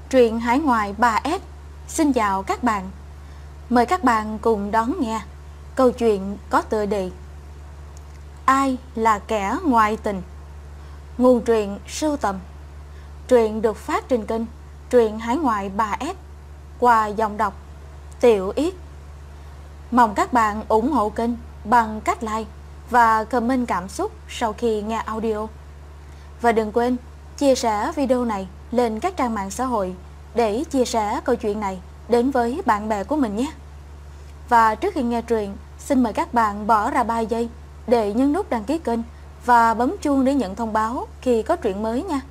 Truyện Hải Ngoại 3S xin chào các bạn. Mời các bạn cùng đón nghe câu chuyện có tựa đề Ai là kẻ ngoại tình? Nguồn truyện sưu tầm. Truyện được phát trên kênh Truyện Hải Ngoại 3S qua giọng đọc Tiểu Yết. Mong các bạn ủng hộ kênh bằng cách like và comment cảm xúc sau khi nghe audio. Và đừng quên chia sẻ video này lên các trang mạng xã hội để chia sẻ câu chuyện này đến với bạn bè của mình nhé. Và trước khi nghe truyện, xin mời các bạn bỏ ra 3 giây để nhấn nút đăng ký kênh và bấm chuông để nhận thông báo khi có truyện mới nha.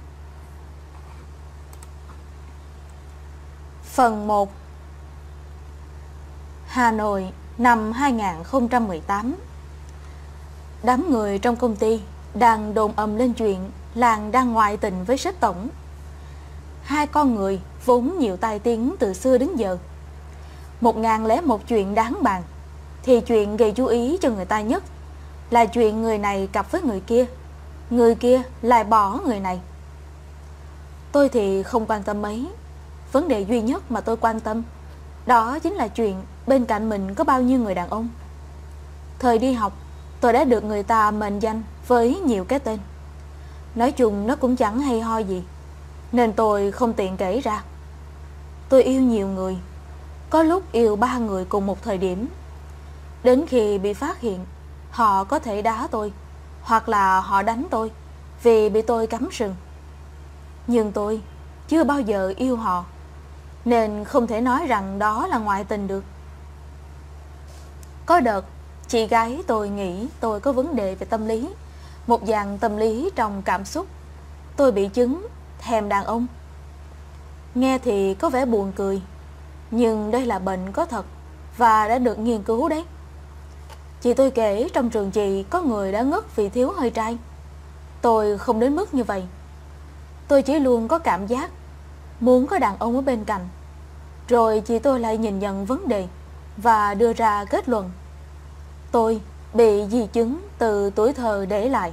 Phần 1. Hà Nội năm 2018. Đám người trong công ty đang đồn ầm lên chuyện Lan đang ngoại tình với sếp tổng. Hai con người vốn nhiều tai tiếng từ xưa đến giờ. 1001 chuyện đáng bàn, thì chuyện gây chú ý cho người ta nhất là chuyện người này cặp với người kia lại bỏ người này. Tôi thì không quan tâm mấy. Vấn đề duy nhất mà tôi quan tâm đó chính là chuyện bên cạnh mình có bao nhiêu người đàn ông. Thời đi học, tôi đã được người ta mệnh danh với nhiều cái tên. Nói chung nó cũng chẳng hay ho gì, nên tôi không tiện kể ra. Tôi yêu nhiều người, có lúc yêu 3 người cùng một thời điểm. Đến khi bị phát hiện, họ có thể đá tôi, hoặc là họ đánh tôi vì bị tôi cắm sừng. Nhưng tôi chưa bao giờ yêu họ, nên không thể nói rằng đó là ngoại tình được. Có đợt, chị gái tôi nghĩ tôi có vấn đề về tâm lý, một dạng tâm lý trong cảm xúc. Tôi bị chứng thèm đàn ông. Nghe thì có vẻ buồn cười, nhưng đây là bệnh có thật và đã được nghiên cứu đấy. Chị tôi kể trong trường chị có người đã ngất vì thiếu hơi trai. Tôi không đến mức như vậy. Tôi chỉ luôn có cảm giác muốn có đàn ông ở bên cạnh. Rồi chị tôi lại nhìn nhận vấn đề và đưa ra kết luận tôi bị di chứng từ tuổi thơ để lại.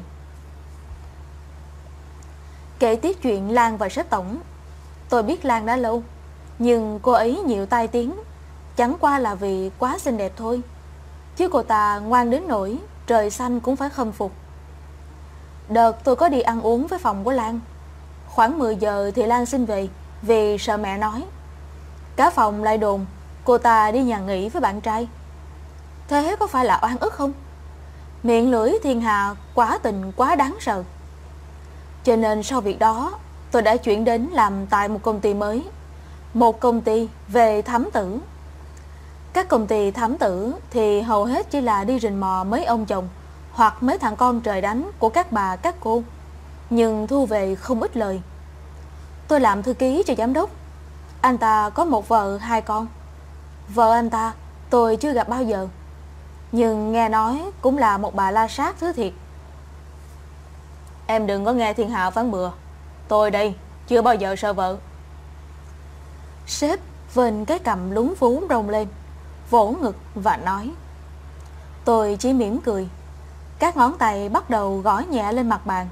Kể tiếp chuyện Lan và sếp tổng. Tôi biết Lan đã lâu, nhưng cô ấy nhiều tai tiếng chẳng qua là vì quá xinh đẹp thôi, chứ cô ta ngoan đến nỗi trời xanh cũng phải khâm phục. Đợt tôi có đi ăn uống với phòng của Lan. Khoảng 10 giờ thì Lan xin về vì sợ mẹ nói. Cả phòng lại đồn cô ta đi nhà nghỉ với bạn trai. Thế có phải là oan ức không? Miệng lưỡi thiên hà quá tình quá đáng sợ. Cho nên sau việc đó, tôi đã chuyển đến làm tại một công ty mới. Một công ty về thám tử. Các công ty thám tử thì hầu hết chỉ là đi rình mò mấy ông chồng hoặc mấy thằng con trời đánh của các bà các cô, nhưng thu về không ít lời. Tôi làm thư ký cho giám đốc. Anh ta có một vợ 2 con. Vợ anh ta tôi chưa gặp bao giờ, nhưng nghe nói cũng là một bà la sát thứ thiệt. Em đừng có nghe thiên hạ phán bừa. Tôi đây chưa bao giờ sợ vợ. Sếp vênh cái cằm lúng phúng rồng lên, vỗ ngực và nói. Tôi chỉ mỉm cười. Các ngón tay bắt đầu gõ nhẹ lên mặt bàn.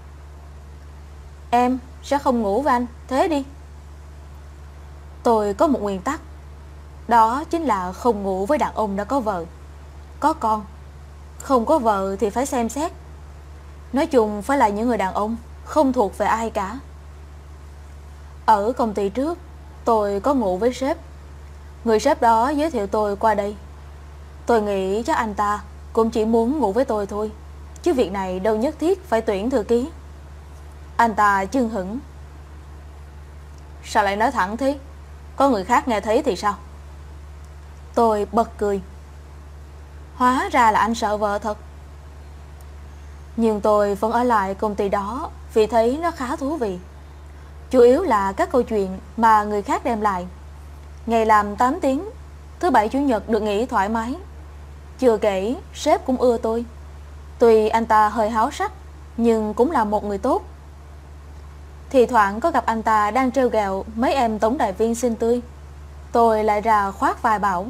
Em sẽ không ngủ với anh, thế đi. Tôi có một nguyên tắc, đó chính là không ngủ với đàn ông đã có vợ, có con. Không có vợ thì phải xem xét. Nói chung phải là những người đàn ông không thuộc về ai cả. Ở công ty trước, tôi có ngủ với sếp. Người sếp đó giới thiệu tôi qua đây. Tôi nghĩ chắc anh ta cũng chỉ muốn ngủ với tôi thôi, chứ việc này đâu nhất thiết phải tuyển thư ký. Anh ta chưng hửng. Sao lại nói thẳng thế? Có người khác nghe thấy thì sao? Tôi bật cười. Hóa ra là anh sợ vợ thật. Nhưng tôi vẫn ở lại công ty đó vì thấy nó khá thú vị. Chủ yếu là các câu chuyện mà người khác đem lại. Ngày làm 8 tiếng, thứ Bảy Chủ nhật được nghỉ thoải mái. Chưa kể sếp cũng ưa tôi. Tuy anh ta hơi háo sắc, nhưng cũng là một người tốt. Thì thoảng có gặp anh ta đang trêu ghẹo mấy em tổng đài viên xinh tươi, tôi lại ra khoát vai bảo.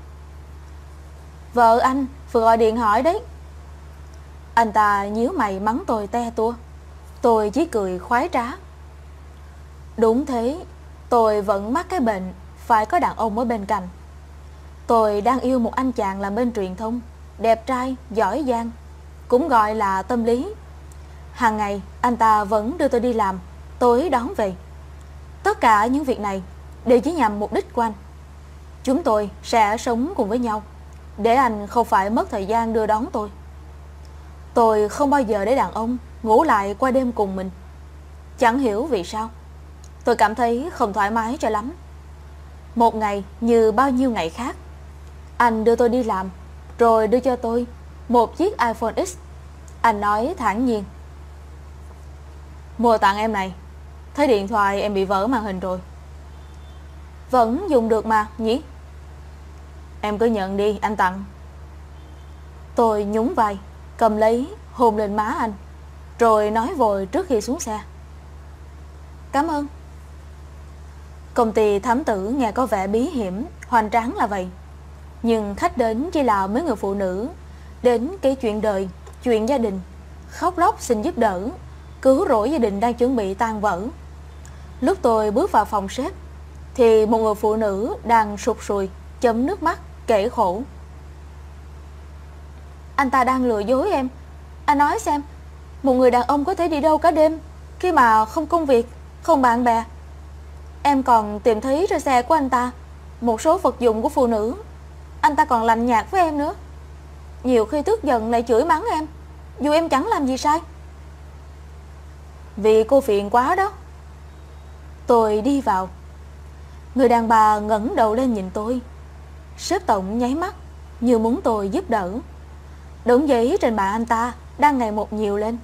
Vợ anh vừa gọi điện hỏi đấy. Anh ta nhíu mày mắng tôi te tua. Tôi chỉ cười khoái trá. Đúng thế, Tôi vẫn mắc cái bệnh phải có đàn ông ở bên cạnh. Tôi đang yêu một anh chàng làm bên truyền thông, đẹp trai, giỏi giang, cũng gọi là tâm lý. Hàng ngày anh ta vẫn đưa tôi đi làm, tối đón về. Tất cả những việc này đều chỉ nhằm mục đích của anh. Chúng tôi sẽ sống cùng với nhau, để anh không phải mất thời gian đưa đón tôi. Tôi không bao giờ để đàn ông ngủ lại qua đêm cùng mình. Chẳng hiểu vì sao, tôi cảm thấy không thoải mái cho lắm. Một ngày như bao nhiêu ngày khác, anh đưa tôi đi làm, rồi đưa cho tôi một chiếc iPhone X. Anh nói thản nhiên: mua tặng em này, thấy điện thoại em bị vỡ màn hình rồi. Vẫn dùng được mà nhỉ? Em cứ nhận đi, anh tặng. Tôi nhún vai, cầm lấy, hôn lên má anh, rồi nói vội trước khi xuống xe: cảm ơn. Công ty thám tử nghe có vẻ bí hiểm, hoành tráng là vậy. Nhưng khách đến chỉ là mấy người phụ nữ đến kể chuyện đời, chuyện gia đình, khóc lóc xin giúp đỡ, cứu rỗi gia đình đang chuẩn bị tan vỡ. Lúc tôi bước vào phòng sếp thì một người phụ nữ đang sụt sùi, chấm nước mắt, kể khổ: anh ta đang lừa dối em. Anh nói xem, một người đàn ông có thể đi đâu cả đêm khi mà không công việc, không bạn bè. Em còn tìm thấy trên xe của anh ta một số vật dụng của phụ nữ. Anh ta còn lạnh nhạt với em nữa. Nhiều khi tức giận lại chửi mắng em, dù em chẳng làm gì sai. Vì cô phiền quá đó. Tôi đi vào. Người đàn bà ngẩng đầu lên nhìn tôi. Sếp tổng nháy mắt như muốn tôi giúp đỡ. Đống giấy trên bàn anh ta đang ngày một nhiều lên.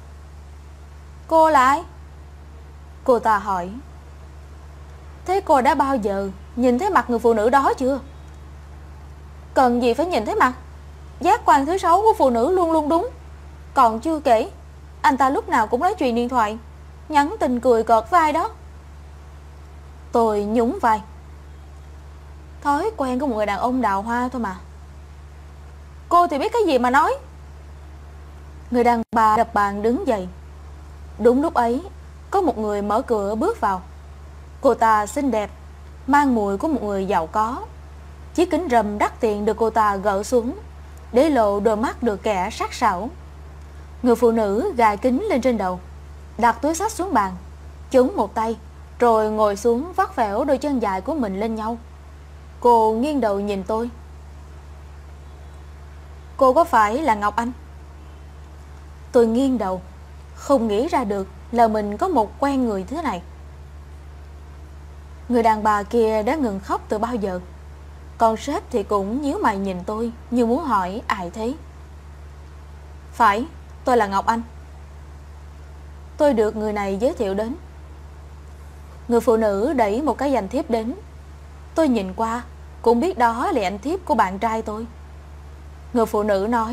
Cô là ai? Cô ta hỏi. Thế cô đã bao giờ nhìn thấy mặt người phụ nữ đó chưa? Cần gì phải nhìn thấy mặt? Giác quan thứ 6 của phụ nữ luôn luôn đúng. Còn chưa kể, anh ta lúc nào cũng nói chuyện điện thoại, nhắn tin cười cợt với ai đó. Tôi nhún vai. Thói quen của một người đàn ông đào hoa thôi mà. Cô thì biết cái gì mà nói. Người đàn bà đập bàn đứng dậy. Đúng lúc ấy, có một người mở cửa bước vào. Cô ta xinh đẹp, mang mùi của một người giàu có. Chiếc kính râm đắt tiền được cô ta gỡ xuống, để lộ đôi mắt được kẻ sắc sảo. Người phụ nữ gài kính lên trên đầu, đặt túi xách xuống bàn, chống một tay, rồi ngồi xuống vắt vẻo đôi chân dài của mình lên nhau. Cô nghiêng đầu nhìn tôi. Cô có phải là Ngọc Anh? Tôi nghiêng đầu, không nghĩ ra được là mình có một quen người thế này. Người đàn bà kia đã ngừng khóc từ bao giờ. Còn sếp thì cũng nhíu mày nhìn tôi, như muốn hỏi ai thế. Phải, tôi là Ngọc Anh. Tôi được người này giới thiệu đến. Người phụ nữ đẩy một cái danh thiếp đến. Tôi nhìn qua, cũng biết đó là danh thiếp của bạn trai tôi. Người phụ nữ nói: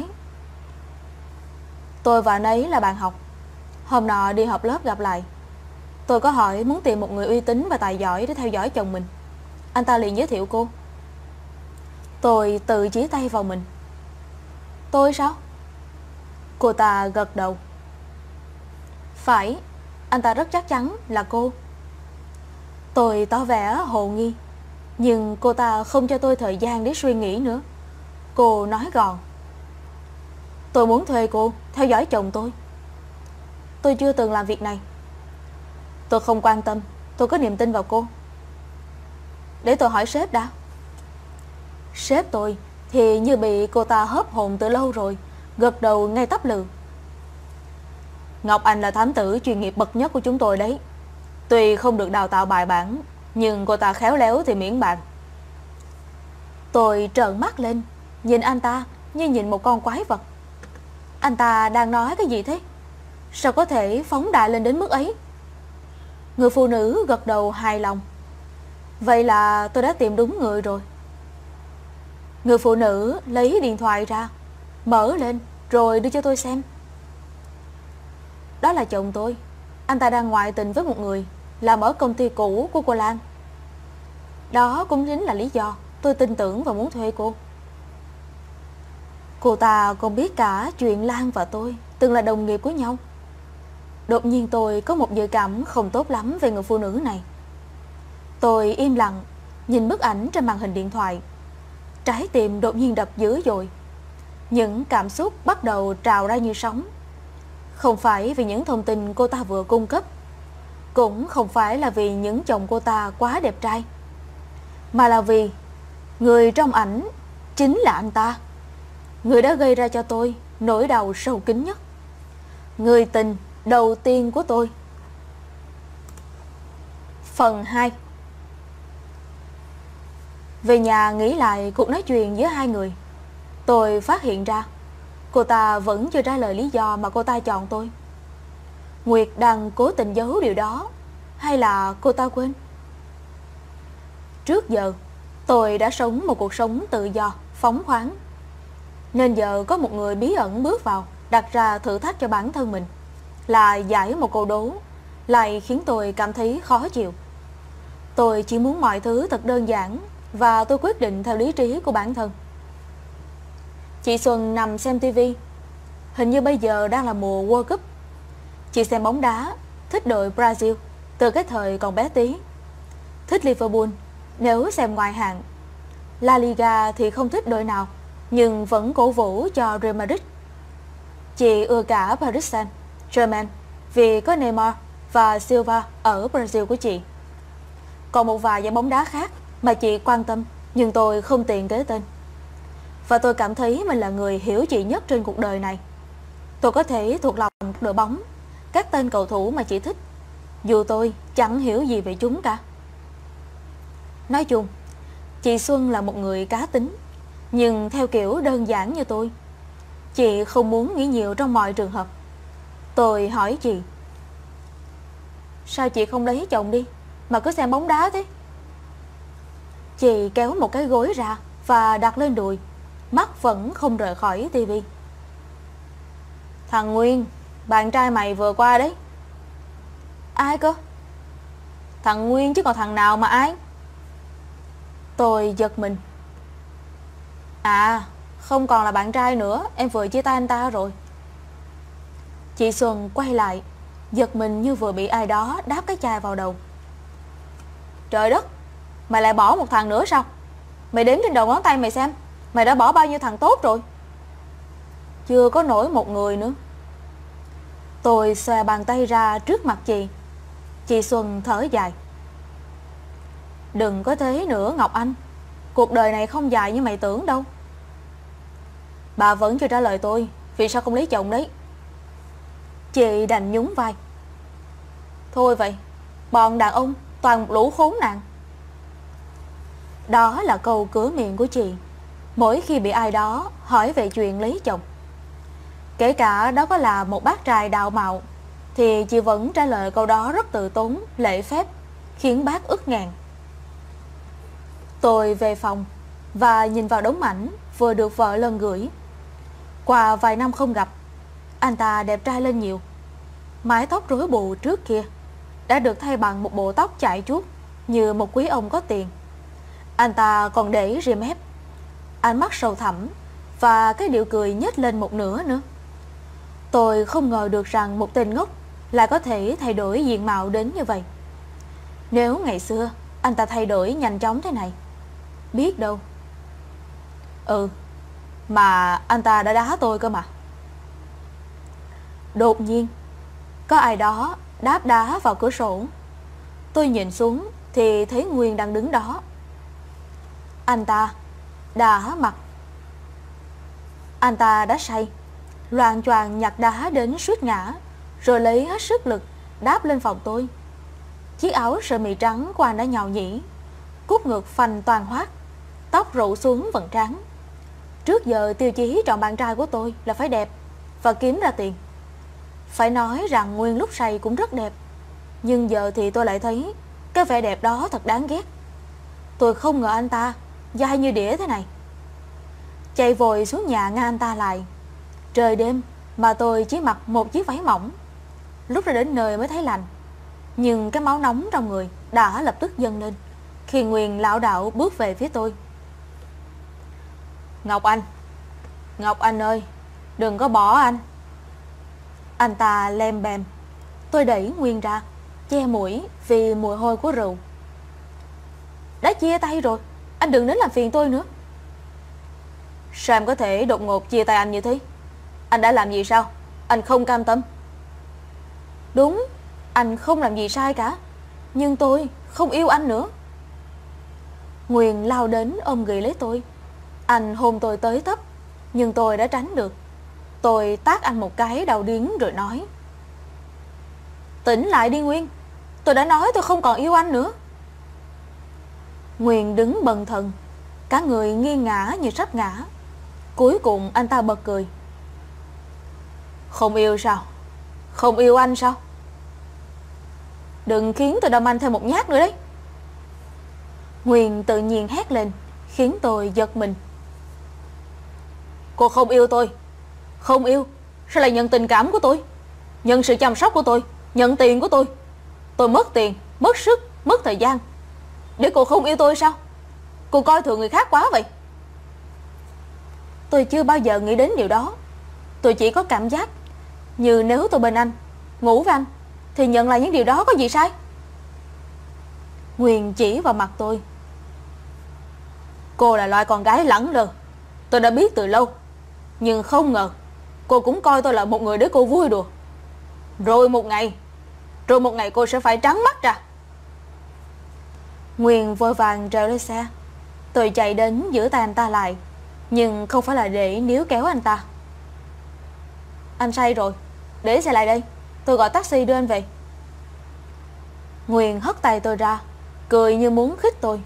tôi và anh ấy là bạn học. Hôm nọ đi họp lớp gặp lại. Tôi có hỏi muốn tìm một người uy tín và tài giỏi để theo dõi chồng mình. Anh ta liền giới thiệu cô. Tôi tự chỉ tay vào mình. Tôi sao? Cô ta gật đầu. Phải, anh ta rất chắc chắn là cô. Tôi tỏ vẻ hồ nghi, nhưng cô ta không cho tôi thời gian để suy nghĩ nữa. Cô nói gọn: tôi muốn thuê cô theo dõi chồng tôi. Tôi chưa từng làm việc này. Tôi không quan tâm, tôi có niềm tin vào cô. Để tôi hỏi sếp đã. Sếp tôi thì như bị cô ta hớp hồn từ lâu rồi, gật đầu ngay tắp lự. Ngọc Anh là thám tử chuyên nghiệp bậc nhất của chúng tôi đấy. Tuy không được đào tạo bài bản, nhưng cô ta khéo léo thì miễn bàn. Tôi trợn mắt lên, nhìn anh ta như nhìn một con quái vật. Anh ta đang nói cái gì thế? Sao có thể phóng đại lên đến mức ấy? Người phụ nữ gật đầu hài lòng. Vậy là tôi đã tìm đúng người rồi. Người phụ nữ lấy điện thoại ra, mở lên rồi đưa cho tôi xem. Đó là chồng tôi. Anh ta đang ngoại tình với một người làm ở công ty cũ của cô Lan. Đó cũng chính là lý do tôi tin tưởng và muốn thuê cô. Cô ta còn biết cả chuyện Lan và tôi từng là đồng nghiệp của nhau. Đột nhiên tôi có một dự cảm không tốt lắm về người phụ nữ này. Tôi im lặng, nhìn bức ảnh trên màn hình điện thoại. Trái tim đột nhiên đập dữ dội. Những cảm xúc bắt đầu trào ra như sóng. Không phải vì những thông tin cô ta vừa cung cấp, cũng không phải là vì những chồng cô ta quá đẹp trai, mà là vì người trong ảnh chính là anh ta. Người đã gây ra cho tôi nỗi đau sâu kín nhất. Người tình đầu tiên của tôi. Phần 2. Về nhà nghĩ lại cuộc nói chuyện giữa hai người, tôi phát hiện ra cô ta vẫn chưa trả lời lý do mà cô ta chọn tôi. Nguyệt đang cố tình giấu điều đó, hay là cô ta quên? Trước giờ tôi đã sống một cuộc sống tự do, phóng khoáng, nên giờ có một người bí ẩn bước vào, đặt ra thử thách cho bản thân mình, là giải một câu đố, lại khiến tôi cảm thấy khó chịu. Tôi chỉ muốn mọi thứ thật đơn giản, và tôi quyết định theo lý trí của bản thân. Chị Xuân nằm xem tivi. Hình như bây giờ đang là mùa World Cup. Chị xem bóng đá, thích đội Brazil từ cái thời còn bé tí. Thích Liverpool nếu xem ngoại hạng. La Liga thì không thích đội nào, nhưng vẫn cổ vũ cho Real Madrid. Chị ưa cả Paris Saint-Germain vì có Neymar và Silva ở Brazil của chị. Còn một vài giải bóng đá khác mà chị quan tâm, nhưng tôi không tiện kể tên. Và tôi cảm thấy mình là người hiểu chị nhất trên cuộc đời này. Tôi có thể thuộc lòng đội bóng, các tên cầu thủ mà chị thích, dù tôi chẳng hiểu gì về chúng cả. Nói chung, chị Xuân là một người cá tính, nhưng theo kiểu đơn giản như tôi. Chị không muốn nghĩ nhiều trong mọi trường hợp. Tôi hỏi chị: sao chị không lấy chồng đi, mà cứ xem bóng đá thế? Chị kéo một cái gối ra và đặt lên đùi, mắt vẫn không rời khỏi tivi. Thằng Nguyên, bạn trai mày vừa qua đấy. Ai cơ? Thằng Nguyên chứ còn thằng nào mà ai? Tôi giật mình. À, không còn là bạn trai nữa, em vừa chia tay anh ta rồi. Chị Xuân quay lại, giật mình như vừa bị ai đó đáp cái chai vào đầu. Trời đất, mày lại bỏ một thằng nữa sao? Mày đếm trên đầu ngón tay mày xem, mày đã bỏ bao nhiêu thằng tốt rồi? Chưa có nổi một người nữa. Tôi xòe bàn tay ra trước mặt chị. Chị Xuân thở dài. Đừng có thế nữa Ngọc Anh, cuộc đời này không dài như mày tưởng đâu. Bà vẫn chưa trả lời tôi vì sao không lấy chồng đấy. Chị đành nhún vai. Thôi vậy, bọn đàn ông toàn một lũ khốn nạn. Đó là câu cửa miệng của chị mỗi khi bị ai đó hỏi về chuyện lấy chồng. Kể cả đó có là một bác trai đạo mạo, thì chị vẫn trả lời câu đó rất từ tốn, lễ phép, khiến bác ức ngàn. Tôi về phòng và nhìn vào đống ảnh vừa được vợ lần gửi. Qua vài năm không gặp, anh ta đẹp trai lên nhiều. Mái tóc rối bù trước kia đã được thay bằng một bộ tóc chải chuốt như một quý ông có tiền. Anh ta còn để ria mép, ánh mắt sâu thẳm, và cái điệu cười nhếch lên một nửa nữa. Tôi không ngờ được rằng một tên ngốc lại có thể thay đổi diện mạo đến như vậy. Nếu ngày xưa anh ta thay đổi nhanh chóng thế này, biết đâu. Mà anh ta đã đá tôi cơ mà. Đột nhiên có ai đó đáp đá vào cửa sổ. Tôi nhìn xuống thì thấy Nguyên đang đứng đó. Anh ta đá mặt. Anh ta đã say, loạng choạng nhặt đá đến suýt ngã, rồi lấy hết sức lực đáp lên phòng tôi. Chiếc áo sơ mi trắng của anh đã nhàu nhĩ, cúc ngực phành toàn hoác, tóc rủ xuống vầng trán. Trước giờ tiêu chí chọn bạn trai của tôi là phải đẹp và kiếm ra tiền. Phải nói rằng Nguyên lúc say cũng rất đẹp, nhưng giờ thì tôi lại thấy cái vẻ đẹp đó thật đáng ghét. Tôi không ngờ anh ta dai như đĩa thế này. Chạy vội xuống nhà ngăn anh ta lại. Trời đêm mà tôi chỉ mặc một chiếc váy mỏng. Lúc ra đến nơi mới thấy lạnh, nhưng cái máu nóng trong người đã lập tức dâng lên khi Nguyên lảo đảo bước về phía tôi. Ngọc Anh ơi, đừng có bỏ anh. Anh ta lem bem. Tôi đẩy Nguyên ra, che mũi vì mùi hôi của rượu. Đã chia tay rồi, anh đừng đến làm phiền tôi nữa. Sao em có thể đột ngột chia tay anh như thế? Anh đã làm gì sao? Anh không cam tâm. Đúng, anh không làm gì sai cả, nhưng tôi không yêu anh nữa. Nguyên lao đến ôm ghì lấy tôi. Anh hôn tôi tới tấp, nhưng tôi đã tránh được. Tôi tát anh một cái đầu điếng rồi nói: Tỉnh lại đi Nguyên, tôi đã nói tôi không còn yêu anh nữa. Nguyên đứng bần thần, cả người nghiêng ngã như sắp ngã. Cuối cùng anh ta bật cười: Không yêu sao? Không yêu anh sao? Đừng khiến tôi đâm anh thêm một nhát nữa đấy. Nguyên tự nhiên hét lên, khiến tôi giật mình. Cô không yêu tôi? Không yêu, sao lại nhận tình cảm của tôi, nhận sự chăm sóc của tôi, nhận tiền của tôi? Tôi mất tiền, mất sức, mất thời gian để cô không yêu tôi sao? Cô coi thường người khác quá vậy. Tôi chưa bao giờ nghĩ đến điều đó. Tôi chỉ có cảm giác như nếu tôi bên anh, ngủ với anh, thì nhận lại những điều đó có gì sai? Nguyên chỉ vào mặt tôi. Cô là loại con gái lẳng lơ, tôi đã biết từ lâu. Nhưng không ngờ cô cũng coi tôi là một người để cô vui đùa. Rồi một ngày cô sẽ phải trắng mắt ra. Nguyên vội vàng trèo lên xe. Tôi chạy đến giữ tay anh ta lại, nhưng không phải là để níu kéo anh ta. Anh say rồi, để xe lại đây, tôi gọi taxi đưa anh về. Nguyên hất tay tôi ra, cười như muốn khích tôi.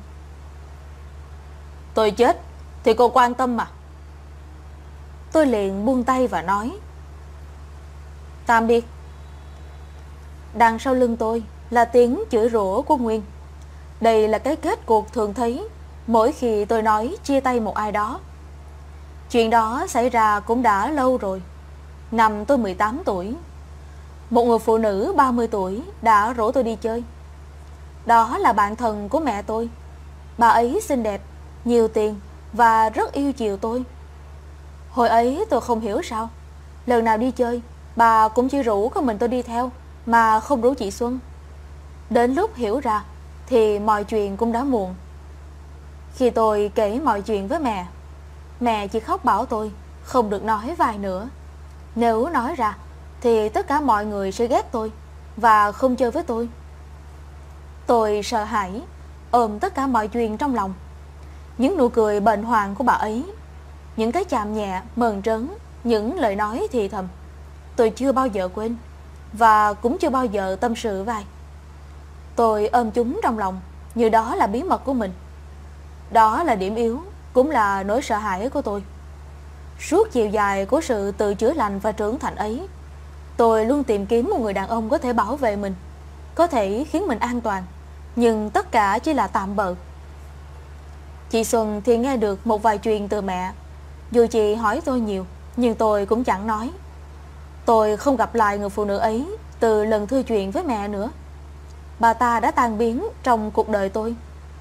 Tôi chết thì cô quan tâm mà. Tôi liền buông tay và nói: Tạm biệt. Đằng sau lưng tôi là tiếng chửi rủa của Nguyên. Đây là cái kết cuộc thường thấy mỗi khi tôi nói chia tay một ai đó. Chuyện đó xảy ra cũng đã lâu rồi. Năm tôi 18 tuổi, một người phụ nữ 30 tuổi đã rủ tôi đi chơi. Đó là bạn thân của mẹ tôi. Bà ấy xinh đẹp, nhiều tiền và rất yêu chiều tôi. Hồi ấy tôi không hiểu sao lần nào đi chơi bà cũng chỉ rủ có mình tôi đi theo, mà không rủ chị Xuân. Đến lúc hiểu ra thì mọi chuyện cũng đã muộn. Khi tôi kể mọi chuyện với mẹ chỉ khóc bảo tôi không được nói vài nữa. Nếu nói ra thì tất cả mọi người sẽ ghét tôi và không chơi với tôi. Tôi sợ hãi, ôm tất cả mọi chuyện trong lòng. Những nụ cười bệnh hoạn của bà ấy, những cái chạm nhẹ, mờn trớn, những lời nói thì thầm, tôi chưa bao giờ quên và cũng chưa bao giờ tâm sự với ai. Tôi ôm chúng trong lòng như đó là bí mật của mình. Đó là điểm yếu, cũng là nỗi sợ hãi của tôi. Suốt chiều dài của sự tự chữa lành và trưởng thành ấy, tôi luôn tìm kiếm một người đàn ông có thể bảo vệ mình, có thể khiến mình an toàn. Nhưng tất cả chỉ là tạm bợ. Chị Xuân thì nghe được một vài chuyện từ mẹ. Dù chị hỏi tôi nhiều, nhưng tôi cũng chẳng nói. Tôi không gặp lại người phụ nữ ấy từ lần thưa chuyện với mẹ nữa. Bà ta đã tan biến trong cuộc đời tôi.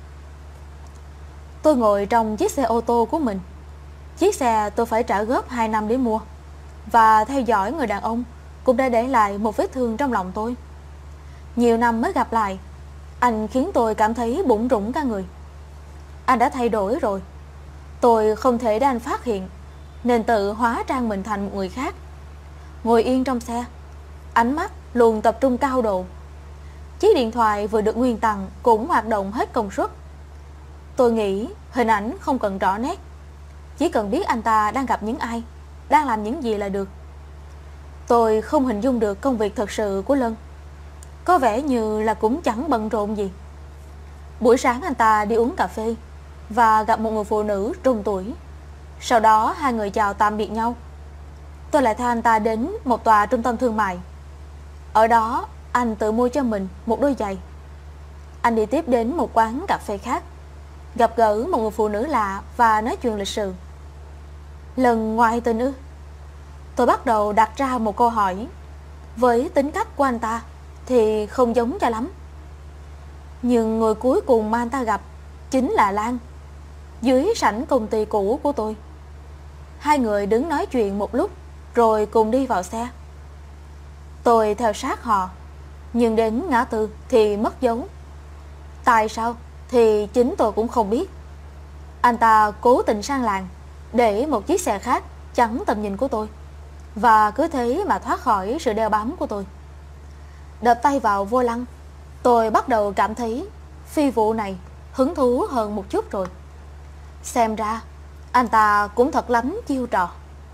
Tôi ngồi trong chiếc xe ô tô của mình. Chiếc xe tôi phải trả góp 2 năm để mua. Và theo dõi người đàn ông cũng đã để lại một vết thương trong lòng tôi. Nhiều năm mới gặp lại, anh khiến tôi cảm thấy bủn rủn cả người. Anh đã thay đổi rồi. Tôi không thể để anh phát hiện, nên tự hóa trang mình thành một người khác. Ngồi yên trong xe, ánh mắt luôn tập trung cao độ. Chiếc điện thoại vừa được Nguyên tặng cũng hoạt động hết công suất. Tôi nghĩ hình ảnh không cần rõ nét, chỉ cần biết anh ta đang gặp những ai, đang làm những gì là được. Tôi không hình dung được công việc thật sự của Lân. Có vẻ như là cũng chẳng bận rộn gì. Buổi sáng anh ta đi uống cà phê và gặp một người phụ nữ trung tuổi. Sau đó hai người chào tạm biệt nhau. Tôi lại theo anh ta đến một tòa trung tâm thương mại. Ở đó anh tự mua cho mình một đôi giày. Anh đi tiếp đến một quán cà phê khác, gặp gỡ một người phụ nữ lạ và nói chuyện lịch sự. Lần ngoại tình ư? Tôi bắt đầu đặt ra một câu hỏi. Với tính cách của anh ta thì không giống cho lắm. Nhưng người cuối cùng mà anh ta gặp chính là Lan, dưới sảnh công ty cũ của tôi. Hai người đứng nói chuyện một lúc rồi cùng đi vào xe. Tôi theo sát họ, nhưng đến ngã tư thì mất dấu. Tại sao? thì chính tôi cũng không biết. Anh ta cố tình sang làng để một chiếc xe khác chắn tầm nhìn của tôi, và cứ thế mà thoát khỏi sự đeo bám của tôi. Đập tay vào vô lăng, tôi bắt đầu cảm thấy phi vụ này hứng thú hơn một chút rồi. Xem ra anh ta cũng thật lắm chiêu trò.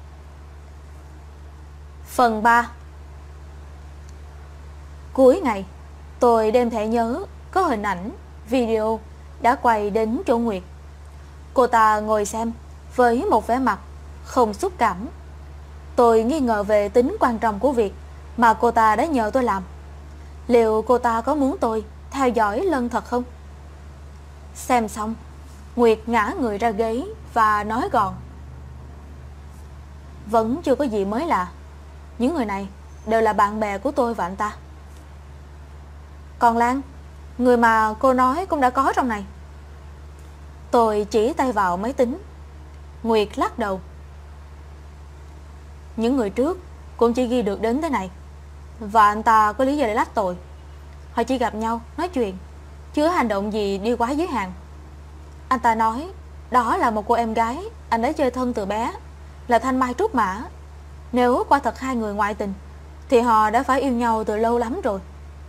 Phần 3. Cuối ngày, tôi đem thẻ nhớ có hình ảnh, video đã quay đến chỗ Nguyệt. Cô ta ngồi xem với một vẻ mặt không xúc cảm. Tôi nghi ngờ về tính quan trọng của việc mà cô ta đã nhờ tôi làm. Liệu cô ta có muốn tôi theo dõi Lân thật không? Xem xong, Nguyệt ngã người ra ghế và nói gọn: vẫn chưa có gì mới lạ. Những người này đều là bạn bè của tôi và anh ta. Còn Lan, người mà cô nói cũng đã có trong này. Tôi chỉ tay vào máy tính. Nguyệt lắc đầu. Những người trước cũng chỉ ghi được đến thế này, và anh ta có lý do để lách tội. Họ chỉ gặp nhau, nói chuyện, chưa hành động gì đi quá giới hạn. Anh ta nói đó là một cô em gái anh ấy chơi thân từ bé, là Thanh Mai Trúc Mã. Nếu quả thật hai người ngoại tình thì họ đã phải yêu nhau từ lâu lắm rồi.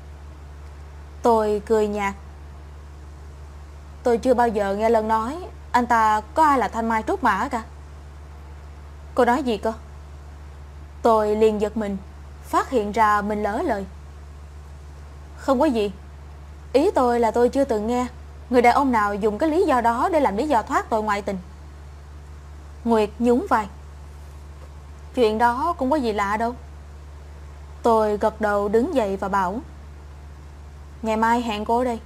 Tôi cười nhạt. Tôi chưa bao giờ nghe Lân nói anh ta có ai là Thanh Mai Trúc Mã cả. Cô nói gì cơ? Tôi liền giật mình, phát hiện ra mình lỡ lời. Không có gì. Ý tôi là tôi chưa từng nghe người đàn ông nào dùng cái lý do đó để làm lý do thoát tội ngoại tình. Nguyệt nhún vai. Chuyện đó cũng có gì lạ đâu. Tôi gật đầu đứng dậy và bảo: ngày mai hẹn cô ở đây.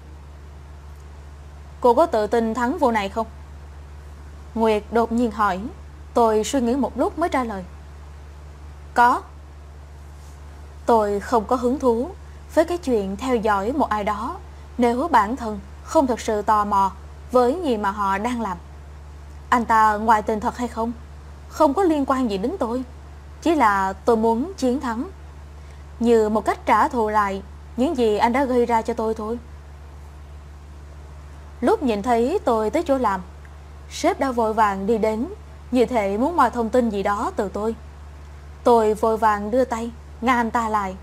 Cô có tự tin thắng vụ này không? Nguyệt đột nhiên hỏi. Tôi suy nghĩ một lúc mới trả lời: có. Tôi không có hứng thú với cái chuyện theo dõi một ai đó nếu bản thân không thực sự tò mò với gì mà họ đang làm. Anh ta ngoại tình thật hay không không có liên quan gì đến tôi. Chỉ là tôi muốn chiến thắng, như một cách trả thù lại những gì anh đã gây ra cho tôi thôi. Lúc nhìn thấy tôi tới chỗ làm, sếp đã vội vàng đi đến, như thể muốn moi thông tin gì đó từ tôi. Tôi vội vàng đưa tay ngăn anh ta lại.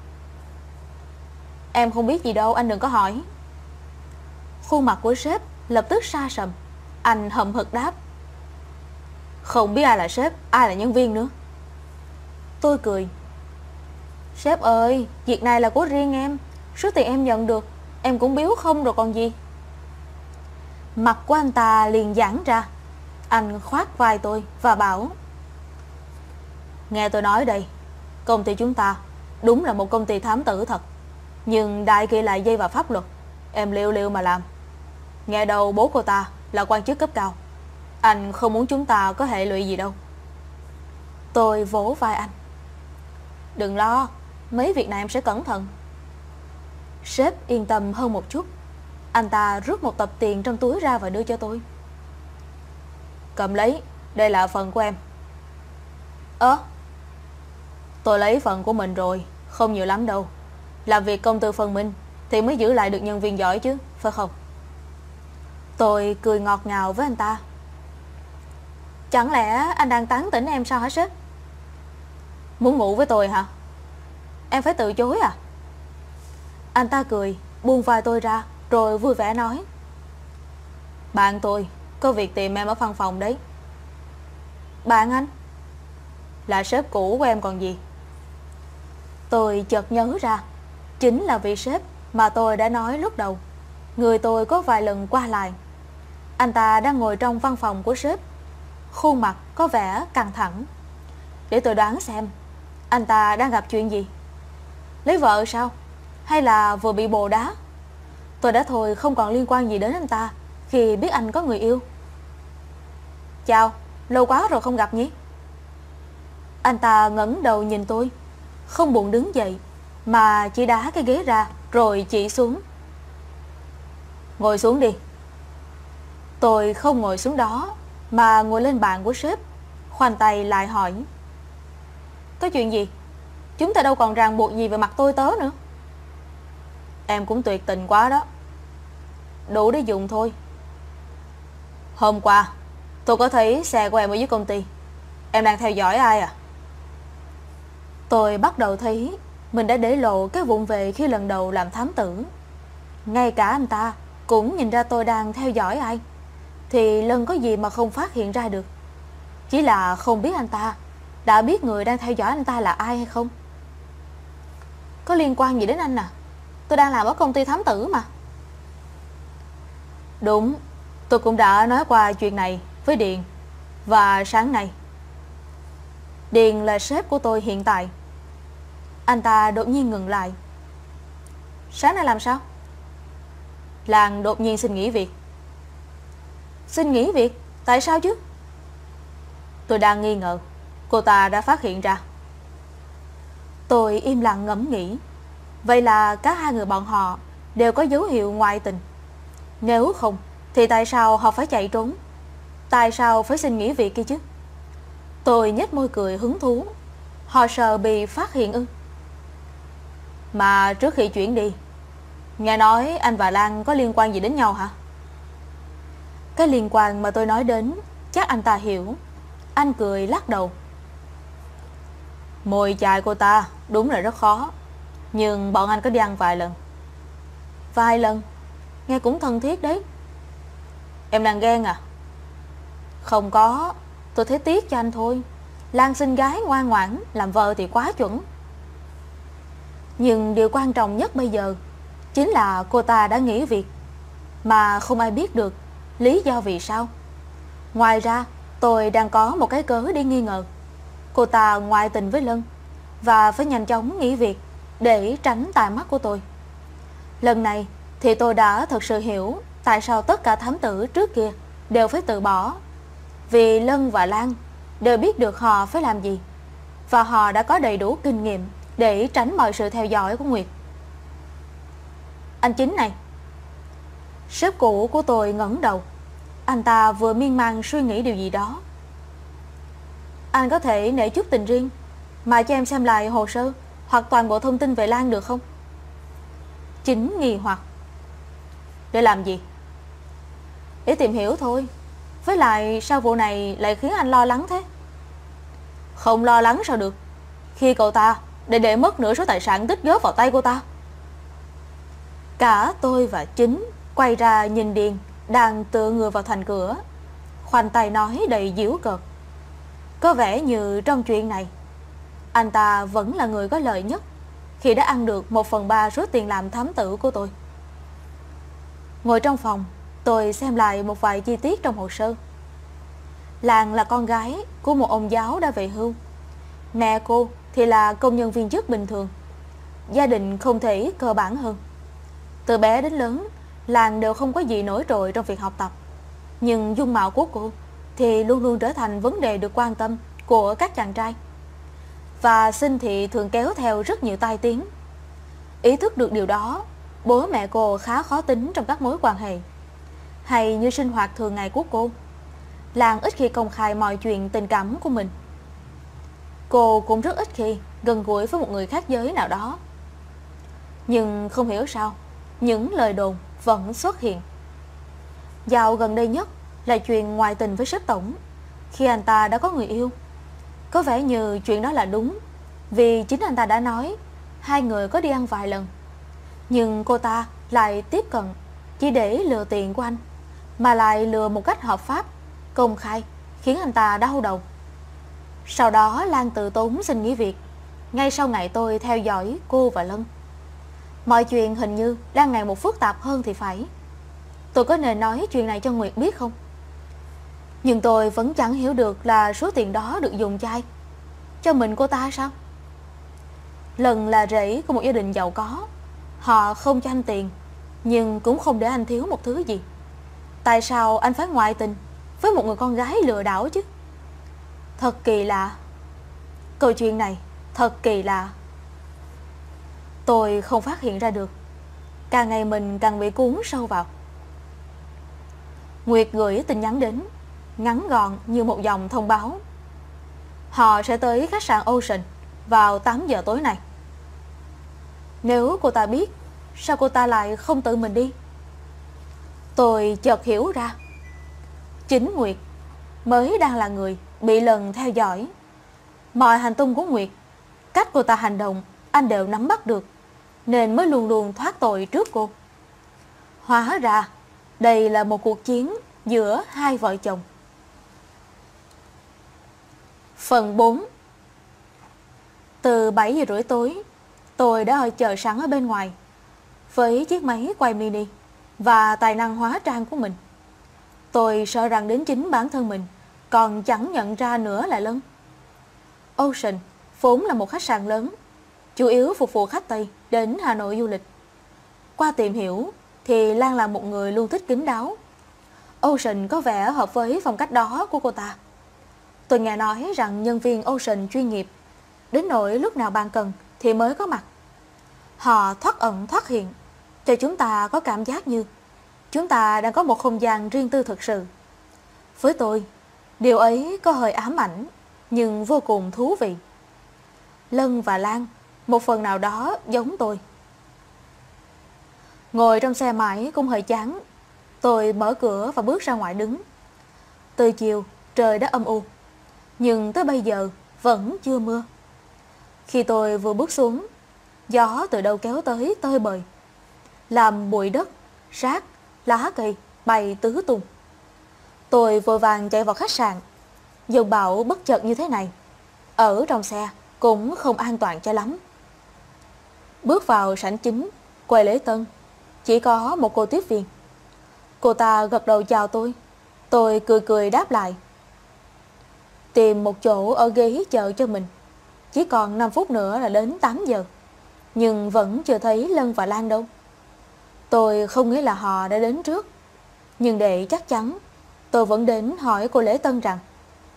Em không biết gì đâu, anh đừng có hỏi. Khuôn mặt của sếp lập tức sa sầm. Anh hậm hực đáp: không biết ai là sếp, ai là nhân viên nữa. Tôi cười. Sếp ơi, việc này là của riêng em. Số tiền em nhận được em cũng biếu không rồi còn gì. Mặt của anh ta liền giãn ra. Anh khoác vai tôi và bảo: nghe tôi nói đây, công ty chúng ta đúng là một công ty thám tử thật, nhưng đại kỵ lại dây vào pháp luật. Em liều liều mà làm. Nghe đầu bố cô ta là quan chức cấp cao. Anh không muốn chúng ta có hệ lụy gì đâu. Tôi vỗ vai anh. Đừng lo, mấy việc này em sẽ cẩn thận. Sếp yên tâm hơn một chút. Anh ta rút một tập tiền trong túi ra và đưa cho tôi. Cầm lấy, đây là phần của em. Tôi lấy phần của mình rồi, không nhiều lắm đâu. Làm việc công tư phân minh thì mới giữ lại được nhân viên giỏi chứ, phải không? Tôi cười ngọt ngào với anh ta. Chẳng lẽ anh đang tán tỉnh em sao hả sếp? Muốn ngủ với tôi hả? Em phải từ chối à? Anh ta cười, buông vai tôi ra, rồi vui vẻ nói: bạn tôi có việc tìm em ở văn phòng đấy. Bạn anh? Là sếp cũ của em còn gì. Tôi chợt nhớ ra, chính là vị sếp mà tôi đã nói lúc đầu. Người tôi có vài lần qua lại. Anh ta đang ngồi trong văn phòng của sếp, khuôn mặt có vẻ căng thẳng. Để tôi đoán xem, anh ta đang gặp chuyện gì. Lấy vợ sao? Hay là vừa bị bồ đá? Tôi đã thôi không còn liên quan gì đến anh ta khi biết anh có người yêu. Chào, lâu quá rồi không gặp nhỉ? Anh ta ngẩng đầu nhìn tôi, không buồn đứng dậy, mà chỉ đá cái ghế ra rồi chỉ xuống. Ngồi xuống đi. Tôi không ngồi xuống đó, mà ngồi lên bàn của sếp, khoanh tay lại hỏi: có chuyện gì? Chúng ta đâu còn ràng buộc gì về mặt tôi tớ nữa. Em cũng tuyệt tình quá đó. Đủ để dùng thôi, Hôm qua tôi có thấy xe của em ở dưới công ty. Em đang theo dõi ai à? Tôi bắt đầu thấy mình đã để lộ cái vụng về khi lần đầu làm thám tử. Ngay cả anh ta cũng nhìn ra tôi đang theo dõi ai, thì Lân có gì mà không phát hiện ra được. Chỉ là không biết anh ta đã biết người đang theo dõi anh ta là ai hay không. Có liên quan gì đến anh à? Tôi đang làm ở công ty thám tử mà. Đúng, tôi cũng đã nói qua chuyện này với Điền. Và sáng nay, Điền là sếp của tôi hiện tại. Anh ta đột nhiên ngừng lại. Sáng nay làm sao? Lan đột nhiên xin nghỉ việc. Xin nghỉ việc? Tại sao chứ? Tôi đang nghi ngờ cô ta đã phát hiện ra. Tôi im lặng ngẫm nghĩ. Vậy là cả hai người bọn họ đều có dấu hiệu ngoại tình. Nếu không thì tại sao họ phải chạy trốn? Tại sao phải xin nghỉ việc kia chứ? Tôi nhếch môi cười hứng thú. Họ sợ bị phát hiện ư? Mà trước khi chuyển đi, nghe nói anh và Lan có liên quan gì đến nhau hả? Cái liên quan mà tôi nói đến chắc anh ta hiểu. Anh cười lắc đầu. Mồi chài cô ta đúng là rất khó, nhưng bọn anh có đi ăn vài lần. Vài lần? Nghe cũng thân thiết đấy. Em đang ghen à? Không có, tôi thấy tiếc cho anh thôi. Lan xinh gái ngoan ngoãn, làm vợ thì quá chuẩn. Nhưng điều quan trọng nhất bây giờ chính là cô ta đã nghỉ việc, mà không ai biết được lý do vì sao. Ngoài ra, tôi đang có một cái cớ để nghi ngờ cô ta ngoại tình với Lân, và phải nhanh chóng nghỉ việc để tránh tai mắt của tôi. Lần này thì tôi đã thật sự hiểu tại sao tất cả thám tử trước kia đều phải từ bỏ. Vì Lân và Lan đều biết được họ phải làm gì, và họ đã có đầy đủ kinh nghiệm để tránh mọi sự theo dõi của Nguyệt. Anh Chính này. Sếp cũ của tôi ngẩng đầu. Anh ta vừa miên man suy nghĩ điều gì đó. Anh có thể nể chút tình riêng mà cho em xem lại hồ sơ hoặc toàn bộ thông tin về Lan được không? Chính nghi hoặc. Để làm gì? Để tìm hiểu thôi. Với lại sao vụ này lại khiến anh lo lắng thế? Không lo lắng sao được, khi cậu ta để mất nửa số tài sản tích góp vào tay cô ta. Cả tôi và Chính quay ra nhìn Điền đang tựa người vào thành cửa, khoanh tay nói đầy giễu cợt. Có vẻ như trong chuyện này anh ta vẫn là người có lợi nhất, khi đã ăn được 1/3 số tiền làm thám tử của tôi. Ngồi trong phòng, tôi xem lại một vài chi tiết trong hồ sơ. Lan là con gái của một ông giáo đã về hưu. Mẹ cô thì là công nhân viên chức bình thường. Gia đình không thể cơ bản hơn. Từ bé đến lớn, Lan đều không có gì nổi trội trong việc học tập. Nhưng dung mạo của cô thì luôn luôn trở thành vấn đề được quan tâm của các chàng trai. Và sinh thì thường kéo theo rất nhiều tai tiếng. Ý thức được điều đó, bố mẹ cô khá khó tính trong các mối quan hệ. Hay như sinh hoạt thường ngày của cô, Lan ít khi công khai mọi chuyện tình cảm của mình. Cô cũng rất ít khi gần gũi với một người khác giới nào đó. Nhưng không hiểu sao, những lời đồn vẫn xuất hiện. Dạo gần đây nhất là chuyện ngoại tình với sếp tổng, khi anh ta đã có người yêu. Có vẻ như chuyện đó là đúng, vì chính anh ta đã nói hai người có đi ăn vài lần. Nhưng cô ta lại tiếp cận chỉ để lừa tiền của anh, mà lại lừa một cách hợp pháp, công khai, khiến anh ta đau đầu. Sau đó Lan tự tốn xin nghỉ việc, ngay sau ngày tôi theo dõi cô và Lân. Mọi chuyện hình như đang ngày một phức tạp hơn thì phải. Tôi có nên nói chuyện này cho Nguyệt biết không? Nhưng tôi vẫn chẳng hiểu được là số tiền đó được dùng cho ai. Cho mình cô ta sao? Lân là rể của một gia đình giàu có. Họ không cho anh tiền, nhưng cũng không để anh thiếu một thứ gì. Tại sao anh phải ngoại tình với một người con gái lừa đảo chứ? Thật kỳ lạ. Câu chuyện này thật kỳ lạ. Tôi không phát hiện ra được. Càng ngày mình càng bị cuốn sâu vào. Nguyệt gửi tin nhắn đến, ngắn gọn như một dòng thông báo. Họ sẽ tới khách sạn Ocean vào 8 giờ tối nay. Nếu cô ta biết, sao cô ta lại không tự mình đi? Tôi chợt hiểu ra. Chính Nguyệt mới đang là người bị lần theo dõi. Mọi hành tung của Nguyệt, cách cô ta hành động, anh đều nắm bắt được, nên mới luôn luôn thoát tội trước cô. Hóa ra đây là một cuộc chiến giữa hai vợ chồng. Phần 4. Từ 7 giờ rưỡi tối, tôi đã chờ sẵn ở bên ngoài với chiếc máy quay mini và tài năng hóa trang của mình. Tôi sợ rằng đến chính bản thân mình còn chẳng nhận ra nữa là Lân. Ocean vốn là một khách sạn lớn, chủ yếu phục vụ khách Tây đến Hà Nội du lịch. Qua tìm hiểu thì Lan là một người luôn thích kín đáo. Ocean có vẻ hợp với phong cách đó của cô ta. Tôi nghe nói rằng nhân viên Ocean chuyên nghiệp, đến nỗi lúc nào bạn cần thì mới có mặt. Họ thoát ẩn thoát hiện, cho chúng ta có cảm giác như chúng ta đang có một không gian riêng tư thực sự. Với tôi, điều ấy có hơi ám ảnh, nhưng vô cùng thú vị. Lân và Lan, một phần nào đó giống tôi. Ngồi trong xe mãi cũng hơi chán. Tôi mở cửa và bước ra ngoài đứng. Từ chiều, trời đã âm u, nhưng tới bây giờ vẫn chưa mưa. Khi tôi vừa bước xuống, gió từ đâu kéo tới tơi bời, làm bụi đất, rác, lá cây bay tứ tung. Tôi vội vàng chạy vào khách sạn. Dòng bão bất chợt như thế này, ở trong xe cũng không an toàn cho lắm. Bước vào sảnh chính, quầy lễ tân, chỉ có một cô tiếp viên. Cô ta gật đầu chào tôi cười cười đáp lại. Tìm một chỗ ở ghế chờ cho mình. Chỉ còn 5 phút nữa là đến 8 giờ, nhưng vẫn chưa thấy Lân và Lan đâu. Tôi không nghĩ là họ đã đến trước, nhưng để chắc chắn, tôi vẫn đến hỏi cô lễ tân rằng: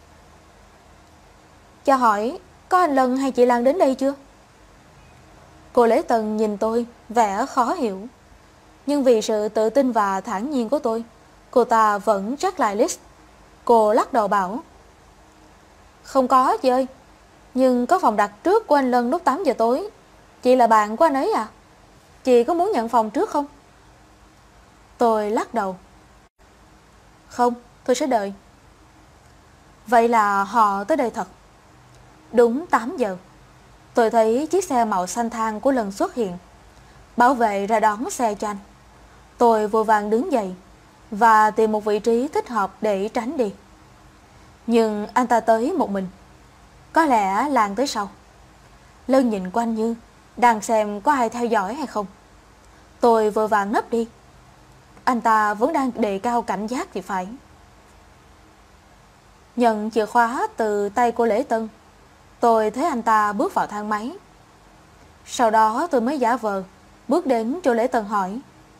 cho hỏi, có anh Lân hay chị Lan đến đây chưa? Cô lễ tân nhìn tôi vẻ khó hiểu, nhưng vì sự tự tin và thản nhiên của tôi, cô ta vẫn check lại list. Cô lắc đầu bảo: không có chị ơi, nhưng có phòng đặt trước của anh Lân lúc 8 giờ tối. Chị là bạn của anh ấy à? Chị có muốn nhận phòng trước không? Tôi lắc đầu: không, tôi sẽ đợi. Vậy là họ tới đây thật. Đúng 8 giờ, tôi thấy chiếc xe màu xanh than của Lân xuất hiện. Bảo vệ ra đón xe cho anh. Tôi vội vàng đứng dậy và tìm một vị trí thích hợp để tránh đi. Nhưng anh ta tới một mình. Có lẽ Lan tới sau. Lân nhìn quanh như đang xem có ai theo dõi hay không. Tôi vội vàng nấp đi. Anh ta vẫn đang đề cao cảnh giác thì phải. Nhận chìa khóa từ tay cô lễ tân, tôi thấy anh ta bước vào thang máy. Sau đó tôi mới giả vờ bước đến chỗ lễ tân hỏi: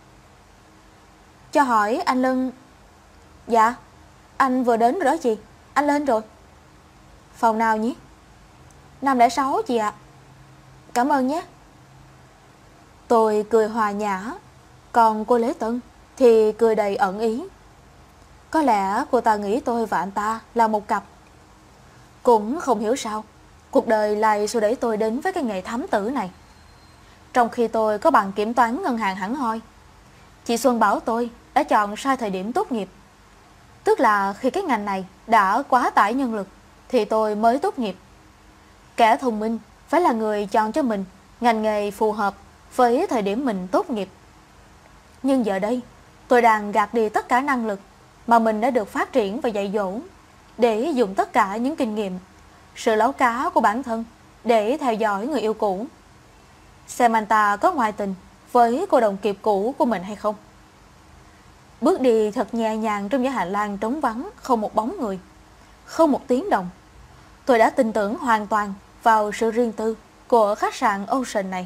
cho hỏi anh Lân. Dạ, anh vừa đến rồi đó chị, anh lên rồi. Phòng nào nhỉ? 506 chị ạ. Cảm ơn nhé. Tôi cười hòa nhã, còn cô lễ tân thì cười đầy ẩn ý. Có lẽ cô ta nghĩ tôi và anh ta là một cặp. Cũng không hiểu sao cuộc đời lại xô đẩy tôi đến với cái nghề thám tử này. Trong khi tôi có bằng kiểm toán ngân hàng hẳn hoi, chị Xuân bảo tôi đã chọn sai thời điểm tốt nghiệp. Tức là khi cái ngành này đã quá tải nhân lực thì tôi mới tốt nghiệp. Kẻ thông minh phải là người chọn cho mình ngành nghề phù hợp với thời điểm mình tốt nghiệp. Nhưng giờ đây, tôi đang gạt đi tất cả năng lực mà mình đã được phát triển và dạy dỗ, để dùng tất cả những kinh nghiệm, sự láo cá của bản thân để theo dõi người yêu cũ, xem anh ta có ngoại tình với cô đồng nghiệp cũ của mình hay không. Bước đi thật nhẹ nhàng trong dãy hành lang trống vắng, không một bóng người, không một tiếng động. Tôi đã tin tưởng hoàn toàn vào sự riêng tư của khách sạn Ocean này.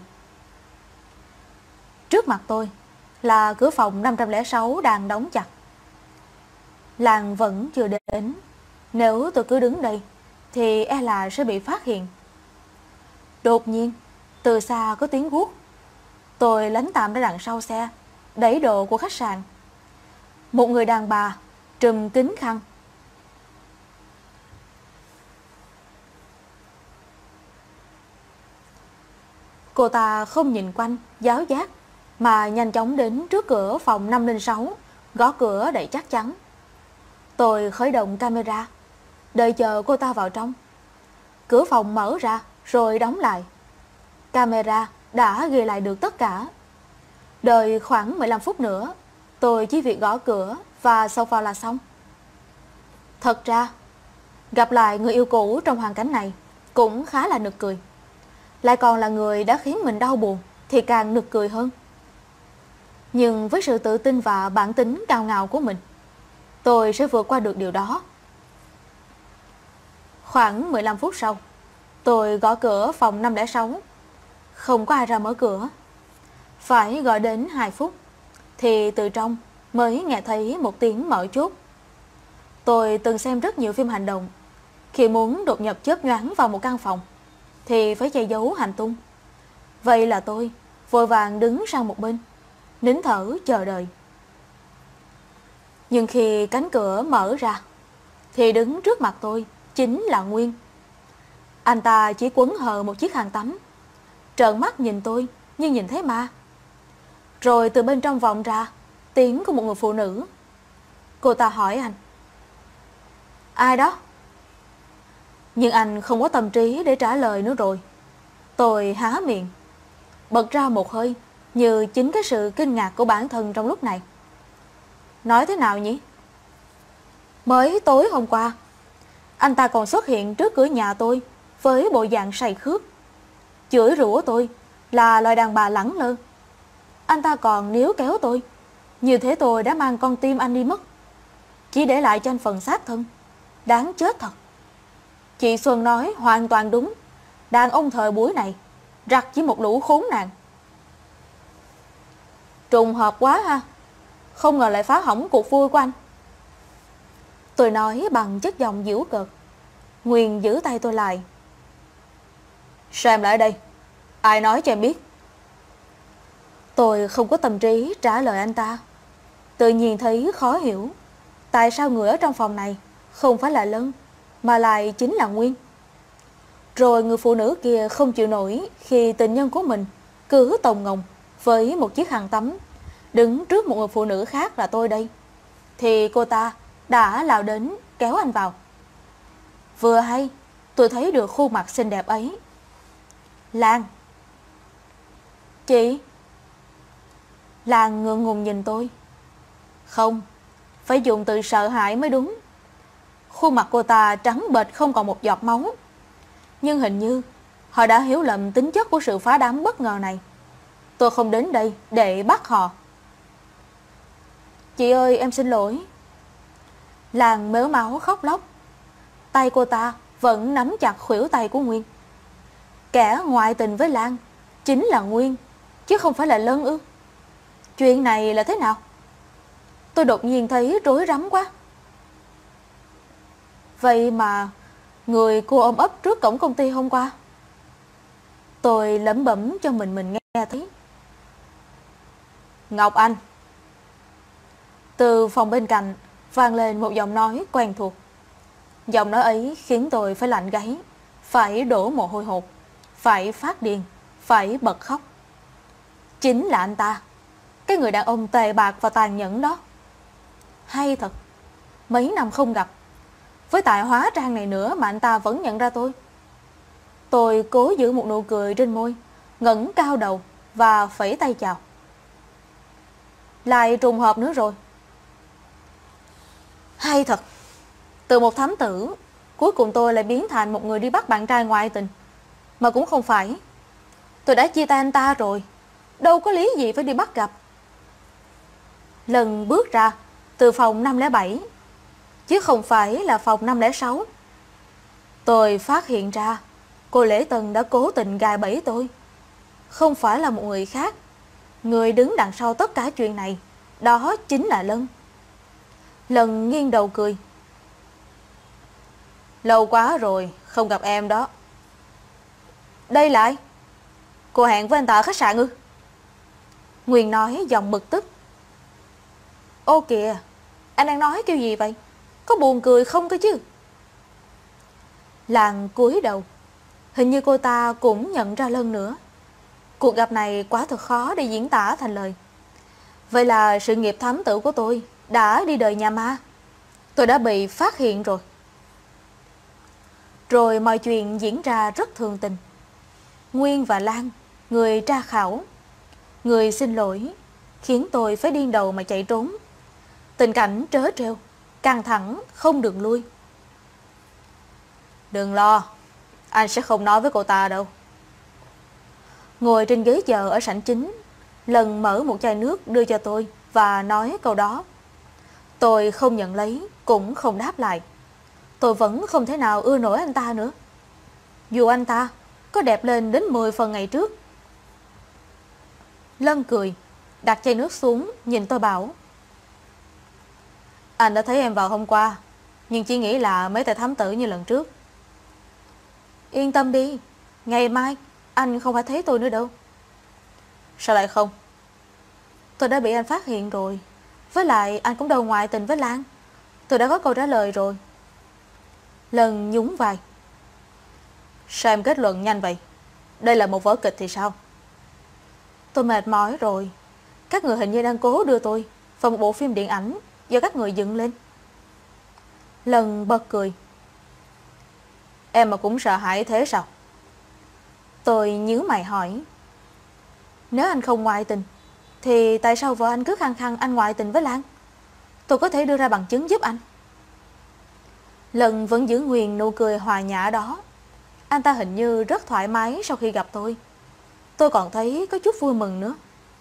Trước mặt tôi là cửa phòng 506 đang đóng chặt. Lan vẫn chưa đến. Nếu tôi cứ đứng đây thì e là sẽ bị phát hiện. Đột nhiên, từ xa có tiếng guốc. Tôi lánh tạm ra đằng sau xe, đẩy đồ của khách sạn. Một người đàn bà trùm kính khăn. Cô ta không nhìn quanh, giáo giác, mà nhanh chóng đến trước cửa phòng 506, gõ cửa đầy chắc chắn. Tôi khởi động camera, đợi chờ cô ta vào trong. Cửa phòng mở ra rồi đóng lại. Camera đã ghi lại được tất cả. Đợi khoảng 15 phút nữa, tôi chỉ việc gõ cửa và xông vào là xong. Thật ra, gặp lại người yêu cũ trong hoàn cảnh này cũng khá là nực cười. Lại còn là người đã khiến mình đau buồn thì càng nực cười hơn. Nhưng với sự tự tin và bản tính cao ngạo của mình, tôi sẽ vượt qua được điều đó. Khoảng 15 phút sau, tôi gõ cửa phòng 506. Không có ai ra mở cửa. Phải gọi đến 2 phút thì từ trong mới nghe thấy một tiếng mở chốt. Tôi từng xem rất nhiều phim hành động. Khi muốn đột nhập chớp nhoáng vào một căn phòng thì phải che giấu hành tung. Vậy là tôi vội vàng đứng sang một bên, nín thở chờ đợi. Nhưng khi cánh cửa mở ra thì đứng trước mặt tôi chính là Nguyên. Anh ta chỉ quấn hờ một chiếc khăn tắm, trợn mắt nhìn tôi như nhìn thấy ma. Rồi từ bên trong vọng ra tiếng của một người phụ nữ. Cô ta hỏi anh: "Ai đó?" Nhưng anh không có tâm trí để trả lời nữa rồi. Tôi há miệng, bật ra một hơi như chính cái sự kinh ngạc của bản thân trong lúc này. Nói thế nào nhỉ? Mới tối hôm qua, anh ta còn xuất hiện trước cửa nhà tôi với bộ dạng say khướt, chửi rủa tôi là loài đàn bà lẳng lơ. Anh ta còn níu kéo tôi, như thế tôi đã mang con tim anh đi mất, chỉ để lại cho anh phần xác thân. Đáng chết thật. Chị Xuân nói hoàn toàn đúng. Đàn ông thời buổi này rặt chỉ một lũ khốn nạn. Trùng hợp quá ha, không ngờ lại phá hỏng cuộc vui của anh. Tôi nói bằng chất giọng giễu cợt. Nguyên giữ tay tôi lại. Sao em lại đây? Ai nói cho em biết? Tôi không có tâm trí trả lời anh ta. Tự nhiên thấy khó hiểu. Tại sao người ở trong phòng này không phải là Lân, mà lại chính là Nguyên? Rồi người phụ nữ kia không chịu nổi khi tình nhân của mình cứ tồng ngồng với một chiếc khăn tắm, đứng trước một người phụ nữ khác là tôi đây, thì cô ta đã lao đến kéo anh vào. Vừa hay tôi thấy được khuôn mặt xinh đẹp ấy. Lan. Chị? Lan ngượng ngùng nhìn tôi. Không, phải dùng từ sợ hãi mới đúng. Khuôn mặt cô ta trắng bệch không còn một giọt máu. Nhưng hình như họ đã hiểu lầm tính chất của sự phá đám bất ngờ này. Tôi không đến đây để bắt họ. Chị ơi, em xin lỗi. Lan mếu máu khóc lóc. Tay cô ta vẫn nắm chặt khuỷu tay của Nguyên. Kẻ ngoại tình với Lan chính là Nguyên, chứ không phải là Lân ư? Chuyện này là thế nào? Tôi đột nhiên thấy rối rắm quá. Vậy mà người cô ôm ấp trước cổng công ty hôm qua. Tôi lẩm bẩm cho mình nghe thấy. Ngọc Anh. Từ phòng bên cạnh vang lên một giọng nói quen thuộc. Giọng nói ấy khiến tôi phải lạnh gáy, phải đổ mồ hôi hột, phải phát điên, phải bật khóc. Chính là anh ta, cái người đàn ông tệ bạc và tàn nhẫn đó. Hay thật, mấy năm không gặp, với tài hóa trang này nữa mà anh ta vẫn nhận ra tôi. Tôi cố giữ một nụ cười trên môi, ngẩng cao đầu và phẩy tay chào. Lại trùng hợp nữa rồi. Hay thật, từ một thám tử, cuối cùng tôi lại biến thành một người đi bắt bạn trai ngoại tình. Mà cũng không phải. Tôi đã chia tay anh ta rồi, đâu có lý gì phải đi bắt gặp. Lần bước ra từ phòng 507, chứ không phải là phòng 506. Tôi phát hiện ra cô Lễ Tân đã cố tình gài bẫy tôi. Không phải là một người khác. Người đứng đằng sau tất cả chuyện này, đó chính là Lân. Lân nghiêng đầu cười. Lâu quá rồi không gặp em đó. Đây là ai? Cô hẹn với anh ta ở khách sạn ư? Nguyên nói giọng bực tức. Ô kìa, anh đang nói kiểu gì vậy? Có buồn cười không cơ chứ? Lan cúi đầu. Hình như cô ta cũng nhận ra Lân nữa. Cuộc gặp này quá thật khó để diễn tả thành lời. Vậy là sự nghiệp thám tử của tôi đã đi đời nhà ma. Tôi đã bị phát hiện rồi. Rồi mọi chuyện diễn ra rất thường tình. Nguyên và Lan, người tra khảo, người xin lỗi, khiến tôi phải điên đầu mà chạy trốn. Tình cảnh trớ trêu, căng thẳng, không đường lui. Đừng lo, anh sẽ không nói với cô ta đâu. Ngồi trên ghế chờ ở sảnh chính, Lần mở một chai nước đưa cho tôi và nói câu đó. Tôi không nhận lấy, cũng không đáp lại. Tôi vẫn không thể nào ưa nổi anh ta nữa, dù anh ta có đẹp lên đến 10 phần ngày trước. Lân cười, đặt chai nước xuống, nhìn tôi bảo: Anh đã thấy em vào hôm qua, nhưng chỉ nghĩ là mấy tay thám tử như lần trước. Yên tâm đi, ngày mai anh không phải thấy tôi nữa đâu. Sao lại không? Tôi đã bị anh phát hiện rồi. Với lại anh cũng đâu ngoại tình với Lan. Tôi đã có câu trả lời rồi. Lần nhún vai. Sao em kết luận nhanh vậy? Đây là một vở kịch thì sao? Tôi mệt mỏi rồi. Các người hình như đang cố đưa tôi vào một bộ phim điện ảnh do các người dựng lên. Lần bật cười. Em mà cũng sợ hãi thế sao? Tôi nhíu mày hỏi. Nếu anh không ngoại tình thì tại sao vợ anh cứ khăng khăng anh ngoại tình với Lan? Tôi có thể đưa ra bằng chứng giúp anh. Lần vẫn giữ nguyên nụ cười hòa nhã đó. Anh ta hình như rất thoải mái sau khi gặp tôi. Tôi còn thấy có chút vui mừng nữa.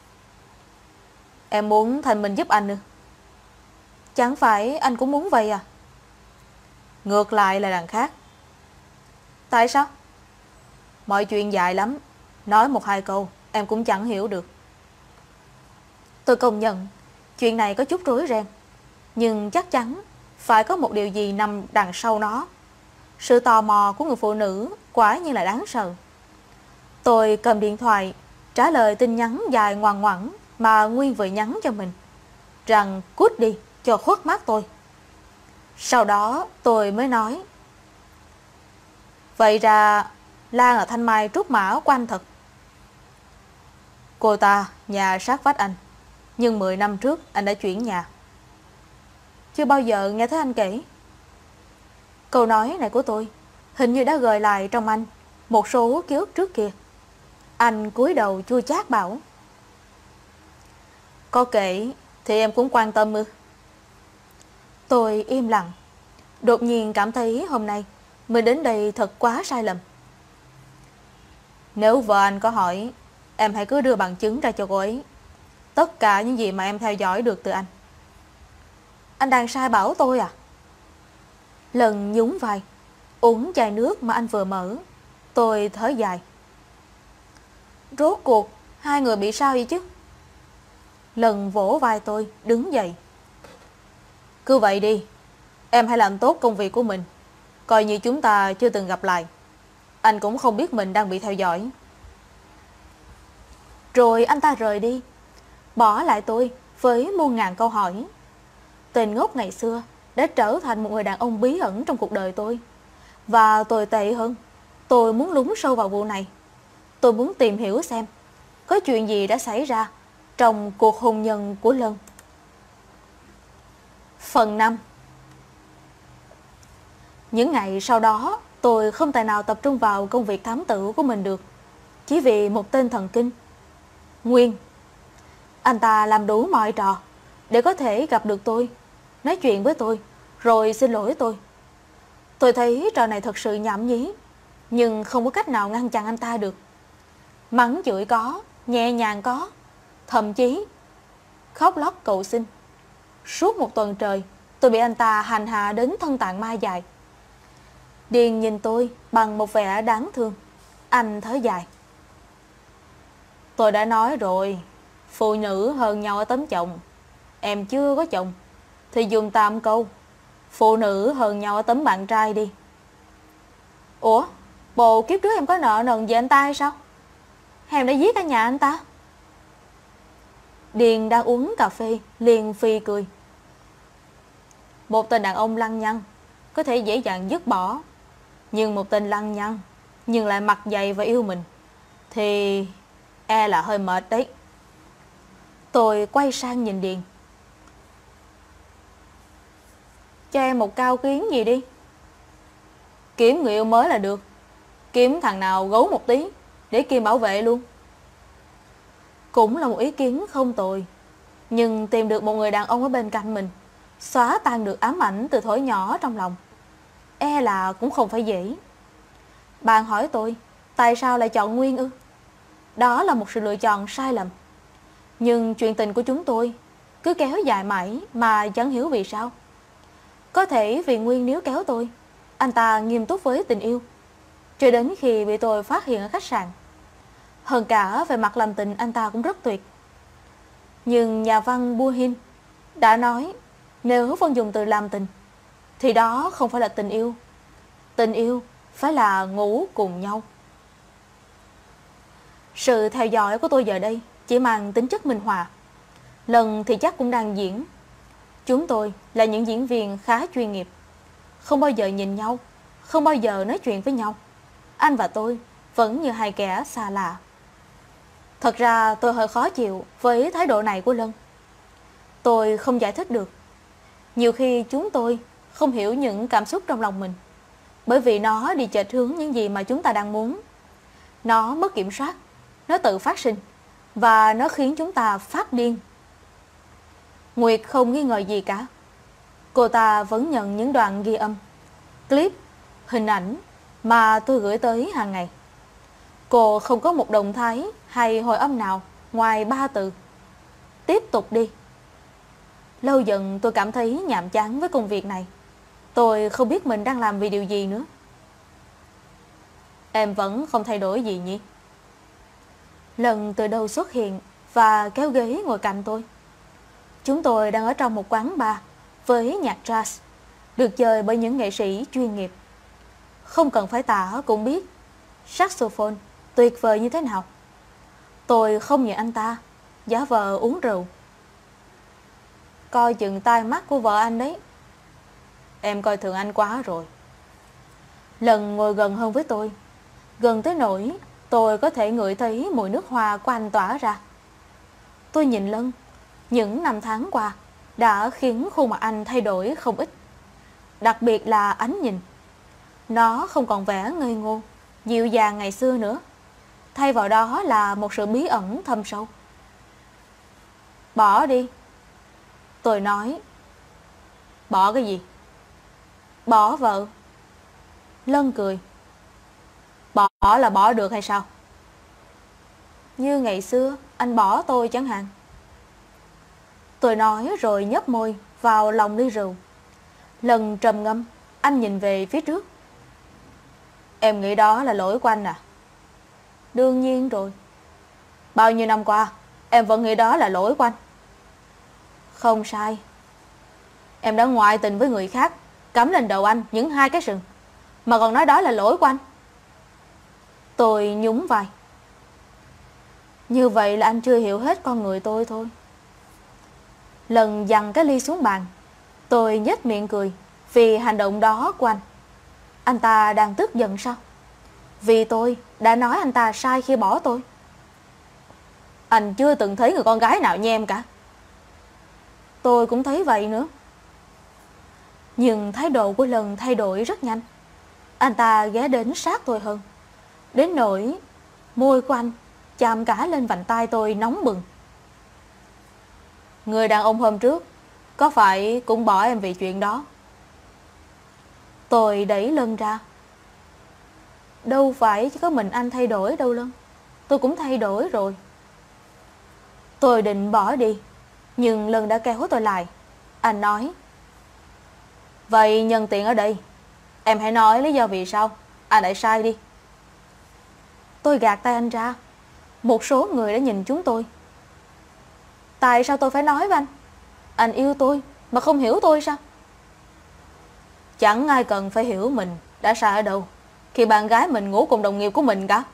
Em muốn thành mình giúp anh nữa? Chẳng phải anh cũng muốn vậy à? Ngược lại là đằng khác. Tại sao? Mọi chuyện dài lắm, nói một hai câu em cũng chẳng hiểu được. Tôi công nhận chuyện này có chút rối ren, nhưng chắc chắn phải có một điều gì nằm đằng sau nó. Sự tò mò của người phụ nữ quả nhiên là đáng sợ. Tôi cầm điện thoại trả lời tin nhắn dài ngoằn ngoẵng mà Nguyên vừa nhắn cho mình, rằng cút đi cho khuất mắt tôi. Sau đó tôi mới nói: Vậy ra Lan là thanh mai trúc mã của anh thật. Cô ta nhà sát vách anh, nhưng 10 năm trước anh đã chuyển nhà. Chưa bao giờ nghe thấy anh kể. Câu nói này của tôi hình như đã gợi lại trong anh một số ký ức trước kia. Anh cúi đầu chua chát bảo: Có kể thì em cũng quan tâm ư? Tôi im lặng. Đột nhiên cảm thấy hôm nay mình đến đây thật quá sai lầm. Nếu vợ anh có hỏi, em hãy cứ đưa bằng chứng ra cho cô ấy. Tất cả những gì mà em theo dõi được từ anh. Anh đang sai bảo tôi à? Lần nhún vai, uống chai nước mà anh vừa mở. Tôi thở dài. Rốt cuộc hai người bị sao vậy chứ? Lần vỗ vai tôi đứng dậy. Cứ vậy đi, em hãy làm tốt công việc của mình, coi như chúng ta chưa từng gặp lại. Anh cũng không biết mình đang bị theo dõi. Rồi anh ta rời đi, bỏ lại tôi với muôn ngàn câu hỏi. Tên ngốc ngày xưa đã trở thành một người đàn ông bí ẩn trong cuộc đời tôi. Và tồi tệ hơn, tôi muốn lún sâu vào vụ này. Tôi muốn tìm hiểu xem có chuyện gì đã xảy ra trong cuộc hôn nhân của Lân. Phần 5. Những ngày sau đó, tôi không tài nào tập trung vào công việc thám tử của mình được, chỉ vì một tên thần kinh, Nguyên. Anh ta làm đủ mọi trò để có thể gặp được tôi, nói chuyện với tôi, rồi xin lỗi tôi. Tôi thấy trò này thật sự nhảm nhí, nhưng không có cách nào ngăn chặn anh ta được. Mắng chửi có, nhẹ nhàng có, thậm chí khóc lóc cầu xin. Suốt một tuần trời, tôi bị anh ta hành hạ đến thân tàn ma dại. Điền nhìn tôi bằng một vẻ đáng thương. Anh thở dài. Tôi đã nói rồi, phụ nữ hơn nhau ở tấm chồng. Em chưa có chồng thì dùng tạm câu phụ nữ hơn nhau ở tấm bạn trai đi. Ủa, bộ kiếp trước em có nợ nần về anh ta hay sao? Em đã giết cả nhà anh ta? Điền đang uống cà phê liền phi cười. Một tên đàn ông lăng nhăng có thể dễ dàng dứt bỏ, nhưng một tên lăng nhăng nhưng lại mặt dày và yêu mình thì e là hơi mệt đấy. Tôi quay sang nhìn Điền. cho em một cao kiến gì đi. Kiếm người yêu mới là được. Kiếm thằng nào gấu một tí để Kim bảo vệ luôn. Cũng là một ý kiến không tồi. Nhưng tìm được một người đàn ông ở bên cạnh mình, xóa tan được ám ảnh từ thuở nhỏ trong lòng, e là cũng không phải dễ. Bạn hỏi tôi tại sao lại chọn Nguyên ư? Đó là một sự lựa chọn sai lầm. Nhưng chuyện tình của chúng tôi cứ kéo dài mãi mà chẳng hiểu vì sao. Có thể vì Nguyên níu kéo tôi, anh ta nghiêm túc với tình yêu, cho đến khi bị tôi phát hiện ở khách sạn. Hơn cả về mặt làm tình anh ta cũng rất tuyệt. Nhưng nhà văn Buhin đã nói, nếu vẫn dùng từ làm tình thì đó không phải là tình yêu. Tình yêu phải là ngủ cùng nhau. Sự theo dõi của tôi giờ đây chỉ mang tính chất minh họa. Lần thì chắc cũng đang diễn. Chúng tôi là những diễn viên khá chuyên nghiệp, không bao giờ nhìn nhau, không bao giờ nói chuyện với nhau. Anh và tôi vẫn như hai kẻ xa lạ. Thật ra tôi hơi khó chịu với thái độ này của Lân. Tôi không giải thích được. Nhiều khi chúng tôi không hiểu những cảm xúc trong lòng mình, bởi vì nó đi chệch hướng những gì mà chúng ta đang muốn. Nó mất kiểm soát, nó tự phát sinh, và nó khiến chúng ta phát điên. Nguyệt không nghi ngờ gì cả. Cô ta vẫn nhận những đoạn ghi âm, clip, hình ảnh mà tôi gửi tới hàng ngày. Cô không có một động thái hay hồi âm nào ngoài 3 từ: tiếp tục đi. Lâu dần tôi cảm thấy nhàm chán với công việc này. Tôi không biết mình đang làm vì điều gì nữa. Em vẫn không thay đổi gì nhỉ? Lần từ đâu xuất hiện và kéo ghế ngồi cạnh tôi. Chúng tôi đang ở trong một quán bar với nhạc jazz, được chơi bởi những nghệ sĩ chuyên nghiệp. Không cần phải tả cũng biết saxophone tuyệt vời như thế nào. Tôi không nhìn anh ta giả vờ uống rượu. Coi chừng tai mắt của vợ anh đấy. Em coi thường anh quá rồi. Lần ngồi gần hơn với tôi, gần tới nỗi tôi có thể ngửi thấy mùi nước hoa của anh tỏa ra. Tôi nhìn Lân. Những năm tháng qua đã khiến khuôn mặt anh thay đổi không ít. Đặc biệt là ánh nhìn. Nó không còn vẻ ngây ngô, dịu dàng ngày xưa nữa. Thay vào đó là một sự bí ẩn thâm sâu. Bỏ đi. Tôi nói. Bỏ cái gì? Bỏ vợ. Lân cười. Bỏ là bỏ được hay sao? Như ngày xưa anh bỏ tôi chẳng hạn. Tôi nói rồi nhấp môi vào lòng ly rượu. Lần trầm ngâm, anh nhìn về phía trước. Em nghĩ đó là lỗi của anh à? Đương nhiên rồi. Bao nhiêu năm qua em vẫn nghĩ đó là lỗi của anh. Không sai. Em đã ngoại tình với người khác, cắm lên đầu anh những 2 cái sừng, mà còn nói đó là lỗi của anh. Tôi nhún vai. Như vậy là anh chưa hiểu hết con người tôi thôi. Lần giằng cái ly xuống bàn. Tôi nhếch miệng cười vì hành động đó của anh. Anh ta đang tức giận sao? Vì tôi đã nói anh ta sai khi bỏ tôi. Anh chưa từng thấy người con gái nào như em cả. Tôi cũng thấy vậy nữa. Nhưng thái độ của Lần thay đổi rất nhanh. Anh ta ghé đến sát tôi hơn, đến nỗi môi của anh chạm cả lên vành tai tôi nóng bừng. Người đàn ông hôm trước có phải cũng bỏ em vì chuyện đó? Tôi đẩy Lân ra. Đâu phải chỉ có mình anh thay đổi đâu Lân. Tôi cũng thay đổi rồi. Tôi định bỏ đi, nhưng Lân đã kéo tôi lại. Anh nói. Vậy nhân tiện ở đây, em hãy nói lý do vì sao anh lại sai đi. Tôi gạt tay anh ra. Một số người đã nhìn chúng tôi. Tại sao tôi phải nói với anh? Anh yêu tôi mà không hiểu tôi sao? Chẳng ai cần phải hiểu mình đã sai ở đâu khi bạn gái mình ngủ cùng đồng nghiệp của mình cả.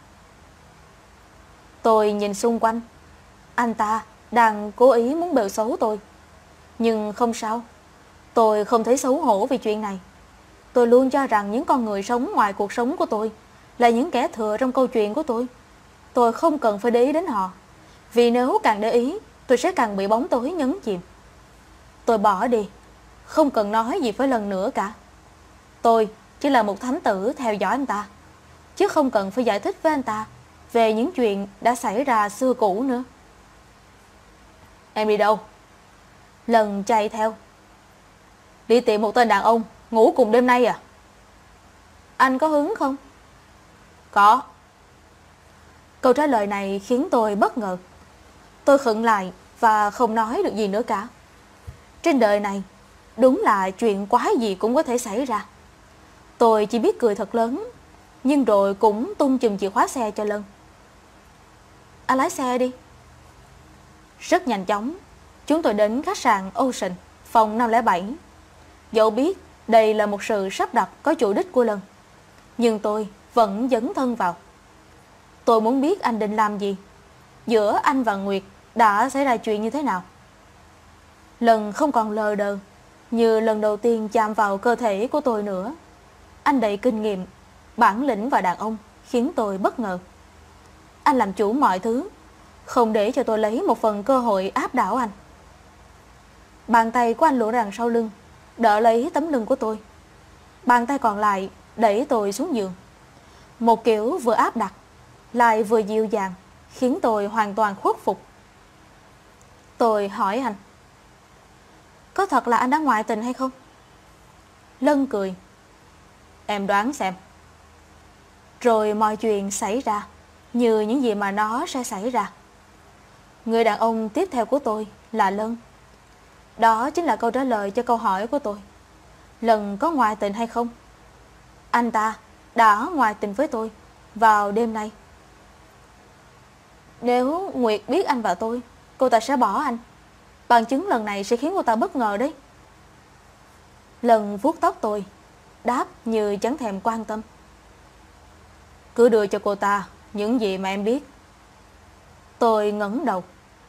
Tôi nhìn xung quanh. Anh ta đang cố ý muốn bêu xấu tôi. Nhưng không sao. Tôi không thấy xấu hổ vì chuyện này. Tôi luôn cho rằng những con người sống ngoài cuộc sống của tôi là những kẻ thừa trong câu chuyện của tôi. Tôi không cần phải để ý đến họ, vì nếu càng để ý tôi sẽ càng bị bóng tối nhấn chìm. Tôi bỏ đi, không cần nói gì với Lân nữa cả. Tôi chỉ là một thám tử theo dõi anh ta, chứ không cần phải giải thích với anh ta về những chuyện đã xảy ra xưa cũ nữa. Em đi đâu? Lân chạy theo. Đi tìm một tên đàn ông ngủ cùng đêm nay à? Anh có hứng không? Có. Câu trả lời này khiến tôi bất ngờ. Tôi khựng lại và không nói được gì nữa cả. Trên đời này đúng là chuyện quái gì cũng có thể xảy ra. Tôi chỉ biết cười thật lớn, nhưng rồi cũng tung chùm chìa khóa xe cho Lân. Anh lái xe đi. Rất nhanh chóng, chúng tôi đến khách sạn Ocean, phòng 507. Dẫu biết đây là một sự sắp đặt có chủ đích của Lân, nhưng tôi vẫn dấn thân vào. Tôi muốn biết anh định làm gì, giữa anh và Nguyệt đã xảy ra chuyện như thế nào. Lân không còn lờ đờ như lần đầu tiên chạm vào cơ thể của tôi nữa. Anh đầy kinh nghiệm, bản lĩnh và đàn ông khiến tôi bất ngờ. Anh làm chủ mọi thứ, không để cho tôi lấy một phần cơ hội áp đảo anh. Bàn tay của anh lộ ra đằng sau lưng, đỡ lấy tấm lưng của tôi. Bàn tay còn lại đẩy tôi xuống giường. Một kiểu vừa áp đặt lại vừa dịu dàng, khiến tôi hoàn toàn khuất phục. Tôi hỏi anh, có thật là anh đã ngoại tình hay không? Lân cười. Em đoán xem. Rồi mọi chuyện xảy ra như những gì mà nó sẽ xảy ra. Người đàn ông tiếp theo của tôi là Lân. Đó chính là câu trả lời cho câu hỏi của tôi. Lân có ngoại tình hay không? Anh ta đã ngoại tình với tôi vào đêm nay. Nếu Nguyệt biết anh và tôi, cô ta sẽ bỏ anh. Bằng chứng lần này sẽ khiến cô ta bất ngờ đấy. Lân vuốt tóc tôi, đáp như chẳng thèm quan tâm. Cứ đưa cho cô ta những gì mà em biết. Tôi ngẩng đầu.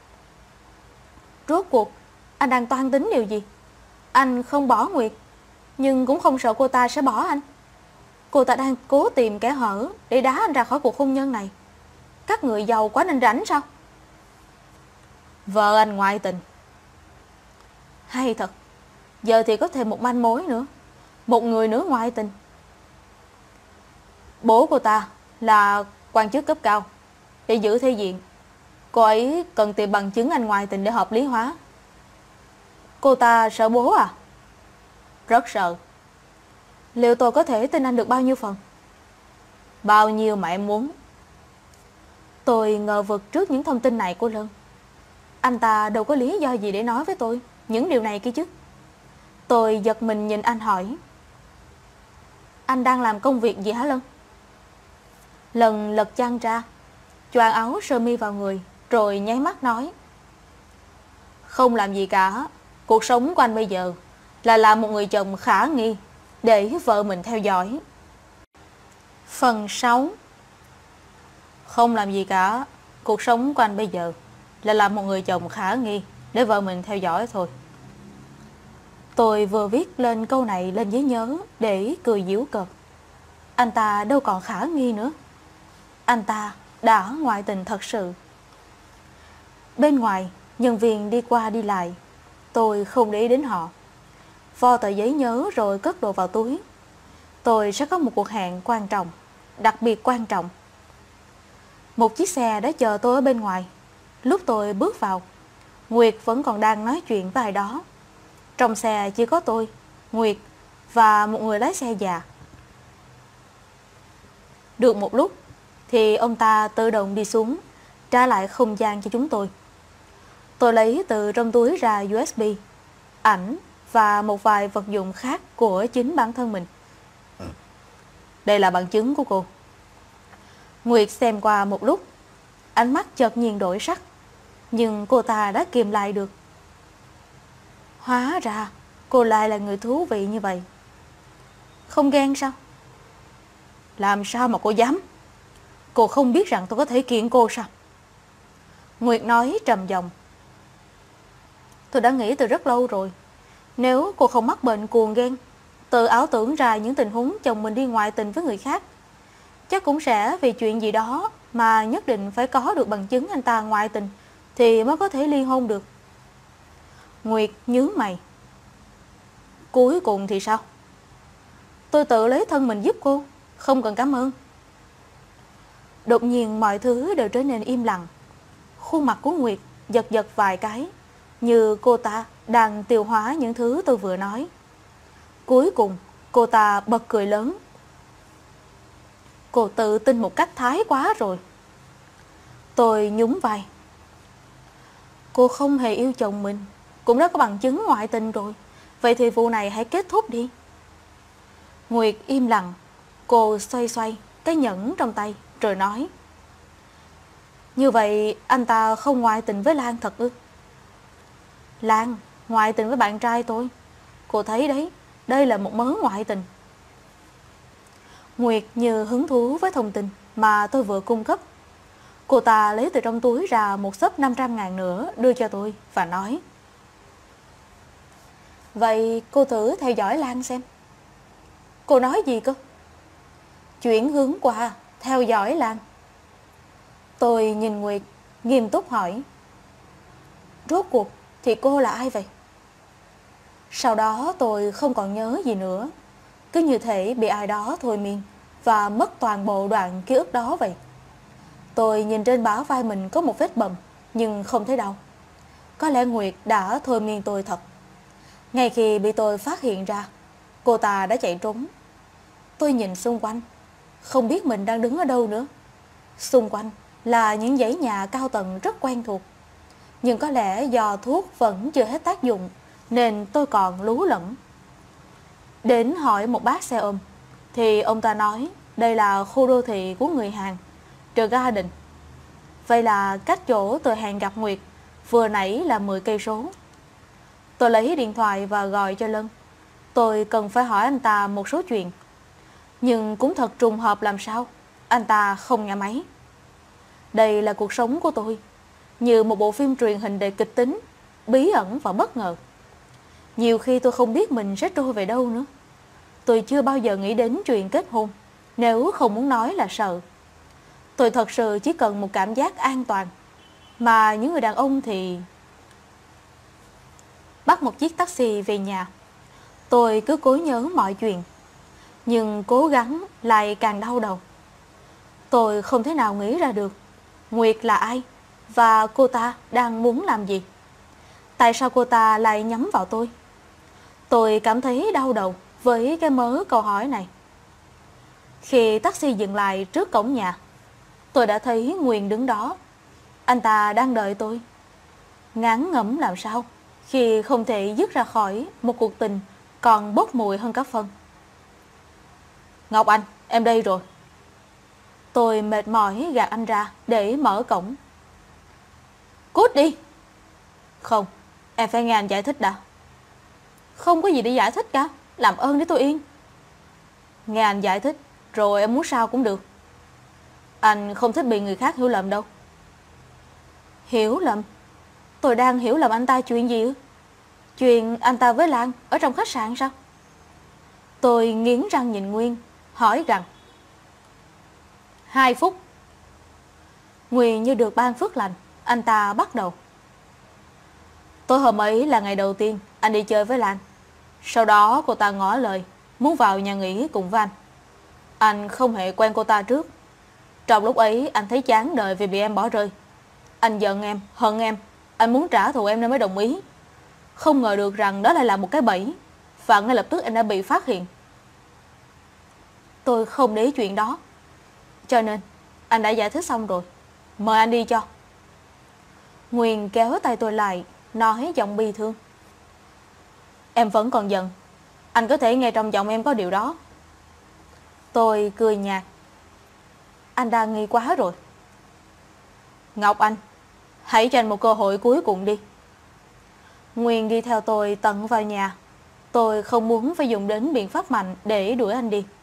Rốt cuộc anh đang toan tính điều gì? Anh không bỏ Nguyệt, nhưng cũng không sợ cô ta sẽ bỏ anh. Cô ta đang cố tìm kẽ hở để đá anh ra khỏi cuộc hôn nhân này. Các người giàu quá nên rảnh sao? Vợ anh ngoại tình. Hay thật. Giờ thì có thêm một manh mối nữa. Một người nữa ngoại tình. Bố cô ta là quan chức cấp cao. Để giữ thể diện, cô ấy cần tìm bằng chứng anh ngoại tình để hợp lý hóa. Cô ta sợ bố à? Rất sợ. Liệu tôi có thể tin anh được bao nhiêu phần? Bao nhiêu mà em muốn. Tôi ngờ vực trước những thông tin này của Lân. Anh ta đâu có lý do gì để nói với tôi những điều này kia chứ. Tôi giật mình nhìn anh hỏi, anh đang làm công việc gì hả Lân? Lân lật chăn ra, choàng áo sơ mi vào người, rồi nháy mắt nói, không làm gì cả. Cuộc sống của anh bây giờ là làm một người chồng khả nghi để vợ mình theo dõi. Phần 6. Không làm gì cả. Cuộc sống của anh bây giờ là làm một người chồng khả nghi để vợ mình theo dõi thôi. Tôi vừa viết lên câu này lên giấy nhớ để cười giễu cợt. Anh ta đâu còn khả nghi nữa. Anh ta đã ngoại tình thật sự. Bên ngoài, nhân viên đi qua đi lại. Tôi không để ý đến họ. Vo tờ giấy nhớ rồi cất đồ vào túi. Tôi sẽ có một cuộc hẹn quan trọng, đặc biệt quan trọng. Một chiếc xe đã chờ tôi ở bên ngoài. Lúc tôi bước vào, Nguyệt vẫn còn đang nói chuyện với ai đó. Trong xe chỉ có tôi, Nguyệt và một người lái xe già. Được một lúc thì ông ta tự động đi xuống, trả lại không gian cho chúng tôi. Tôi lấy từ trong túi ra USB, ảnh và một vài vật dụng khác của chính bản thân mình. Đây là bằng chứng của cô. Nguyệt xem qua một lúc, ánh mắt chợt nhiên đổi sắc, nhưng cô ta đã kìm lại được. Hóa ra cô lại là người thú vị như vậy. Không ghen sao? Làm sao mà cô dám? Cô không biết rằng tôi có thể kiện cô sao? Nguyệt nói trầm giọng. Tôi đã nghĩ từ rất lâu rồi. Nếu cô không mắc bệnh cuồng ghen, tự ảo tưởng ra những tình huống chồng mình đi ngoại tình với người khác, chắc cũng sẽ vì chuyện gì đó mà nhất định phải có được bằng chứng anh ta ngoại tình thì mới có thể ly hôn được. Nguyệt nhướng mày. Cuối cùng thì sao? Tôi tự lấy thân mình giúp cô, không cần cảm ơn. Đột nhiên mọi thứ đều trở nên im lặng. Khuôn mặt của Nguyệt giật giật vài cái, như cô ta đang tiêu hóa những thứ tôi vừa nói. Cuối cùng cô ta bật cười lớn. Cô tự tin một cách thái quá rồi. Tôi nhún vai. Cô không hề yêu chồng mình, cũng đã có bằng chứng ngoại tình rồi. Vậy thì vụ này hãy kết thúc đi. Nguyệt im lặng. Cô xoay xoay cái nhẫn trong tay rồi nói. Như vậy anh ta không ngoại tình với Lan thật ư? Lan ngoại tình với bạn trai tôi. Cô thấy đấy, đây là một mớ ngoại tình. Nguyệt như hứng thú với thông tin mà tôi vừa cung cấp. Cô ta lấy từ trong túi ra một xấp 500.000 nữa đưa cho tôi và nói. Vậy cô thử theo dõi Lan xem. Cô nói gì cơ? Chuyển hướng qua, theo dõi Lan. Tôi nhìn Nguyệt, nghiêm túc hỏi. Rốt cuộc thì cô là ai vậy? Sau đó tôi không còn nhớ gì nữa. Cứ như thể bị ai đó thôi miên và mất toàn bộ đoạn ký ức đó vậy. Tôi nhìn trên bả vai mình có một vết bầm, nhưng không thấy đau. Có lẽ Nguyệt đã thôi miên tôi thật. Ngay khi bị tôi phát hiện ra, cô ta đã chạy trốn. Tôi nhìn xung quanh, không biết mình đang đứng ở đâu nữa. Xung quanh là những dãy nhà cao tầng rất quen thuộc. Nhưng có lẽ do thuốc vẫn chưa hết tác dụng nên tôi còn lú lẫn. Đến hỏi một bác xe ôm thì ông ta nói đây là khu đô thị của người Hàn, The Garden. Vậy là cách chỗ tôi hẹn gặp Nguyệt vừa nãy là 10 cây số. Tôi lấy điện thoại và gọi cho Lân. Tôi cần phải hỏi anh ta một số chuyện. Nhưng cũng thật trùng hợp làm sao anh ta không nghe máy. Đây là cuộc sống của tôi, như một bộ phim truyền hình đầy kịch tính, bí ẩn và bất ngờ. Nhiều khi tôi không biết mình sẽ trôi về đâu nữa. Tôi chưa bao giờ nghĩ đến chuyện kết hôn, nếu không muốn nói là sợ. Tôi thật sự chỉ cần một cảm giác an toàn. Mà những người đàn ông thì... Bắt một chiếc taxi về nhà. Tôi cứ cố nhớ mọi chuyện, nhưng cố gắng lại càng đau đầu. Tôi không thể nào nghĩ ra được Nguyệt là ai và cô ta đang muốn làm gì. Tại sao cô ta lại nhắm vào tôi? Tôi cảm thấy đau đầu với cái mớ câu hỏi này. Khi taxi dừng lại trước cổng nhà, tôi đã thấy Nguyên đứng đó. Anh ta đang đợi tôi. Ngán ngẩm làm sao khi không thể dứt ra khỏi một cuộc tình còn bốc mùi hơn cả phân. Ngọc Anh, em đây rồi. Tôi mệt mỏi gạt anh ra để mở cổng. Cút đi. Không, em phải nghe anh giải thích đã. Không có gì để giải thích cả, làm ơn để tôi yên. Nghe anh giải thích, rồi em muốn sao cũng được. Anh không thích bị người khác hiểu lầm đâu. Hiểu lầm? Tôi đang hiểu lầm anh ta chuyện gì ư? Chuyện anh ta với Lan ở trong khách sạn sao? Tôi nghiến răng nhìn Nguyên, hỏi rằng 2 phút. Nguyên như được ban phước lành, anh ta bắt đầu. Tối hôm ấy là ngày đầu tiên anh đi chơi với Lan. Sau đó cô ta ngỏ lời muốn vào nhà nghỉ cùng với anh. Anh không hề quen cô ta trước. Trong lúc ấy anh thấy chán đời vì bị em bỏ rơi. Anh giận em, hận em. Anh muốn trả thù em nên mới đồng ý. Không ngờ được rằng đó lại là một cái bẫy. Và ngay lập tức anh đã bị phát hiện. Tôi không để ý chuyện đó. Cho nên anh đã giải thích xong rồi. Mời anh đi cho. Nguyên kéo tay tôi lại, nói giọng bi thương. Em vẫn còn giận. Anh có thể nghe trong giọng em có điều đó. Tôi cười nhạt. Anh đang nghi quá rồi. Ngọc Anh, hãy cho anh một cơ hội cuối cùng đi. Nguyên đi theo tôi tận vào nhà. Tôi không muốn phải dùng đến biện pháp mạnh để đuổi anh đi.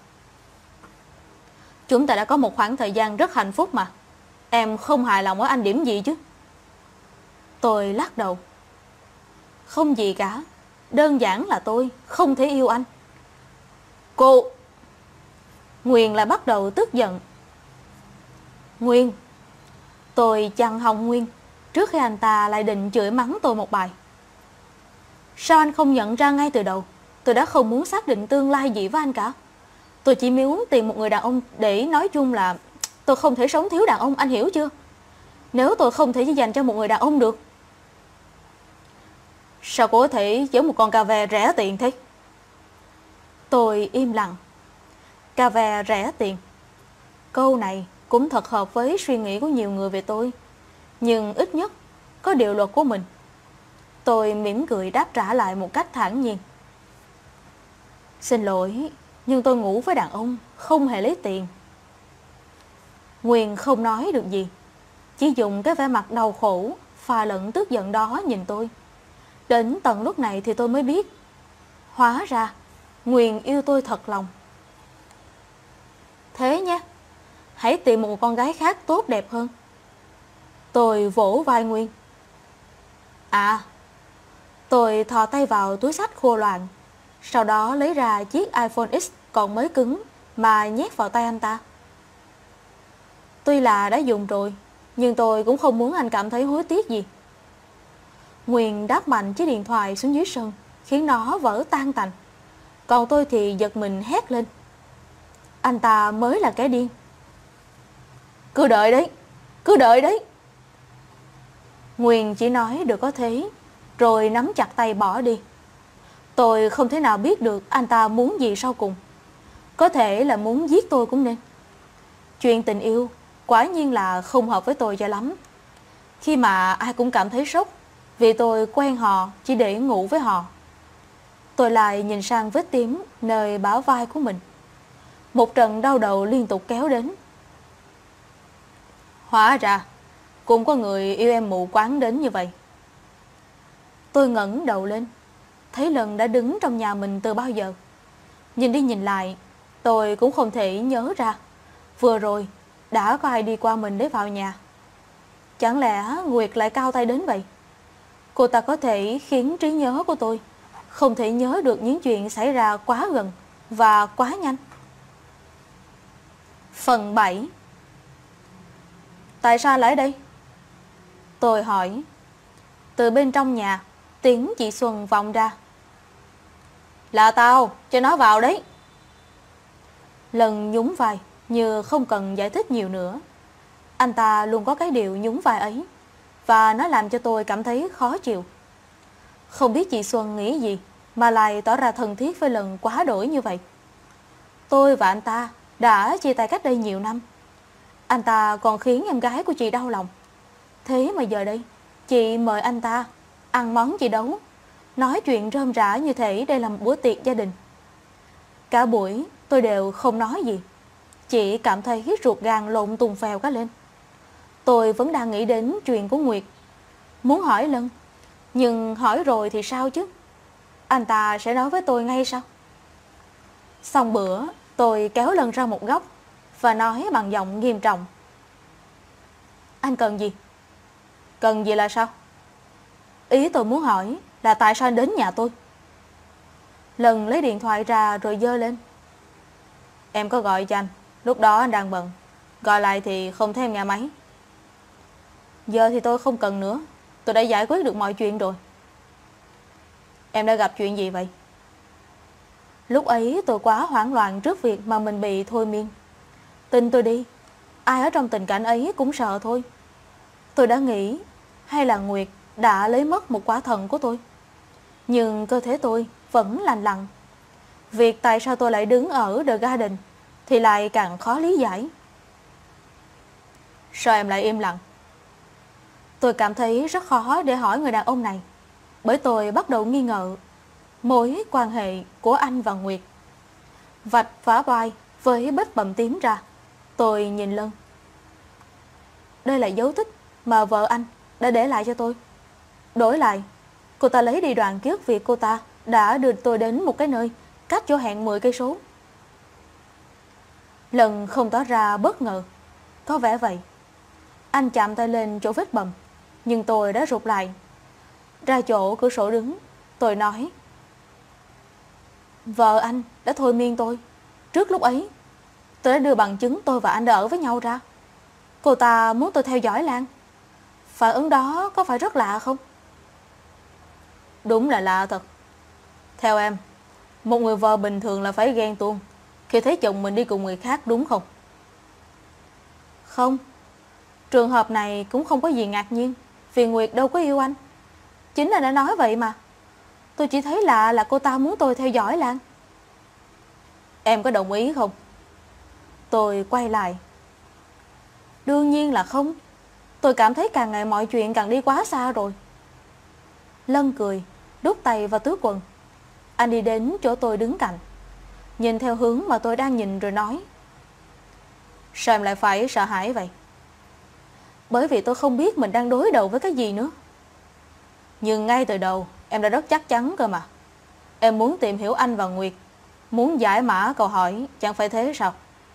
Chúng ta đã có một khoảng thời gian rất hạnh phúc mà. Em không hài lòng ở anh điểm gì chứ? Tôi lắc đầu. Không gì cả. Đơn giản là tôi không thể yêu anh. Cô... Nguyên lại bắt đầu tức giận. Nguyên... Tôi chặn họng Nguyên trước khi anh ta lại định chửi mắng tôi một bài. Sao anh không nhận ra ngay từ đầu Tôi đã không muốn xác định tương lai gì với anh cả. Tôi chỉ muốn tìm một người đàn ông để nói chung là tôi không thể sống thiếu đàn ông, anh hiểu chưa? Nếu tôi không thể chỉ dành cho một người đàn ông được. Sao cô có thể giống một con cà ve rẻ tiền thế? Tôi im lặng. Cà ve rẻ tiền. Câu này cũng thật hợp với suy nghĩ của nhiều người về tôi. Nhưng ít nhất có điều luật của mình. Tôi mỉm cười đáp trả lại một cách thản nhiên. Xin lỗi, nhưng tôi ngủ với đàn ông, không hề lấy tiền. Nguyên không nói được gì, chỉ dùng cái vẻ mặt đau khổ, pha lẫn tức giận đó nhìn tôi. Đến tận lúc này thì tôi mới biết, hóa ra Nguyên yêu tôi thật lòng. Thế nhé, hãy tìm một con gái khác tốt đẹp hơn. Tôi vỗ vai Nguyên. À, tôi thò tay vào túi xách khô loạn, sau đó lấy ra chiếc iPhone X còn mới cứng mà nhét vào tay anh ta. Tuy là đã dùng rồi, nhưng tôi cũng không muốn anh cảm thấy hối tiếc gì. Nguyên đáp mạnh chiếc điện thoại xuống dưới sân, khiến nó vỡ tan tành. Còn tôi thì giật mình hét lên. Anh ta mới là kẻ điên. Cứ đợi đấy, cứ đợi đấy. Nguyên chỉ nói được có thế, rồi nắm chặt tay bỏ đi. Tôi không thể nào biết được anh ta muốn gì sau cùng. Có thể là muốn giết tôi cũng nên. Chuyện tình yêu quả nhiên là không hợp với tôi cho lắm. Khi mà ai cũng cảm thấy sốc vì tôi quen họ chỉ để ngủ với họ. Tôi lại nhìn sang vết tím nơi bả vai của mình. Một trận đau đầu liên tục kéo đến. Hóa ra cũng có người yêu em mù quáng đến như vậy. Tôi ngẩng đầu lên, thấy Lần đã đứng trong nhà mình từ bao giờ. Nhìn đi nhìn lại, tôi cũng không thể nhớ ra vừa rồi đã có ai đi qua mình để vào nhà. Chẳng lẽ Nguyệt lại cao tay đến vậy? Cô ta có thể khiến trí nhớ của tôi không thể nhớ được những chuyện xảy ra quá gần và quá nhanh. Phần 7. Tại sao lại ở đây? Tôi hỏi. Từ bên trong nhà, tiếng chị Xuân vọng ra. Là tao, cho nó vào đấy. Lần nhún vai như không cần giải thích nhiều nữa. Anh ta luôn có cái điều nhún vai ấy, và nó làm cho tôi cảm thấy khó chịu. Không biết chị Xuân nghĩ gì mà lại tỏ ra thân thiết với Lần quá đổi như vậy. Tôi và anh ta đã chia tay cách đây nhiều năm. Anh ta còn khiến em gái của chị đau lòng. Thế mà giờ đây, chị mời anh ta ăn món chị nấu, nói chuyện rôm rả như thể đây là một bữa tiệc gia đình. Cả buổi tôi đều không nói gì, chỉ cảm thấy ruột gan lộn tùng phèo cả lên. Tôi vẫn đang nghĩ đến chuyện của Nguyệt, muốn hỏi Lân, nhưng hỏi rồi thì sao chứ? Anh ta sẽ nói với tôi ngay sao? Xong bữa, tôi kéo Lân ra một góc và nói bằng giọng nghiêm trọng. Anh cần gì? Cần gì là sao? Ý tôi muốn hỏi là tại sao anh đến nhà tôi? Lần lấy điện thoại ra rồi giơ lên. Em có gọi cho anh, lúc đó anh đang bận. Gọi lại thì không thấy em nghe máy. Giờ thì tôi không cần nữa, tôi đã giải quyết được mọi chuyện rồi. Em đã gặp chuyện gì vậy? Lúc ấy tôi quá hoảng loạn trước việc mà mình bị thôi miên. Tin tôi đi, ai ở trong tình cảnh ấy cũng sợ thôi. Tôi đã nghĩ hay là Nguyệt đã lấy mất một quả thận của tôi. Nhưng cơ thể tôi vẫn lành lặn. Việc tại sao tôi lại đứng ở The Garden thì lại càng khó lý giải. Sao em lại im lặng? Tôi cảm thấy rất khó để hỏi người đàn ông này, bởi tôi bắt đầu nghi ngờ mối quan hệ của anh và Nguyệt. Vạch vả vai với vết bầm tím ra, tôi nhìn Lân. Đây là dấu tích mà vợ anh đã để lại cho tôi. Đổi lại, cô ta lấy đi đoạn ký ức việc cô ta đã đưa tôi đến một cái nơi cách chỗ hẹn 10 cây số. Lân không tỏ ra bất ngờ, có vẻ vậy. Anh chạm tay lên chỗ vết bầm, nhưng tôi đã rụt lại. Ra chỗ cửa sổ đứng, tôi nói. Vợ anh đã thôi miên tôi. Trước lúc ấy, tôi đã đưa bằng chứng tôi và anh đã ở với nhau ra. Cô ta muốn tôi theo dõi Lan. Phản ứng đó có phải rất lạ không? Đúng là lạ thật. Theo em, Một người vợ bình thường là phải ghen tuông khi thấy chồng mình đi cùng người khác, đúng không? Không, trường hợp này cũng không có gì ngạc nhiên, vì Nguyệt đâu có yêu anh. Chính là đã nói vậy mà. Tôi chỉ thấy lạ là cô ta muốn tôi theo dõi Lan. Em có đồng ý không? Tôi quay lại. Đương nhiên là không. Tôi cảm thấy càng ngày mọi chuyện càng đi quá xa rồi. Lân cười, đút tay vào túi quần. Anh đi đến chỗ tôi đứng cạnh, nhìn theo hướng mà tôi đang nhìn rồi nói: Sao em lại phải sợ hãi vậy? Bởi vì tôi không biết mình đang đối đầu với cái gì nữa. Nhưng ngay từ đầu em đã rất chắc chắn cơ mà. Em muốn tìm hiểu anh và Nguyệt, muốn giải mã câu hỏi, chẳng phải thế sao?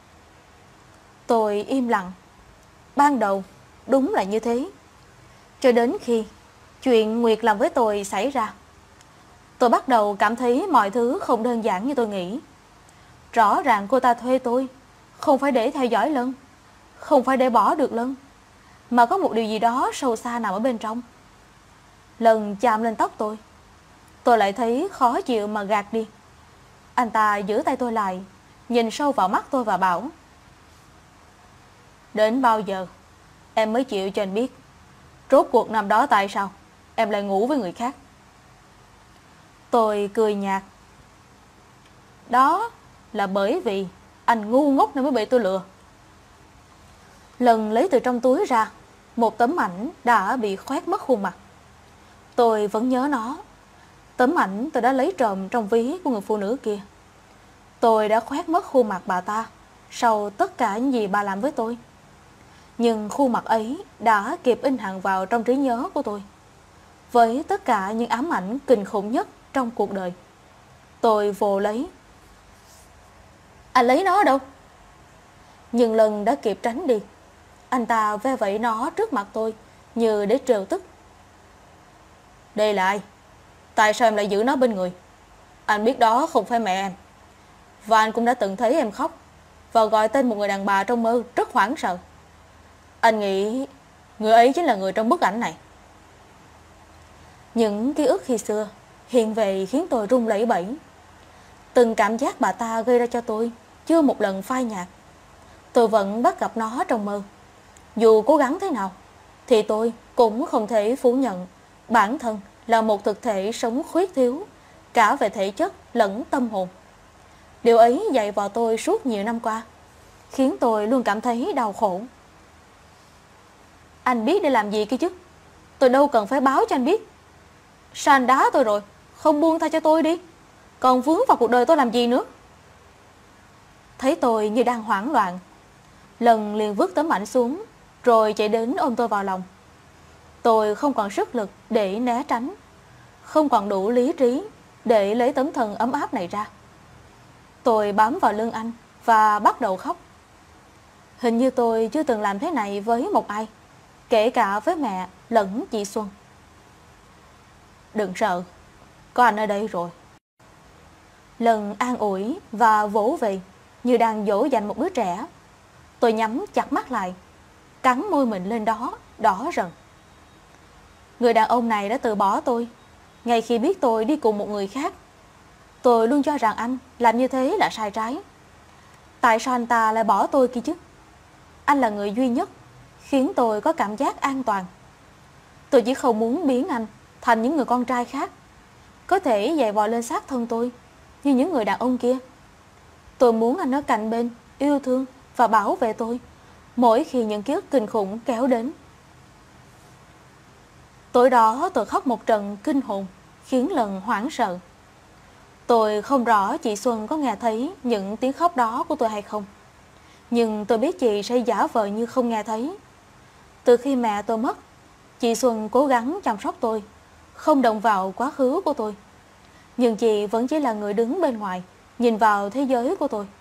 Tôi im lặng. Ban đầu đúng là như thế, cho đến khi chuyện Nguyệt làm với tôi xảy ra. Tôi bắt đầu cảm thấy mọi thứ không đơn giản như tôi nghĩ. Rõ ràng cô ta thuê tôi không phải để theo dõi Lân, không phải để bỏ được Lân, mà có một điều gì đó sâu xa nằm ở bên trong. Lần chạm lên tóc tôi lại thấy khó chịu mà gạt đi. Anh ta giữ tay tôi lại, nhìn sâu vào mắt tôi và bảo: Đến bao giờ em mới chịu cho anh biết rốt cuộc năm đó tại sao em lại ngủ với người khác? Tôi cười nhạt. Đó là bởi vì anh ngu ngốc nên mới bị tôi lừa. Lần lấy từ trong túi ra một tấm ảnh đã bị khoét mất khuôn mặt. Tôi vẫn nhớ nó. Tấm ảnh tôi đã lấy trộm trong ví của người phụ nữ kia. Tôi đã khoét mất khuôn mặt bà ta sau tất cả những gì bà làm với tôi. Nhưng khuôn mặt ấy đã kịp in hằn vào trong trí nhớ của tôi, với tất cả những ám ảnh kinh khủng nhất trong cuộc đời. Tôi vồ lấy. Anh lấy nó ở đâu? Nhưng Lần đã kịp tránh đi. Anh ta ve vẩy nó trước mặt tôi như để trêu tức. Đây là ai? Tại sao em lại giữ nó bên người? Anh biết đó không phải mẹ em, và anh cũng đã từng thấy em khóc và gọi tên một người đàn bà trong mơ rất hoảng sợ. Anh nghĩ người ấy chính là người trong bức ảnh này. Những ký ức khi xưa hiện về khiến tôi run lẩy bẩy. Từng cảm giác bà ta gây ra cho tôi chưa một lần phai nhạt. Tôi vẫn bắt gặp nó trong mơ. Dù cố gắng thế nào thì tôi cũng không thể phủ nhận bản thân là một thực thể sống khuyết thiếu cả về thể chất lẫn tâm hồn. Điều ấy dạy vào tôi suốt nhiều năm qua, khiến tôi luôn cảm thấy đau khổ. Anh biết để làm gì kia chứ? Tôi đâu cần phải báo cho anh biết. Sao anh đá tôi rồi, không buông tha cho tôi đi, còn vướng vào cuộc đời tôi làm gì nữa? Thấy tôi như đang hoảng loạn, Lần liền vứt tấm ảnh xuống rồi chạy đến ôm tôi vào lòng. Tôi không còn sức lực để né tránh, không còn đủ lý trí để lấy tấm thân ấm áp này ra. Tôi bám vào lưng anh và bắt đầu khóc. Hình như tôi chưa từng làm thế này với một ai, kể cả với mẹ lẫn chị Xuân. Đừng sợ, có anh ở đây rồi. Lần an ủi và vỗ về như đang dỗ dành một đứa trẻ. Tôi nhắm chặt mắt lại, cắn môi mình lên đó, đỏ rần. Người đàn ông này đã từ bỏ tôi ngay khi biết tôi đi cùng một người khác. Tôi luôn cho rằng anh làm như thế là sai trái. Tại sao anh ta lại bỏ tôi kia chứ? Anh là người duy nhất khiến tôi có cảm giác an toàn. Tôi chỉ không muốn biến anh thành những người con trai khác, có thể giày vò lên xác thân tôi như những người đàn ông kia. Tôi muốn anh ở cạnh bên, yêu thương và bảo vệ tôi mỗi khi những ký ức kinh khủng kéo đến. Tối đó tôi khóc một trận kinh hồn, khiến Lần hoảng sợ. Tôi không rõ chị Xuân có nghe thấy những tiếng khóc đó của tôi hay không, nhưng tôi biết chị sẽ giả vờ như không nghe thấy. Từ khi mẹ tôi mất, chị Xuân cố gắng chăm sóc tôi, không động vào quá khứ của tôi. Nhưng chị vẫn chỉ là người đứng bên ngoài, nhìn vào thế giới của tôi.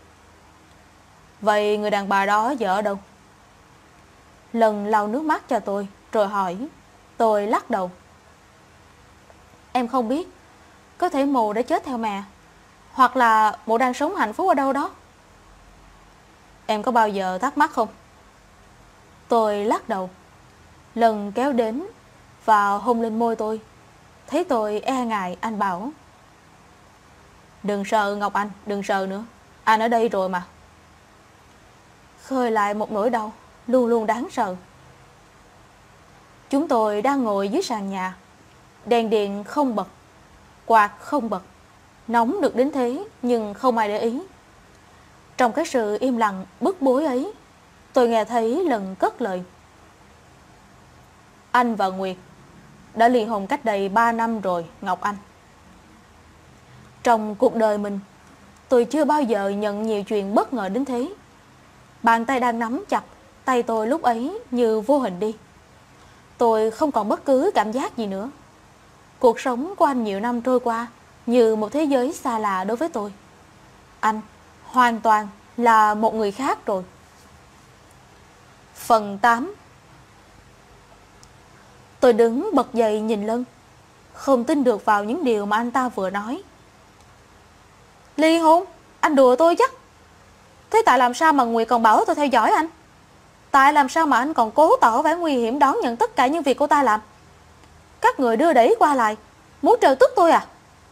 Vậy người đàn bà đó giờ ở đâu? Lần lau nước mắt cho tôi, rồi hỏi. Tôi lắc đầu. Em không biết. Có thể mụ đã chết theo mẹ, hoặc là mụ đang sống hạnh phúc ở đâu đó. Em có bao giờ thắc mắc không? Tôi lắc đầu. Lần kéo đến và hôn lên môi tôi. Thấy tôi e ngại, anh bảo. Đừng sợ Ngọc Anh, đừng sợ nữa. Anh ở đây rồi mà. Khơi lại một nỗi đau luôn luôn đáng sợ. Chúng tôi đang ngồi dưới sàn nhà. Đèn điện không bật, quạt không bật. Nóng được đến thế nhưng không ai để ý. Trong cái sự im lặng bức bối ấy, tôi nghe thấy Lần cất lời. Anh và Nguyệt đã ly hôn cách đây 3 năm rồi, Ngọc Anh. Trong cuộc đời mình, tôi chưa bao giờ nhận nhiều chuyện bất ngờ đến thế. Bàn tay đang nắm chặt tay tôi lúc ấy như vô hình đi. Tôi không còn bất cứ cảm giác gì nữa. Cuộc sống của anh nhiều năm trôi qua như một thế giới xa lạ đối với tôi. Anh hoàn toàn là một người khác rồi. Phần 8. Tôi đứng bật dậy nhìn Lân, không tin được vào những điều mà anh ta vừa nói. Ly hôn? Anh đùa tôi chắc. Thế tại làm sao mà Nguyệt còn bảo tôi theo dõi anh? Tại làm sao mà anh còn cố tỏ vẻ nguy hiểm đón nhận tất cả những việc cô ta làm? Các người đưa đẩy qua lại, muốn trêu tức tôi à?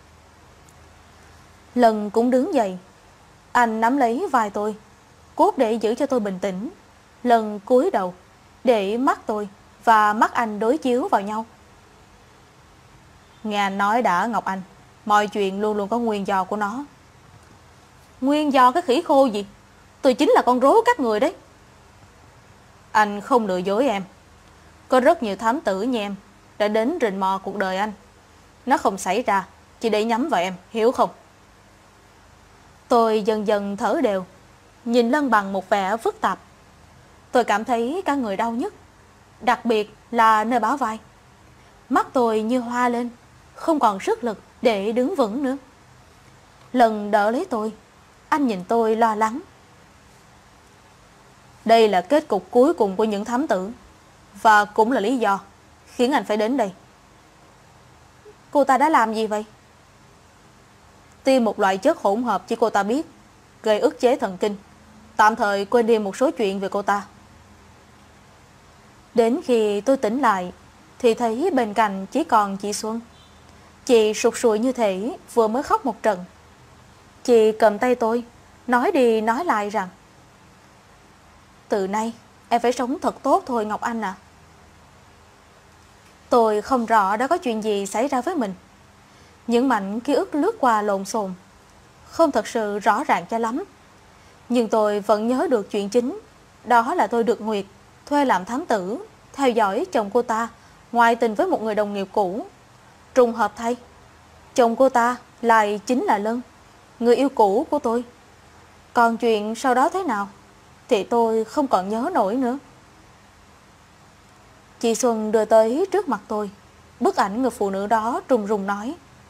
Lần cũng đứng dậy. Anh nắm lấy vai tôi, cốt để giữ cho tôi bình tĩnh. Lần cúi đầu để mắt tôi và mắt anh đối chiếu vào nhau. Nghe anh nói đã Ngọc Anh, mọi chuyện luôn luôn có nguyên do của nó. Nguyên do cái khỉ khô gì? Tôi chính là con rối các người đấy. Anh không lừa dối em. Có rất nhiều thám tử như em đã đến rình mò cuộc đời anh. Nó không xảy ra chỉ để nhắm vào em, hiểu không? Tôi dần dần thở đều, nhìn Lân bằng một vẻ phức tạp. Tôi cảm thấy cả người đau nhức, đặc biệt là nơi bả vai. Mắt tôi như hoa lên, không còn sức lực để đứng vững nữa. Lần đỡ lấy tôi, anh nhìn tôi lo lắng. Đây là kết cục cuối cùng của những thám tử, và cũng là lý do khiến anh phải đến đây. Cô ta đã làm gì vậy? Tiêm một loại chất hỗn hợp chỉ cô ta biết, gây ức chế thần kinh, tạm thời quên đi một số chuyện về cô ta. Đến khi tôi tỉnh lại thì thấy bên cạnh chỉ còn chị Xuân. Chị sụt sùi như thể vừa mới khóc một trận. Chị cầm tay tôi, nói đi nói lại rằng: từ nay em phải sống thật tốt thôi Ngọc Anh ạ. Tôi không rõ đã có chuyện gì xảy ra với mình. Những mảnh ký ức lướt qua lộn xộn, không thật sự rõ ràng cho lắm. Nhưng tôi vẫn nhớ được chuyện chính. Đó là tôi được Nguyệt thuê làm thám tử, theo dõi chồng cô ta ngoại tình với một người đồng nghiệp cũ. Trùng hợp thay, chồng cô ta lại chính là Lân, người yêu cũ của tôi. Còn chuyện sau đó thế nào thì tôi không còn nhớ nổi nữa. Chị Xuân đưa tới trước mặt tôi bức ảnh người phụ nữ đó, run run nói: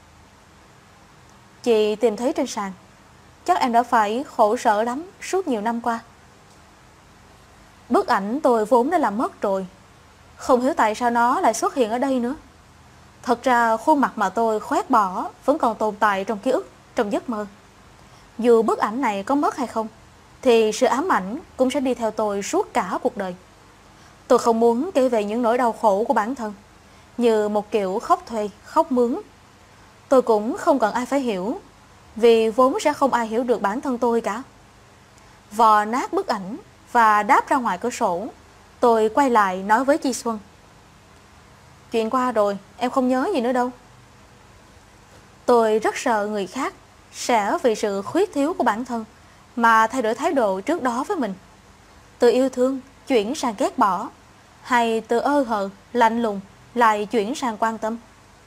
chị tìm thấy trên sàn. Chắc em đã phải khổ sở lắm suốt nhiều năm qua. Bức ảnh tôi vốn đã làm mất rồi, không hiểu tại sao nó lại xuất hiện ở đây nữa. Thật ra khuôn mặt mà tôi khoét bỏ vẫn còn tồn tại trong ký ức, trong giấc mơ. Dù bức ảnh này có mất hay không thì sự ám ảnh cũng sẽ đi theo tôi suốt cả cuộc đời. Tôi không muốn kể về những nỗi đau khổ của bản thân như một kiểu khóc thuê, khóc mướn. Tôi cũng không cần ai phải hiểu, vì vốn sẽ không ai hiểu được bản thân tôi cả. Vò nát bức ảnh và đáp ra ngoài cửa sổ, tôi quay lại nói với chị Xuân: chuyện qua rồi, em không nhớ gì nữa đâu. Tôi rất sợ người khác sẽ vì sự khuyết thiếu của bản thân mà thay đổi thái độ trước đó với mình. Từ yêu thương chuyển sang ghét bỏ, hay từ ơ hờ, lạnh lùng lại chuyển sang quan tâm.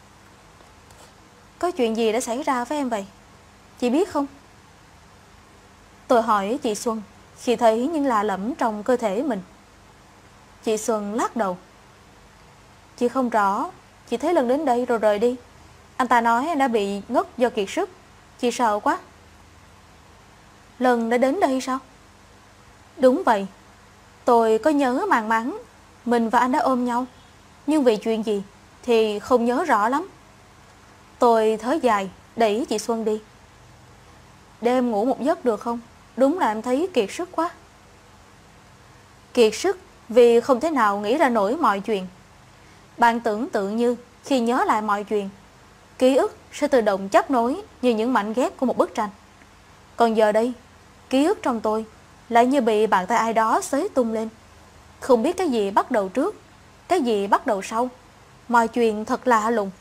Có chuyện gì đã xảy ra với em vậy? Chị biết không? Tôi hỏi chị Xuân khi thấy những lạ lẫm trong cơ thể mình. Chị Xuân lắc đầu. Chị không rõ, chị thấy Lần đến đây rồi rời đi. Anh ta nói em đã bị ngất do kiệt sức. Chị sợ quá. Lần đã đến đây sao? Đúng vậy. Tôi có nhớ màng máng mình và anh đã ôm nhau, nhưng vì chuyện gì thì không nhớ rõ lắm. Tôi thở dài đẩy chị Xuân đi. Để em ngủ một giấc được không? Đúng là em thấy kiệt sức quá. Kiệt sức vì không thể nào nghĩ ra nổi mọi chuyện. Bạn tưởng tượng như khi nhớ lại mọi chuyện, ký ức sẽ tự động chấp nối như những mảnh ghép của một bức tranh. Còn giờ đây, ký ức trong tôi lại như bị bàn tay ai đó xới tung lên. Không biết cái gì bắt đầu trước, cái gì bắt đầu sau. Mọi chuyện thật lạ lùng.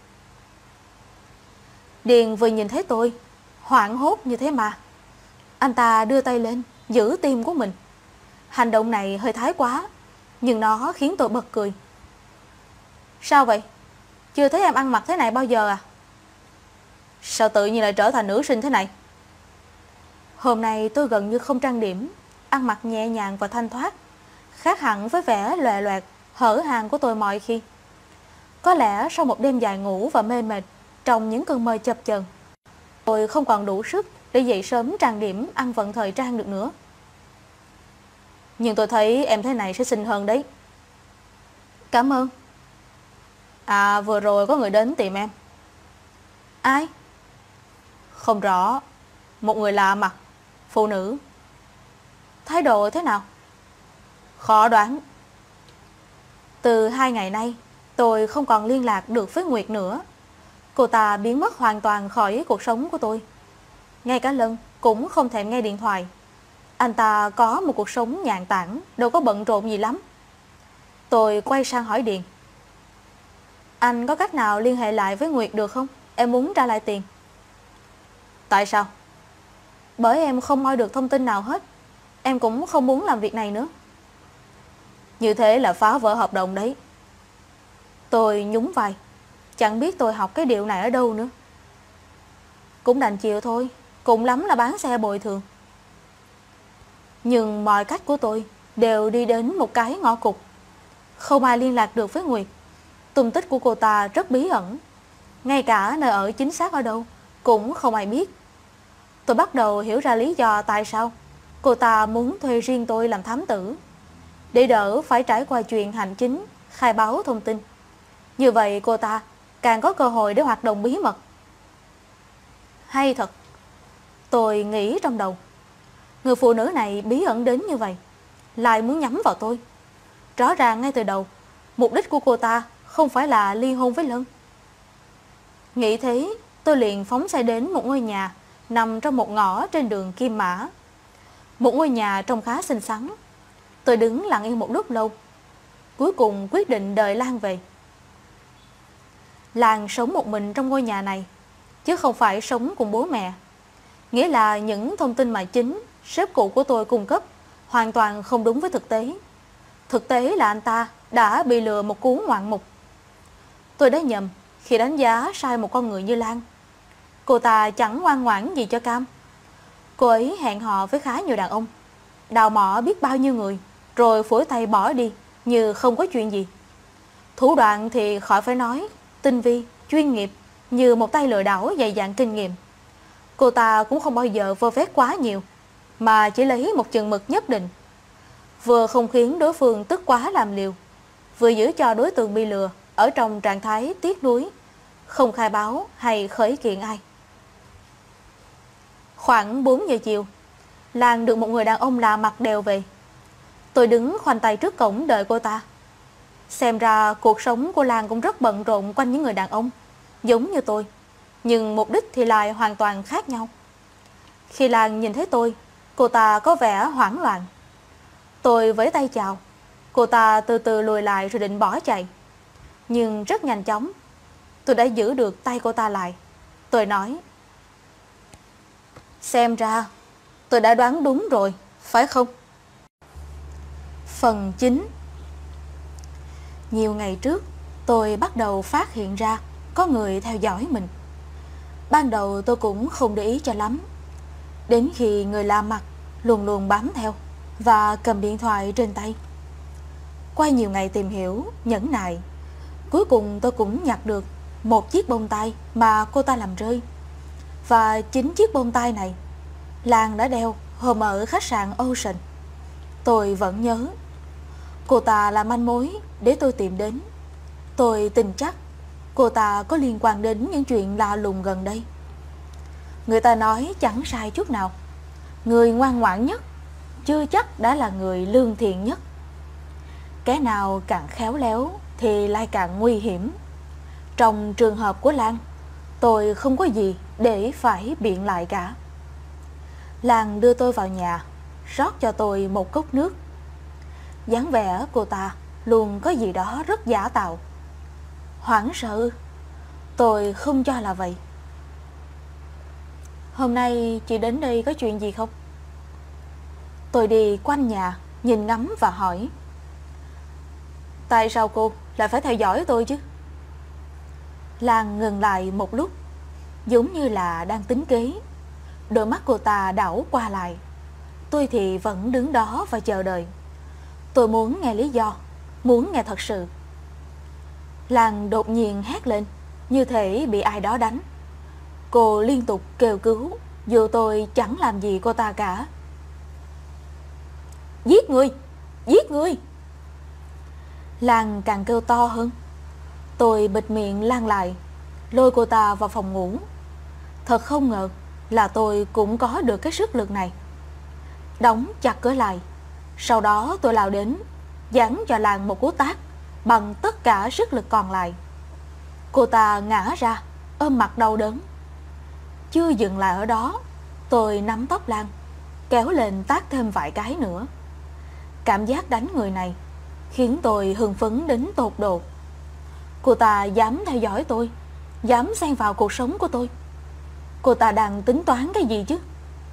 Điền vừa nhìn thấy tôi, hoảng hốt như thế mà. Anh ta đưa tay lên, giữ tim của mình. Hành động này hơi thái quá, nhưng nó khiến tôi bật cười. Sao vậy? Chưa thấy em ăn mặc thế này bao giờ à? Sao tự nhiên lại trở thành nữ sinh thế này? Hôm nay tôi gần như không trang điểm, ăn mặc nhẹ nhàng và thanh thoát, khác hẳn với vẻ lòe loẹt, hở hang của tôi mọi khi. Có lẽ sau một đêm dài ngủ và mê mệt trong những cơn mơ chập chờn, tôi không còn đủ sức để dậy sớm trang điểm ăn vận thời trang được nữa. Nhưng tôi thấy em thế này sẽ xinh hơn đấy. Cảm ơn. À, vừa rồi có người đến tìm em. Ai? Không rõ. Một người lạ mặt, phụ nữ. Thái độ thế nào? Khó đoán. Từ 2 ngày nay, tôi không còn liên lạc được với Nguyệt nữa. Cô ta biến mất hoàn toàn khỏi cuộc sống của tôi. Ngay cả Lân cũng không thèm nghe điện thoại. Anh ta có một cuộc sống nhàn tản, đâu có bận rộn gì lắm. Tôi quay sang hỏi Điền. Anh có cách nào liên hệ lại với Nguyệt được không? Em muốn trả lại tiền. Tại sao? Bởi em không moi được thông tin nào hết. Em cũng không muốn làm việc này nữa. Như thế là phá vỡ hợp đồng đấy. Tôi nhún vai. Chẳng biết tôi học cái điệu này ở đâu nữa. Cũng đành chịu thôi. Cùng lắm là bán xe bồi thường. Nhưng mọi cách của tôi đều đi đến một cái ngõ cụt. Không ai liên lạc được với Nguyệt. Tung tích của cô ta rất bí ẩn. Ngay cả nơi ở chính xác ở đâu cũng không ai biết. Tôi bắt đầu hiểu ra lý do tại sao cô ta muốn thuê riêng tôi làm thám tử, để đỡ phải trải qua chuyện hành chính, khai báo thông tin. Như vậy cô ta càng có cơ hội để hoạt động bí mật. Hay thật, tôi nghĩ trong đầu. Người phụ nữ này bí ẩn đến như vậy, lại muốn nhắm vào tôi. Rõ ràng ngay từ đầu, mục đích của cô ta không phải là ly hôn với Lân. Nghĩ thế, tôi liền phóng xe đến một ngôi nhà nằm trong một ngõ trên đường Kim Mã. Một ngôi nhà trông khá xinh xắn. Tôi đứng lặng yên một lúc lâu, cuối cùng quyết định đợi Lan về. Lan sống một mình trong ngôi nhà này, chứ không phải sống cùng bố mẹ. Nghĩa là những thông tin mà chính sếp cũ của tôi cung cấp hoàn toàn không đúng với thực tế. Thực tế là anh ta đã bị lừa một cú ngoạn mục. Tôi đã nhầm khi đánh giá sai một con người như Lan. Cô ta chẳng ngoan ngoãn gì cho cam. Cô ấy hẹn hò với khá nhiều đàn ông, đào mỏ biết bao nhiêu người, rồi phủi tay bỏ đi như không có chuyện gì. Thủ đoạn thì khỏi phải nói, tinh vi, chuyên nghiệp, như một tay lừa đảo dày dặn kinh nghiệm. Cô ta cũng không bao giờ vơ vét quá nhiều, mà chỉ lấy một chừng mực nhất định. Vừa không khiến đối phương tức quá làm liều, vừa giữ cho đối tượng bị lừa ở trong trạng thái tiếc nuối, không khai báo hay khởi kiện ai. Khoảng 4 giờ chiều, Lan được một người đàn ông lạ mặt đèo về. Tôi đứng khoanh tay trước cổng đợi cô ta. Xem ra cuộc sống của Lan cũng rất bận rộn quanh những người đàn ông, giống như tôi, nhưng mục đích thì lại hoàn toàn khác nhau. Khi Lan nhìn thấy tôi, cô ta có vẻ hoảng loạn. Tôi với tay chào. Cô ta từ từ lùi lại rồi định bỏ chạy. Nhưng rất nhanh chóng, tôi đã giữ được tay cô ta lại. Tôi nói, xem ra tôi đã đoán đúng rồi, phải không? Phần 9. Nhiều ngày trước, tôi bắt đầu phát hiện ra có người theo dõi mình. Ban đầu tôi cũng không để ý cho lắm. Đến khi người lạ mặt luôn luôn bám theo và cầm điện thoại trên tay. Qua nhiều ngày tìm hiểu, nhẫn nại, cuối cùng tôi cũng nhặt được một chiếc bông tai mà cô ta làm rơi. Và chính chiếc bông tai này Lan đã đeo hôm ở khách sạn Ocean. Tôi vẫn nhớ. Cô ta là manh mối để tôi tìm đến. Tôi tin chắc cô ta có liên quan đến những chuyện lạ lùng gần đây. Người ta nói chẳng sai chút nào, người ngoan ngoãn nhất chưa chắc đã là người lương thiện nhất. Cái nào càng khéo léo thì lại càng nguy hiểm. Trong trường hợp của Lan, Tôi không có gì để phải biện lại cả. Lan đưa tôi vào nhà, rót cho tôi một cốc nước. Dáng vẻ cô ta luôn có gì đó rất giả tạo. Hoảng sợ? Tôi không cho là vậy. Hôm nay chị đến đây có chuyện gì không? Tôi đi quanh nhà, nhìn ngắm và hỏi. Tại sao cô lại phải theo dõi tôi chứ? Lan ngừng lại một lúc, giống như là đang tính kế. Đôi mắt cô ta đảo qua lại. Tôi thì vẫn đứng đó và chờ đợi. Tôi muốn nghe lý do, muốn nghe thật sự. Lan đột nhiên hét lên, như thể bị ai đó đánh. Cô liên tục kêu cứu, dù tôi chẳng làm gì cô ta cả. Giết người! Giết người! Lan càng kêu to hơn. Tôi bịt miệng Lan lại, lôi cô ta vào phòng ngủ. Thật không ngờ là tôi cũng có được cái sức lực này. Đóng chặt cửa lại. Sau đó tôi lao đến, giáng cho Lan một cú tát bằng tất cả sức lực còn lại. Cô ta ngã ra, ôm mặt đau đớn. Chưa dừng lại ở đó, tôi nắm tóc Lan, kéo lên tát thêm vài cái nữa. Cảm giác đánh người này khiến tôi hưng phấn đến tột độ. Cô ta dám theo dõi tôi, dám xen vào cuộc sống của tôi. Cô ta đang tính toán cái gì chứ?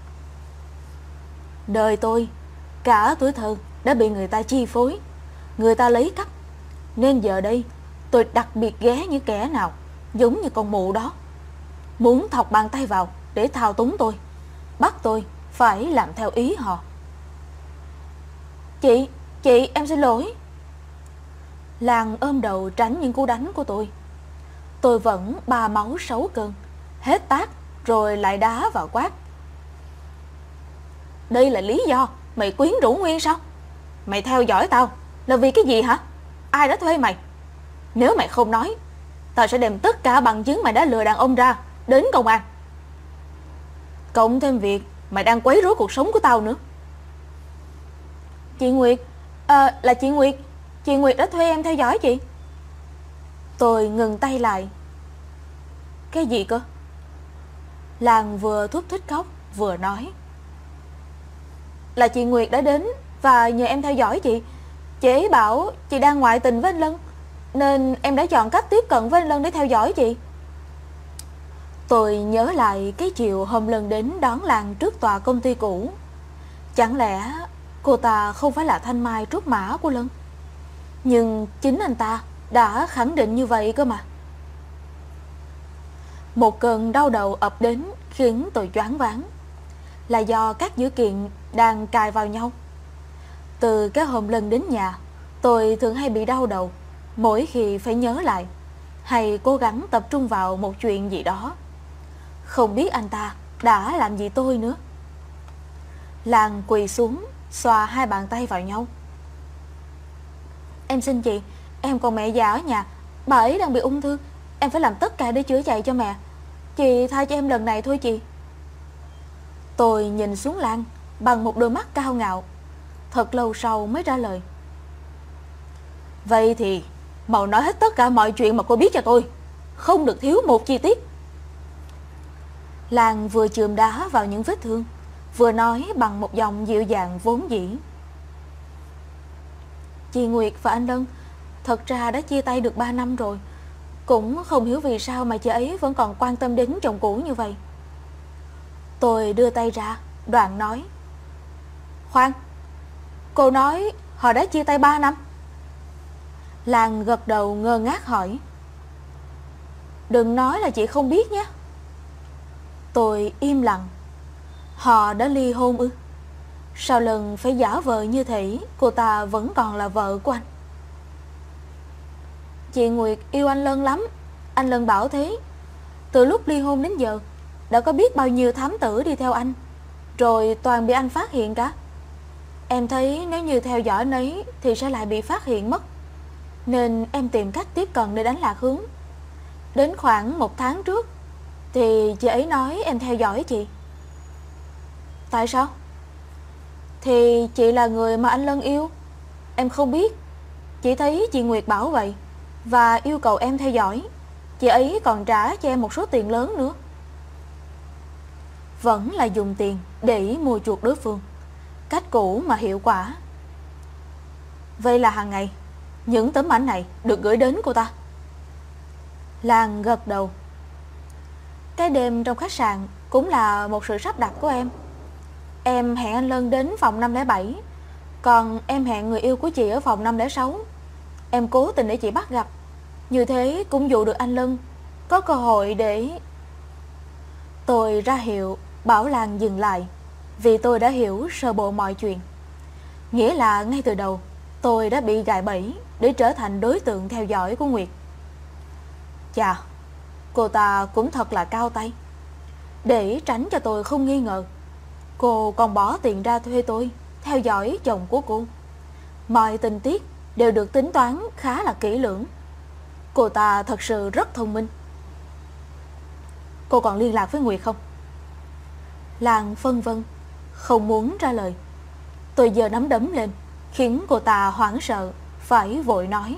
Đời tôi, cả tuổi thơ đã bị người ta chi phối, người ta lấy cắp. Nên giờ đây tôi đặc biệt ghé những kẻ nào giống như con mụ đó, muốn thọc bàn tay vào để thao túng tôi, bắt tôi phải làm theo ý họ. Chị, em xin lỗi. Lan ôm đầu tránh những cú đánh của tôi. Tôi vẫn ba máu sáu cơn, hết tát rồi lại đá vào quát. Đây là lý do mày quyến rũ Nguyên sao? Mày theo dõi tao là vì cái gì hả? Ai đã thuê mày? Nếu mày không nói, tao sẽ đem tất cả bằng chứng mày đã lừa đàn ông ra đến công an. Cộng thêm việc mày đang quấy rối cuộc sống của tao nữa. Chị Nguyệt, là chị Nguyệt. Chị Nguyệt đã thuê em theo dõi chị. Tôi ngừng tay lại. Cái gì cơ? Lan vừa thúc thích khóc vừa nói. Là chị Nguyệt đã đến và nhờ em theo dõi chị. Chị ấy bảo chị đang ngoại tình với anh Lân, nên em đã chọn cách tiếp cận với anh Lân để theo dõi chị. Tôi nhớ lại cái chiều hôm Lân đến đón Lan trước tòa công ty cũ. Chẳng lẽ cô ta không phải là thanh mai trúc mã của Lân? Nhưng chính anh ta đã khẳng định như vậy cơ mà. Một cơn đau đầu ập đến khiến tôi choáng váng. Là do các dữ kiện đang cài vào nhau. Từ cái hôm Lân đến nhà, tôi thường hay bị đau đầu mỗi khi phải nhớ lại hay cố gắng tập trung vào một chuyện gì đó. Không biết anh ta đã làm gì tôi nữa. Lan quỳ xuống, xoa hai bàn tay vào nhau. Em xin chị, em còn mẹ già ở nhà, bà ấy đang bị ung thư. Em phải làm tất cả để chữa chạy cho mẹ. Chị tha cho em lần này thôi chị. Tôi nhìn xuống Lan bằng một đôi mắt cao ngạo. Thật lâu sau mới trả lời. Vậy thì mau nói hết tất cả mọi chuyện mà cô biết cho tôi, không được thiếu một chi tiết. Lan vừa chườm đá vào những vết thương, vừa nói bằng một giọng dịu dàng vốn dĩ. Chị Nguyệt và anh Lân thật ra đã chia tay được 3 năm rồi. Cũng không hiểu vì sao mà chị ấy vẫn còn quan tâm đến chồng cũ như vậy. Tôi đưa tay ra, đoạn nói. Khoan, cô nói họ đã chia tay 3 năm? Lan gật đầu ngơ ngác hỏi. Đừng nói là chị không biết nhé. Tôi im lặng. Họ đã ly hôn ư? Sao Lân phải giả vờ như thể cô ta vẫn còn là vợ của anh? Chị Nguyệt yêu anh Lân lắm, anh Lân bảo thế. Từ lúc ly hôn đến giờ đã có biết bao nhiêu thám tử đi theo anh, rồi toàn bị anh phát hiện cả. Em thấy nếu như theo dõi anh ấy thì sẽ lại bị phát hiện mất, nên em tìm cách tiếp cận để đánh lạc hướng. Đến khoảng 1 tháng trước thì chị ấy nói em theo dõi chị. Tại sao? Thì chị là người mà anh Lân yêu. Em không biết. Chỉ thấy chị Nguyệt bảo vậy và yêu cầu em theo dõi. Chị chị ấy còn trả cho em một số tiền lớn nữa. Vẫn là dùng tiền để mua chuộc đối phương, cách cũ mà hiệu quả. Vậy là hàng ngày những tấm ảnh này được gửi đến cô ta? Lan gật đầu. Cái đêm trong khách sạn cũng là một sự sắp đặt của em. Em hẹn anh Lân đến phòng 507, còn em hẹn người yêu của chị ở phòng 506. Em cố tình để chị bắt gặp, như thế cũng dụ được anh Lân có cơ hội để... Tôi ra hiệu bảo Lan dừng lại, vì tôi đã hiểu sơ bộ mọi chuyện. Nghĩa là ngay từ đầu tôi đã bị gài bẫy để trở thành đối tượng theo dõi của Nguyệt. Chà, cô ta cũng thật là cao tay. Để tránh cho tôi không nghi ngờ, cô còn bỏ tiền ra thuê tôi theo dõi chồng của cô. Mọi tình tiết đều được tính toán khá là kỹ lưỡng. Cô ta thật sự rất thông minh. Cô còn liên lạc với Nguyệt không? Lan phân vân, không muốn trả lời. Tôi giơ nắm đấm lên, khiến cô ta hoảng sợ, phải vội nói.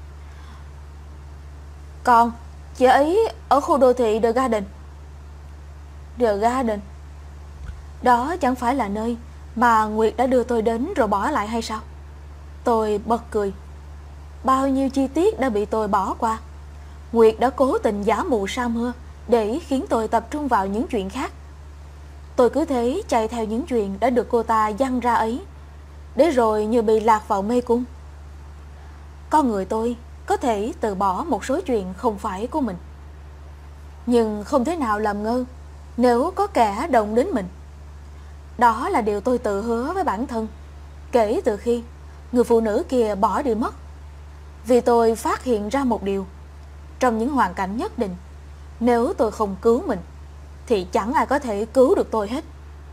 Còn, chị ấy ở khu đô thị The Garden. The Garden? Đó chẳng phải là nơi mà Nguyệt đã đưa tôi đến rồi bỏ lại hay sao? Tôi bật cười. Bao nhiêu chi tiết đã bị tôi bỏ qua. Nguyệt đã cố tình giả mù sa mưa để khiến tôi tập trung vào những chuyện khác. Tôi cứ thế chạy theo những chuyện đã được cô ta dăng ra ấy, để rồi như bị lạc vào mê cung. Con người tôi có thể từ bỏ một số chuyện không phải của mình, nhưng không thể nào làm ngơ nếu có kẻ động đến mình. Đó là điều tôi tự hứa với bản thân kể từ khi người phụ nữ kia bỏ đi mất. Vì tôi phát hiện ra một điều: trong những hoàn cảnh nhất định, nếu tôi không cứu mình thì chẳng ai có thể cứu được tôi hết.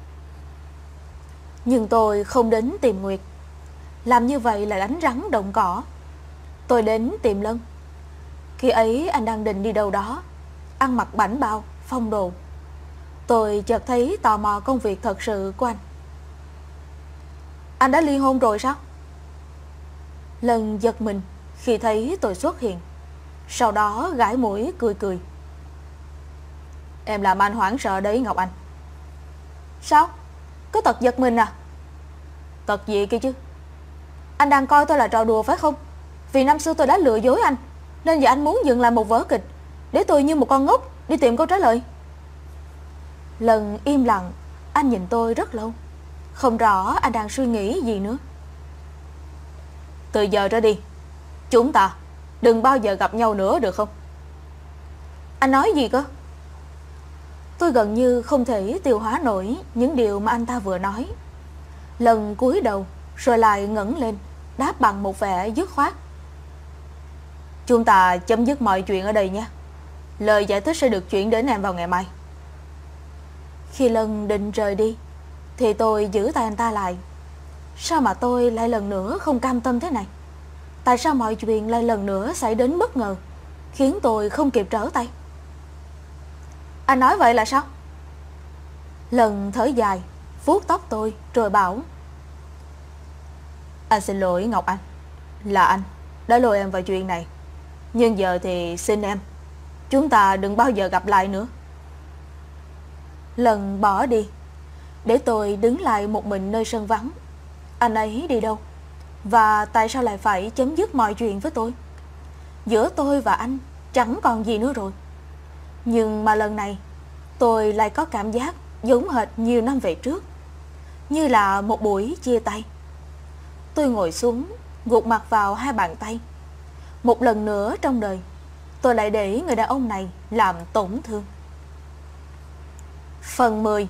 Nhưng tôi không đến tìm Nguyệt. Làm như vậy là đánh rắn động cỏ. Tôi đến tìm Lân. Khi ấy anh đang định đi đâu đó, ăn mặc bảnh bao, phong độ. Tôi chợt thấy tò mò công việc thật sự của anh. Anh đã ly hôn rồi sao? Lân giật mình khi thấy tôi xuất hiện, sau đó gãi mũi cười cười. Em làm anh hoảng sợ đấy Ngọc Anh. Sao? Có tật giật mình à? Tật gì kia chứ? Anh đang coi tôi là trò đùa phải không? Vì năm xưa tôi đã lừa dối anh, nên giờ anh muốn dựng lại một vở kịch để tôi như một con ngốc đi tìm câu trả lời. Lần im lặng, anh nhìn tôi rất lâu, không rõ anh đang suy nghĩ gì nữa. Từ giờ trở đi, chúng ta đừng bao giờ gặp nhau nữa được không? Anh nói gì cơ? Tôi gần như không thể tiêu hóa nổi những điều mà anh ta vừa nói. Lần cúi đầu rồi lại ngẩng lên, đáp bằng một vẻ dứt khoát. Chúng ta chấm dứt mọi chuyện ở đây nhé. Lời giải thích sẽ được chuyển đến em vào ngày mai. Khi Lân định rời đi thì tôi giữ tay anh ta lại. Sao mà tôi lại lần nữa không cam tâm thế này? Tại sao mọi chuyện lại lần nữa xảy đến bất ngờ, khiến tôi không kịp trở tay? Anh nói vậy là sao? Lần thở dài, vuốt tóc tôi rồi bảo. Anh xin lỗi Ngọc Anh. Là anh đã lôi em vào chuyện này. Nhưng giờ thì xin em, chúng ta đừng bao giờ gặp lại nữa. Lần bỏ đi, để tôi đứng lại một mình nơi sân vắng. Anh ấy đi đâu? Và tại sao lại phải chấm dứt mọi chuyện với tôi? Giữa tôi và anh chẳng còn gì nữa rồi. Nhưng mà lần này tôi lại có cảm giác giống hệt nhiều năm về trước, như là một buổi chia tay. Tôi ngồi xuống, gục mặt vào hai bàn tay. Một lần nữa trong đời, tôi lại để người đàn ông này làm tổn thương. Phần 10.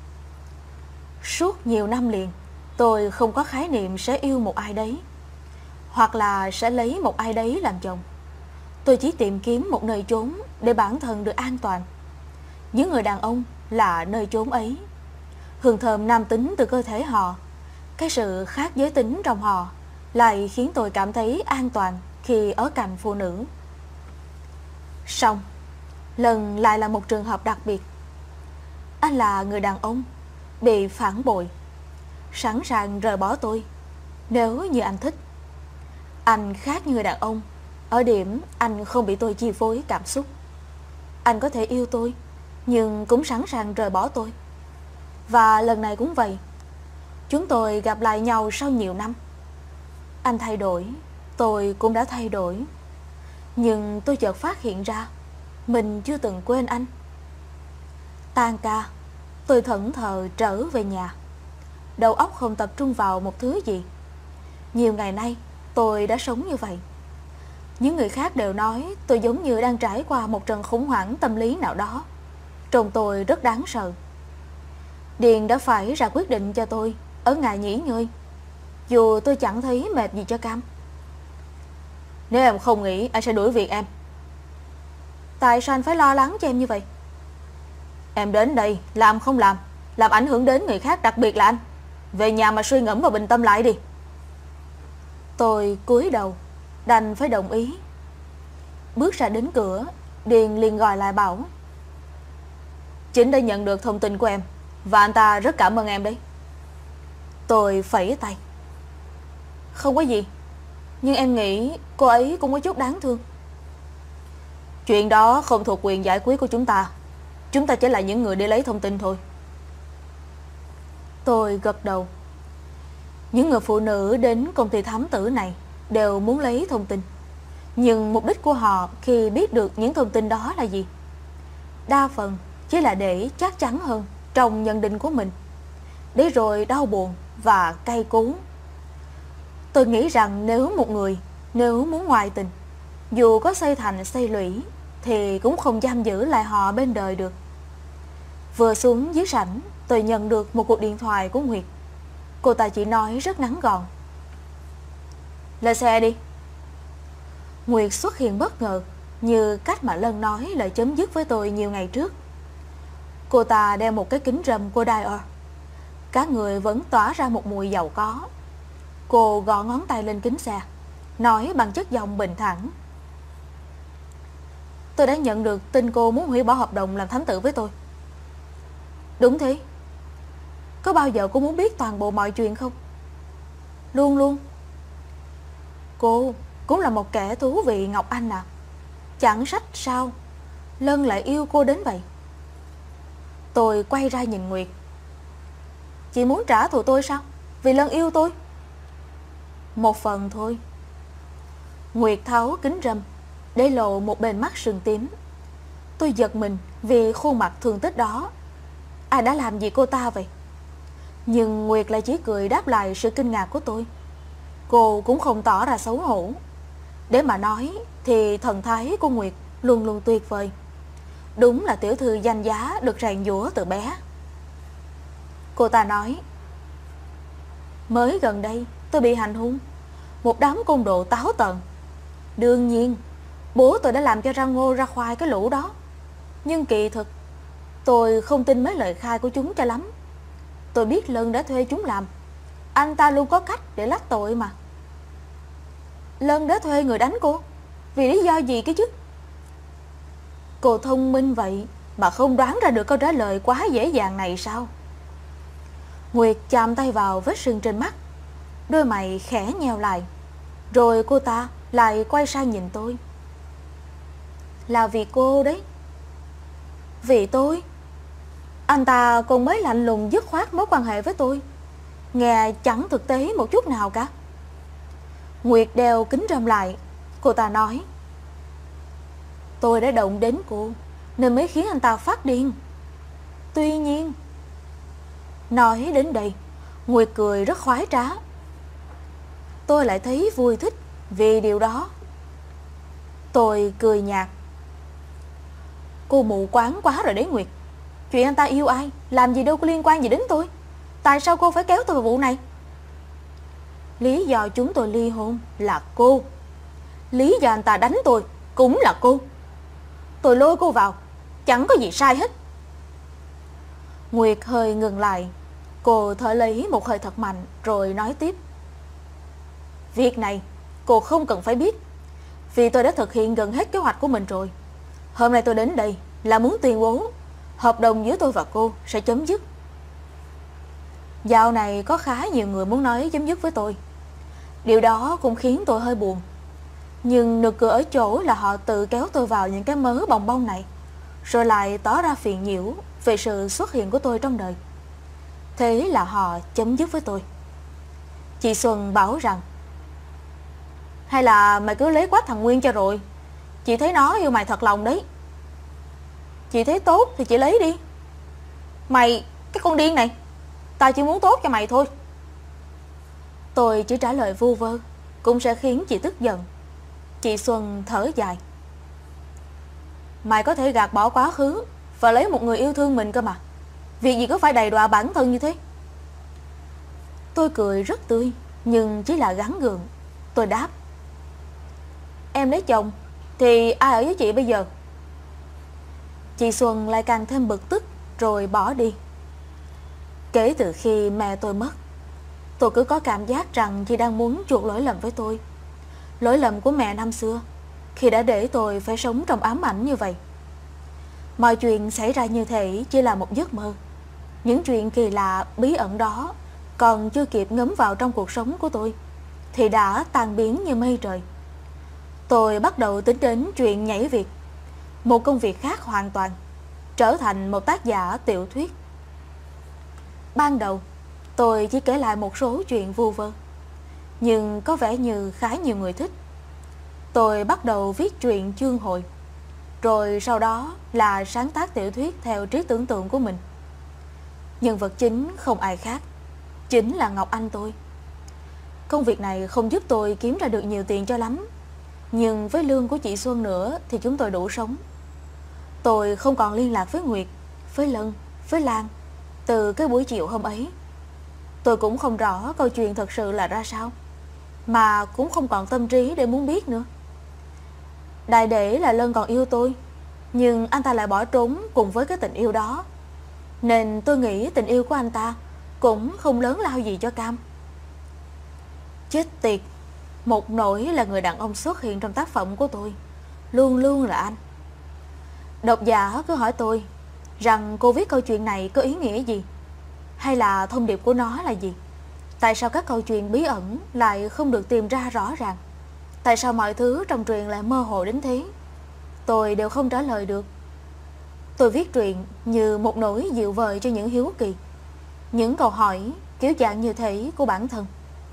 Suốt nhiều năm liền, tôi không có khái niệm sẽ yêu một ai đấy, hoặc là sẽ lấy một ai đấy làm chồng. Tôi chỉ tìm kiếm một nơi trốn để bản thân được an toàn. Những người đàn ông là nơi trốn ấy. Hương thơm nam tính từ cơ thể họ, cái sự khác giới tính trong họ lại khiến tôi cảm thấy an toàn khi ở cạnh phụ nữ. Song Lần lại là một trường hợp đặc biệt. Anh là người đàn ông bị phản bội, sẵn sàng rời bỏ tôi nếu như anh thích. Anh khác như người đàn ông ở điểm anh không bị tôi chi phối cảm xúc. Anh có thể yêu tôi, nhưng cũng sẵn sàng rời bỏ tôi. Và lần này cũng vậy. Chúng tôi gặp lại nhau sau nhiều năm. Anh thay đổi, tôi cũng đã thay đổi. Nhưng tôi chợt phát hiện ra mình chưa từng quên anh. Tan ca, tôi thẫn thờ trở về nhà. Đầu óc không tập trung vào một thứ gì. Nhiều ngày nay tôi đã sống như vậy. Những người khác đều nói tôi giống như đang trải qua một trận khủng hoảng tâm lý nào đó. Trông tôi rất đáng sợ. Điền đã phải ra quyết định cho tôi ở ngày nghỉ ngơi, dù tôi chẳng thấy mệt gì cho cam. Nếu em không nghỉ, anh sẽ đuổi việc em. Tại sao anh phải lo lắng cho em như vậy? Em đến đây, làm không làm ảnh hưởng đến người khác, đặc biệt là anh. Về nhà mà suy ngẫm và bình tâm lại đi. Tôi cúi đầu, đành phải đồng ý. Bước ra đến cửa, Điền liền gọi lại bảo: Chính đã nhận được thông tin của em, và anh ta rất cảm ơn em đấy. Tôi phẩy tay: Không có gì, nhưng em nghĩ cô ấy cũng có chút đáng thương. Chuyện đó không thuộc quyền giải quyết của chúng ta. Chúng ta chỉ là những người đi lấy thông tin thôi. Tôi gật đầu. Những người phụ nữ đến công ty thám tử này đều muốn lấy thông tin. Nhưng mục đích của họ khi biết được những thông tin đó là gì? Đa phần chỉ là để chắc chắn hơn trong nhận định của mình, để rồi đau buồn và cay cú. Tôi nghĩ rằng nếu muốn ngoại tình, dù có xây thành xây lũy, thì cũng không giam giữ lại họ bên đời được. Vừa xuống dưới sảnh, tôi nhận được một cuộc điện thoại của Nguyệt. Cô ta chỉ nói rất ngắn gọn: Lên xe đi. Nguyệt xuất hiện bất ngờ, như cách mà Lân nói lời chấm dứt với tôi nhiều ngày trước. Cô ta đeo một cái kính râm của Dior. Cả người vẫn tỏa ra một mùi giàu có. Cô gõ ngón tay lên kính xe, nói bằng chất giọng bình thản: Tôi đã nhận được tin cô muốn hủy bỏ hợp đồng làm thám tử với tôi. Đúng thế. Có bao giờ cô muốn biết toàn bộ mọi chuyện không? Luôn luôn. Cô cũng là một kẻ thú vị, Ngọc Anh à. Chẳng trách sao Lân lại yêu cô đến vậy. Tôi quay ra nhìn Nguyệt. Chị muốn trả thù tôi sao? Vì Lân yêu tôi? Một phần thôi. Nguyệt tháo kính râm, để lộ một bên mắt sưng tím. Tôi giật mình vì khuôn mặt thương tích đó. Ai đã làm gì cô ta vậy? Nhưng Nguyệt lại chỉ cười đáp lại sự kinh ngạc của tôi. Cô cũng không tỏ ra xấu hổ. Để mà nói thì thần thái của Nguyệt luôn luôn tuyệt vời. Đúng là tiểu thư danh giá được rèn giũa từ bé. Cô ta nói: Mới gần đây tôi bị hành hung. Một đám côn đồ táo tợn. Đương nhiên bố tôi đã làm cho ra ngô ra khoai cái lũ đó. Nhưng kỳ thực tôi không tin mấy lời khai của chúng cho lắm. Tôi biết Lân đã thuê chúng làm. Anh ta luôn có cách để lách tội mà. Lân đã thuê người đánh cô vì lý do gì cái chứ? Cô thông minh vậy mà không đoán ra được câu trả lời quá dễ dàng này sao? Nguyệt chạm tay vào vết sưng trên mắt, đôi mày khẽ nheo lại. Rồi cô ta lại quay sang nhìn tôi. Là vì cô đấy. Vì tôi? Anh ta còn mới lạnh lùng dứt khoát mối quan hệ với tôi, nghe chẳng thực tế một chút nào cả. Nguyệt đeo kính râm lại. Cô ta nói: Tôi đã động đến cô nên mới khiến anh ta phát điên. Tuy nhiên... Nói đến đây, Nguyệt cười rất khoái trá. Tôi lại thấy vui thích vì điều đó. Tôi cười nhạt. Cô mù quáng quá rồi đấy Nguyệt. Chuyện anh ta yêu ai, làm gì đâu có liên quan gì đến tôi. Tại sao cô phải kéo tôi vào vụ này? Lý do chúng tôi ly hôn là cô. Lý do anh ta đánh tôi cũng là cô. Tôi lôi cô vào, chẳng có gì sai hết. Nguyệt hơi ngừng lại. Cô thở lấy một hơi thật mạnh rồi nói tiếp: Việc này cô không cần phải biết, vì tôi đã thực hiện gần hết kế hoạch của mình rồi. Hôm nay tôi đến đây là muốn tuyên bố hợp đồng giữa tôi và cô sẽ chấm dứt. Dạo này có khá nhiều người muốn nói chấm dứt với tôi. Điều đó cũng khiến tôi hơi buồn. Nhưng nực cười ở chỗ là họ tự kéo tôi vào những cái mớ bồng bông này, rồi lại tỏ ra phiền nhiễu về sự xuất hiện của tôi trong đời. Thế là họ chấm dứt với tôi. Chị Xuân bảo rằng: hay là mày cứ lấy quách thằng Nguyên cho rồi, chị thấy nó yêu mày thật lòng đấy. Chị thấy tốt thì chị lấy đi. Mày, cái con điên này, tao chỉ muốn tốt cho mày thôi. Tôi chỉ trả lời vu vơ cũng sẽ khiến chị tức giận. Chị Xuân thở dài: mày có thể gạt bỏ quá khứ và lấy một người yêu thương mình cơ mà. Việc gì có phải đầy đọa bản thân như thế? Tôi cười rất tươi, nhưng chỉ là gắng gượng. Tôi đáp: em lấy chồng thì ai ở với chị bây giờ? Chị Xuân lại càng thêm bực tức rồi bỏ đi. Kể từ khi mẹ tôi mất, tôi cứ có cảm giác rằng chị đang muốn chuộc lỗi lầm với tôi. Lỗi lầm của mẹ năm xưa khi đã để tôi phải sống trong ám ảnh như vậy. Mọi chuyện xảy ra như thế chỉ là một giấc mơ. Những chuyện kỳ lạ bí ẩn đó còn chưa kịp ngấm vào trong cuộc sống của tôi thì đã tan biến như mây trời. Tôi bắt đầu tính đến chuyện nhảy việc, một công việc khác hoàn toàn, trở thành một tác giả tiểu thuyết. Ban đầu tôi chỉ kể lại một số chuyện vu vơ, nhưng có vẻ như khá nhiều người thích. Tôi bắt đầu viết truyện chương hồi, rồi sau đó là sáng tác tiểu thuyết theo trí tưởng tượng của mình. Nhân vật chính không ai khác, chính là Ngọc Anh tôi. Công việc này không giúp tôi kiếm ra được nhiều tiền cho lắm, nhưng với lương của chị Xuân nữa thì chúng tôi đủ sống. Tôi không còn liên lạc với Nguyệt, với Lân, với Lan từ cái buổi chiều hôm ấy. Tôi cũng không rõ câu chuyện thật sự là ra sao, mà cũng không còn tâm trí để muốn biết nữa. Đại để là Lân còn yêu tôi, nhưng anh ta lại bỏ trốn cùng với cái tình yêu đó, nên tôi nghĩ tình yêu của anh ta cũng không lớn lao gì cho Cam. Chết tiệt, một nỗi là người đàn ông xuất hiện trong tác phẩm của tôi luôn luôn là anh. Độc giả cứ hỏi tôi rằng cô viết câu chuyện này có ý nghĩa gì, hay là thông điệp của nó là gì? Tại sao các câu chuyện bí ẩn lại không được tìm ra rõ ràng? Tại sao mọi thứ trong truyện lại mơ hồ đến thế? Tôi đều không trả lời được. Tôi viết truyện như một nỗi dịu vời cho những hiếu kỳ, những câu hỏi kiểu dạng như thế của bản thân.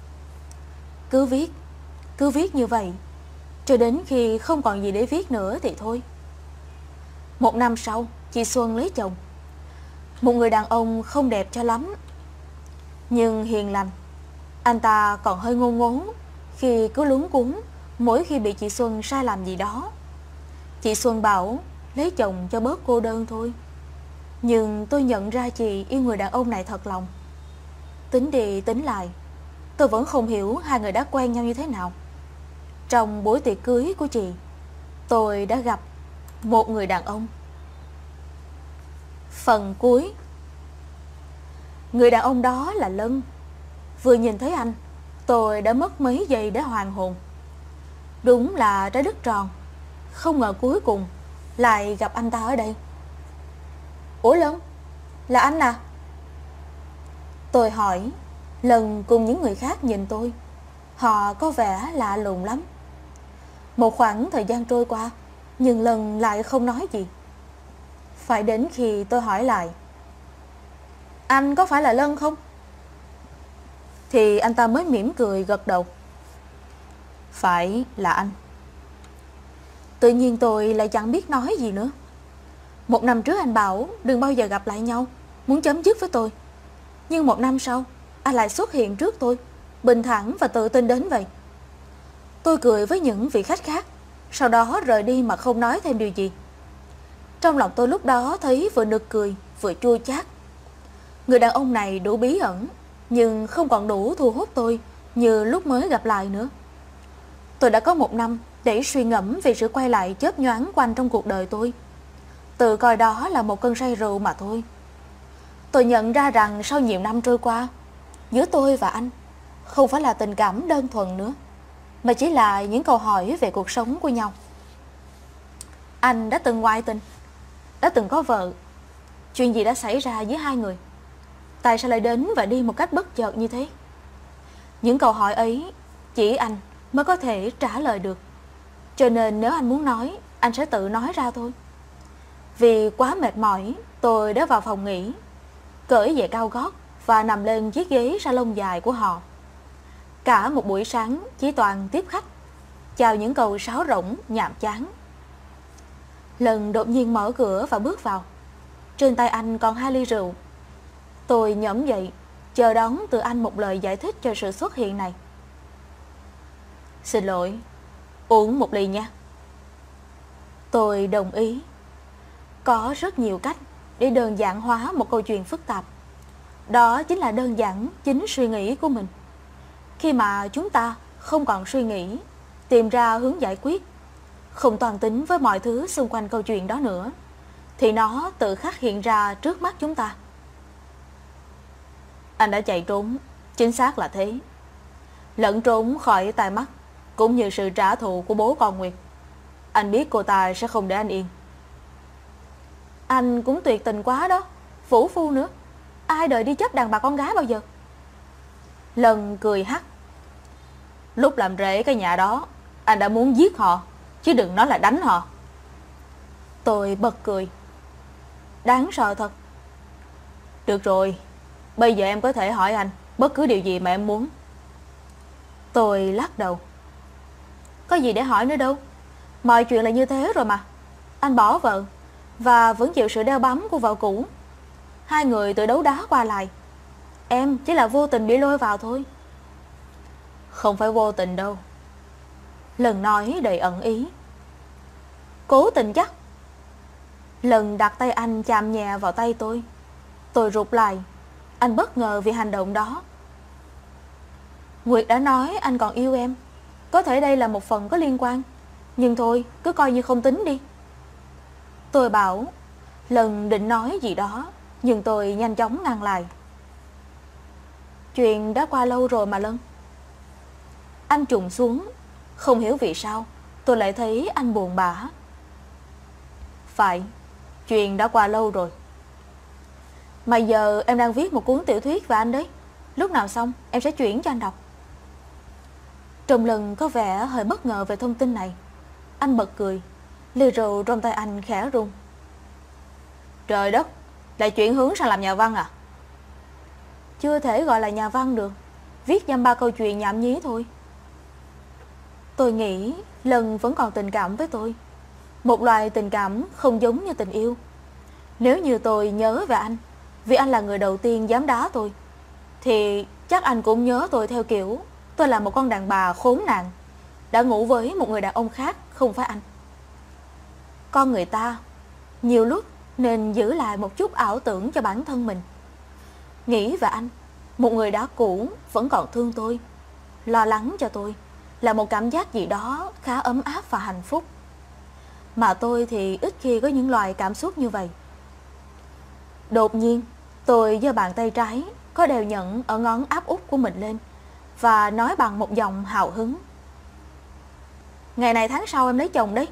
Cứ viết như vậy cho đến khi không còn gì để viết nữa thì thôi. 1 năm sau, chị Xuân lấy chồng. Một người đàn ông không đẹp cho lắm, nhưng hiền lành. Anh ta còn hơi ngôn ngố khi cứ luống cuống mỗi khi bị chị Xuân sai làm gì đó. Chị Xuân bảo lấy chồng cho bớt cô đơn thôi, nhưng tôi nhận ra chị yêu người đàn ông này thật lòng. Tính đi tính lại, tôi vẫn không hiểu hai người đã quen nhau như thế nào. Trong buổi tiệc cưới của chị, tôi đã gặp một người đàn ông. Phần cuối. Người đàn ông đó là Lân. Vừa nhìn thấy anh, tôi đã mất mấy giây để hoàn hồn. Đúng là trái đất tròn, không ngờ cuối cùng lại gặp anh ta ở đây. Ủa Lân, là anh à? Tôi hỏi. Lân cùng những người khác nhìn tôi. Họ có vẻ lạ lùng lắm. Một khoảng thời gian trôi qua, nhưng Lân lại không nói gì. Phải đến khi tôi hỏi lại: anh có phải là Lân không? Thì anh ta mới mỉm cười gật đầu: phải là anh. Tự nhiên tôi lại chẳng biết nói gì nữa. 1 năm trước anh bảo đừng bao giờ gặp lại nhau, muốn chấm dứt với tôi. Nhưng 1 năm sau, anh lại xuất hiện trước tôi, bình thản và tự tin đến vậy. Tôi cười với những vị khách khác, sau đó rời đi mà không nói thêm điều gì. Trong lòng tôi lúc đó thấy vừa nực cười vừa chua chát. Người đàn ông này đủ bí ẩn, nhưng không còn đủ thu hút tôi như lúc mới gặp lại nữa. Tôi đã có 1 năm để suy ngẫm về sự quay lại chớp nhoáng của anh trong cuộc đời tôi. Tự coi đó là một cơn say rượu mà thôi. Tôi nhận ra rằng sau nhiều năm trôi qua, giữa tôi và anh không phải là tình cảm đơn thuần nữa, mà chỉ là những câu hỏi về cuộc sống của nhau. Anh đã từng ngoại tình, đã từng có vợ. Chuyện gì đã xảy ra giữa hai người? Tại sao lại đến và đi một cách bất chợt như thế? Những câu hỏi ấy chỉ anh mới có thể trả lời được. Cho nên nếu anh muốn nói, anh sẽ tự nói ra thôi. Vì quá mệt mỏi, tôi đã vào phòng nghỉ, cởi giày cao gót và nằm lên chiếc ghế salon dài của họ. Cả một buổi sáng chỉ toàn tiếp khách, chào những câu sáo rỗng nhàm chán. Lần đột nhiên mở cửa và bước vào. Trên tay anh còn 2 ly rượu. Tôi nhổm dậy, chờ đón từ anh một lời giải thích cho sự xuất hiện này. Xin lỗi, uống một ly nha. Tôi đồng ý. Có rất nhiều cách để đơn giản hóa một câu chuyện phức tạp. Đó chính là đơn giản chính suy nghĩ của mình. Khi mà chúng ta không còn suy nghĩ, tìm ra hướng giải quyết, không toàn tính với mọi thứ xung quanh câu chuyện đó nữa, thì nó tự khắc hiện ra trước mắt chúng ta. Anh đã chạy trốn, chính xác là thế. Lẫn trốn khỏi tai mắt, cũng như sự trả thù của bố con Nguyệt. Anh biết cô ta sẽ không để anh yên. Anh cũng tuyệt tình quá đó, phũ phu nữa. Ai đời đi chấp đàn bà con gái bao giờ. Lần cười hắt. Lúc làm rễ cái nhà đó, anh đã muốn giết họ, chứ đừng nói là đánh họ. Tôi bật cười. Đáng sợ thật. Được rồi, bây giờ em có thể hỏi anh bất cứ điều gì mà em muốn. Tôi lắc đầu. Có gì để hỏi nữa đâu. Mọi chuyện là như thế rồi mà. Anh bỏ vợ và vẫn chịu sự đeo bám của vợ cũ. 2 người tự đấu đá qua lại. Em chỉ là vô tình bị lôi vào thôi. Không phải vô tình đâu. Lần nói đầy ẩn ý. Cố tình chắc. Lần đặt tay anh chạm nhẹ vào tay tôi. Tôi rụt lại. Anh bất ngờ vì hành động đó. Nguyệt đã nói anh còn yêu em. Có thể đây là một phần có liên quan. Nhưng thôi, cứ coi như không tính đi. Tôi bảo. Lần định nói gì đó, nhưng tôi nhanh chóng ngăn lại. Chuyện đã qua lâu rồi mà Lân. Anh trùng xuống. Không hiểu vì sao tôi lại thấy anh buồn bã. Phải, chuyện đã qua lâu rồi. Mà giờ em đang viết một cuốn tiểu thuyết về anh đấy. Lúc nào xong em sẽ chuyển cho anh đọc. Trong Lần có vẻ hơi bất ngờ về thông tin này. Anh bật cười. Ly rượu trong tay anh khẽ rung. Trời đất, lại chuyển hướng sang làm nhà văn à? Chưa thể gọi là nhà văn được. Viết dăm ba câu chuyện nhảm nhí thôi. Tôi nghĩ Lần vẫn còn tình cảm với tôi. Một loại tình cảm không giống như tình yêu. Nếu như tôi nhớ về anh, vì anh là người đầu tiên dám đá tôi, thì chắc anh cũng nhớ tôi theo kiểu tôi là một con đàn bà khốn nạn, đã ngủ với một người đàn ông khác không phải anh. Con người ta nhiều lúc nên giữ lại một chút ảo tưởng cho bản thân mình. Nghĩ về anh, một người đã cũ vẫn còn thương tôi, lo lắng cho tôi, là một cảm giác gì đó khá ấm áp và hạnh phúc. Mà tôi thì ít khi có những loại cảm xúc như vậy. Đột nhiên tôi giơ bàn tay trái có đeo nhẫn ở ngón áp út của mình lên và nói bằng một giọng hào hứng. Ngày này tháng sau em lấy chồng đấy.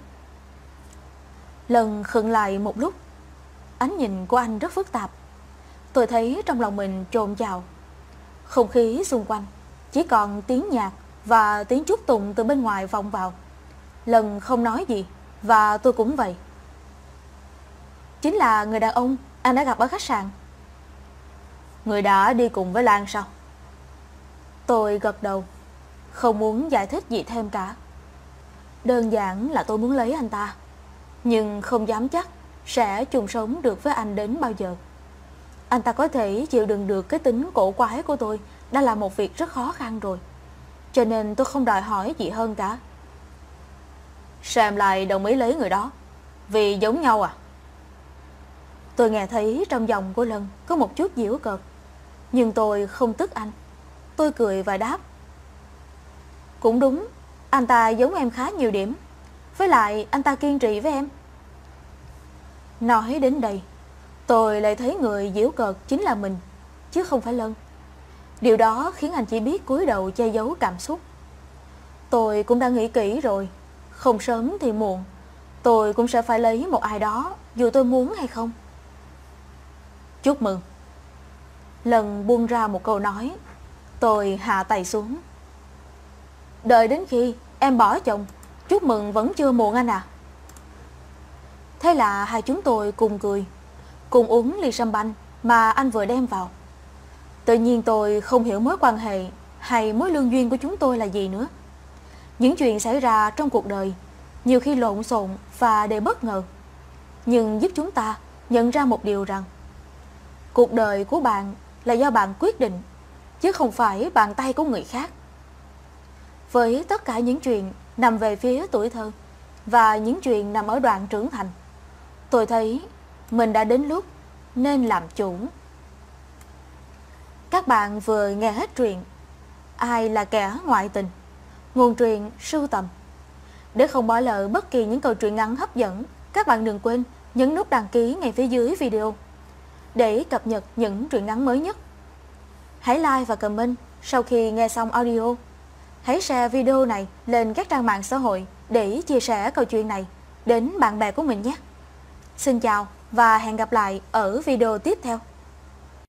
Lần khựng lại một lúc. Ánh nhìn của anh rất phức tạp. Tôi thấy trong lòng mình trồn trào. Không khí xung quanh chỉ còn tiếng nhạc và tiếng chúc tụng từ bên ngoài vọng vào. Lần không nói gì, và tôi cũng vậy. Chính là người đàn ông anh đã gặp ở khách sạn. Người đã đi cùng với Lan sao? Tôi gật đầu, không muốn giải thích gì thêm cả. Đơn giản là tôi muốn lấy anh ta, nhưng không dám chắc sẽ chung sống được với anh đến bao giờ. Anh ta có thể chịu đựng được cái tính cổ quái của tôi đã là một việc rất khó khăn rồi. Cho nên tôi không đòi hỏi gì hơn cả. Sao em lại đồng ý lấy người đó? Vì giống nhau à? Tôi nghe thấy trong giọng của Lân có một chút giễu cợt. Nhưng tôi không tức anh. Tôi cười và đáp. Cũng đúng, anh ta giống em khá nhiều điểm. Với lại anh ta kiên trì với em. Nói đến đây, tôi lại thấy người giễu cợt chính là mình, chứ không phải Lân. Điều đó khiến anh chỉ biết cúi đầu che giấu cảm xúc. Tôi cũng đã nghĩ kỹ rồi. Không sớm thì muộn, tôi cũng sẽ phải lấy một ai đó, dù tôi muốn hay không. Chúc mừng. Lần buông ra một câu nói. Tôi hạ tay xuống. Đợi đến khi em bỏ chồng, chúc mừng vẫn chưa muộn anh à. Thế là hai chúng tôi cùng cười, cùng uống ly sâm banh mà anh vừa đem vào. Tự nhiên tôi không hiểu mối quan hệ hay mối lương duyên của chúng tôi là gì nữa. Những chuyện xảy ra trong cuộc đời nhiều khi lộn xộn và đầy bất ngờ, nhưng giúp chúng ta nhận ra một điều rằng cuộc đời của bạn là do bạn quyết định, chứ không phải bàn tay của người khác. Với tất cả những chuyện nằm về phía tuổi thơ và những chuyện nằm ở đoạn trưởng thành, tôi thấy mình đã đến lúc nên làm chủ. Các bạn vừa nghe hết truyện Ai là kẻ ngoại tình, nguồn truyện sưu tầm. Để không bỏ lỡ bất kỳ những câu chuyện ngắn hấp dẫn, các bạn đừng quên nhấn nút đăng ký ngay phía dưới video để cập nhật những truyện ngắn mới nhất. Hãy like và comment sau khi nghe xong audio. Hãy share video này lên các trang mạng xã hội để chia sẻ câu chuyện này đến bạn bè của mình nhé. Xin chào và hẹn gặp lại ở video tiếp theo.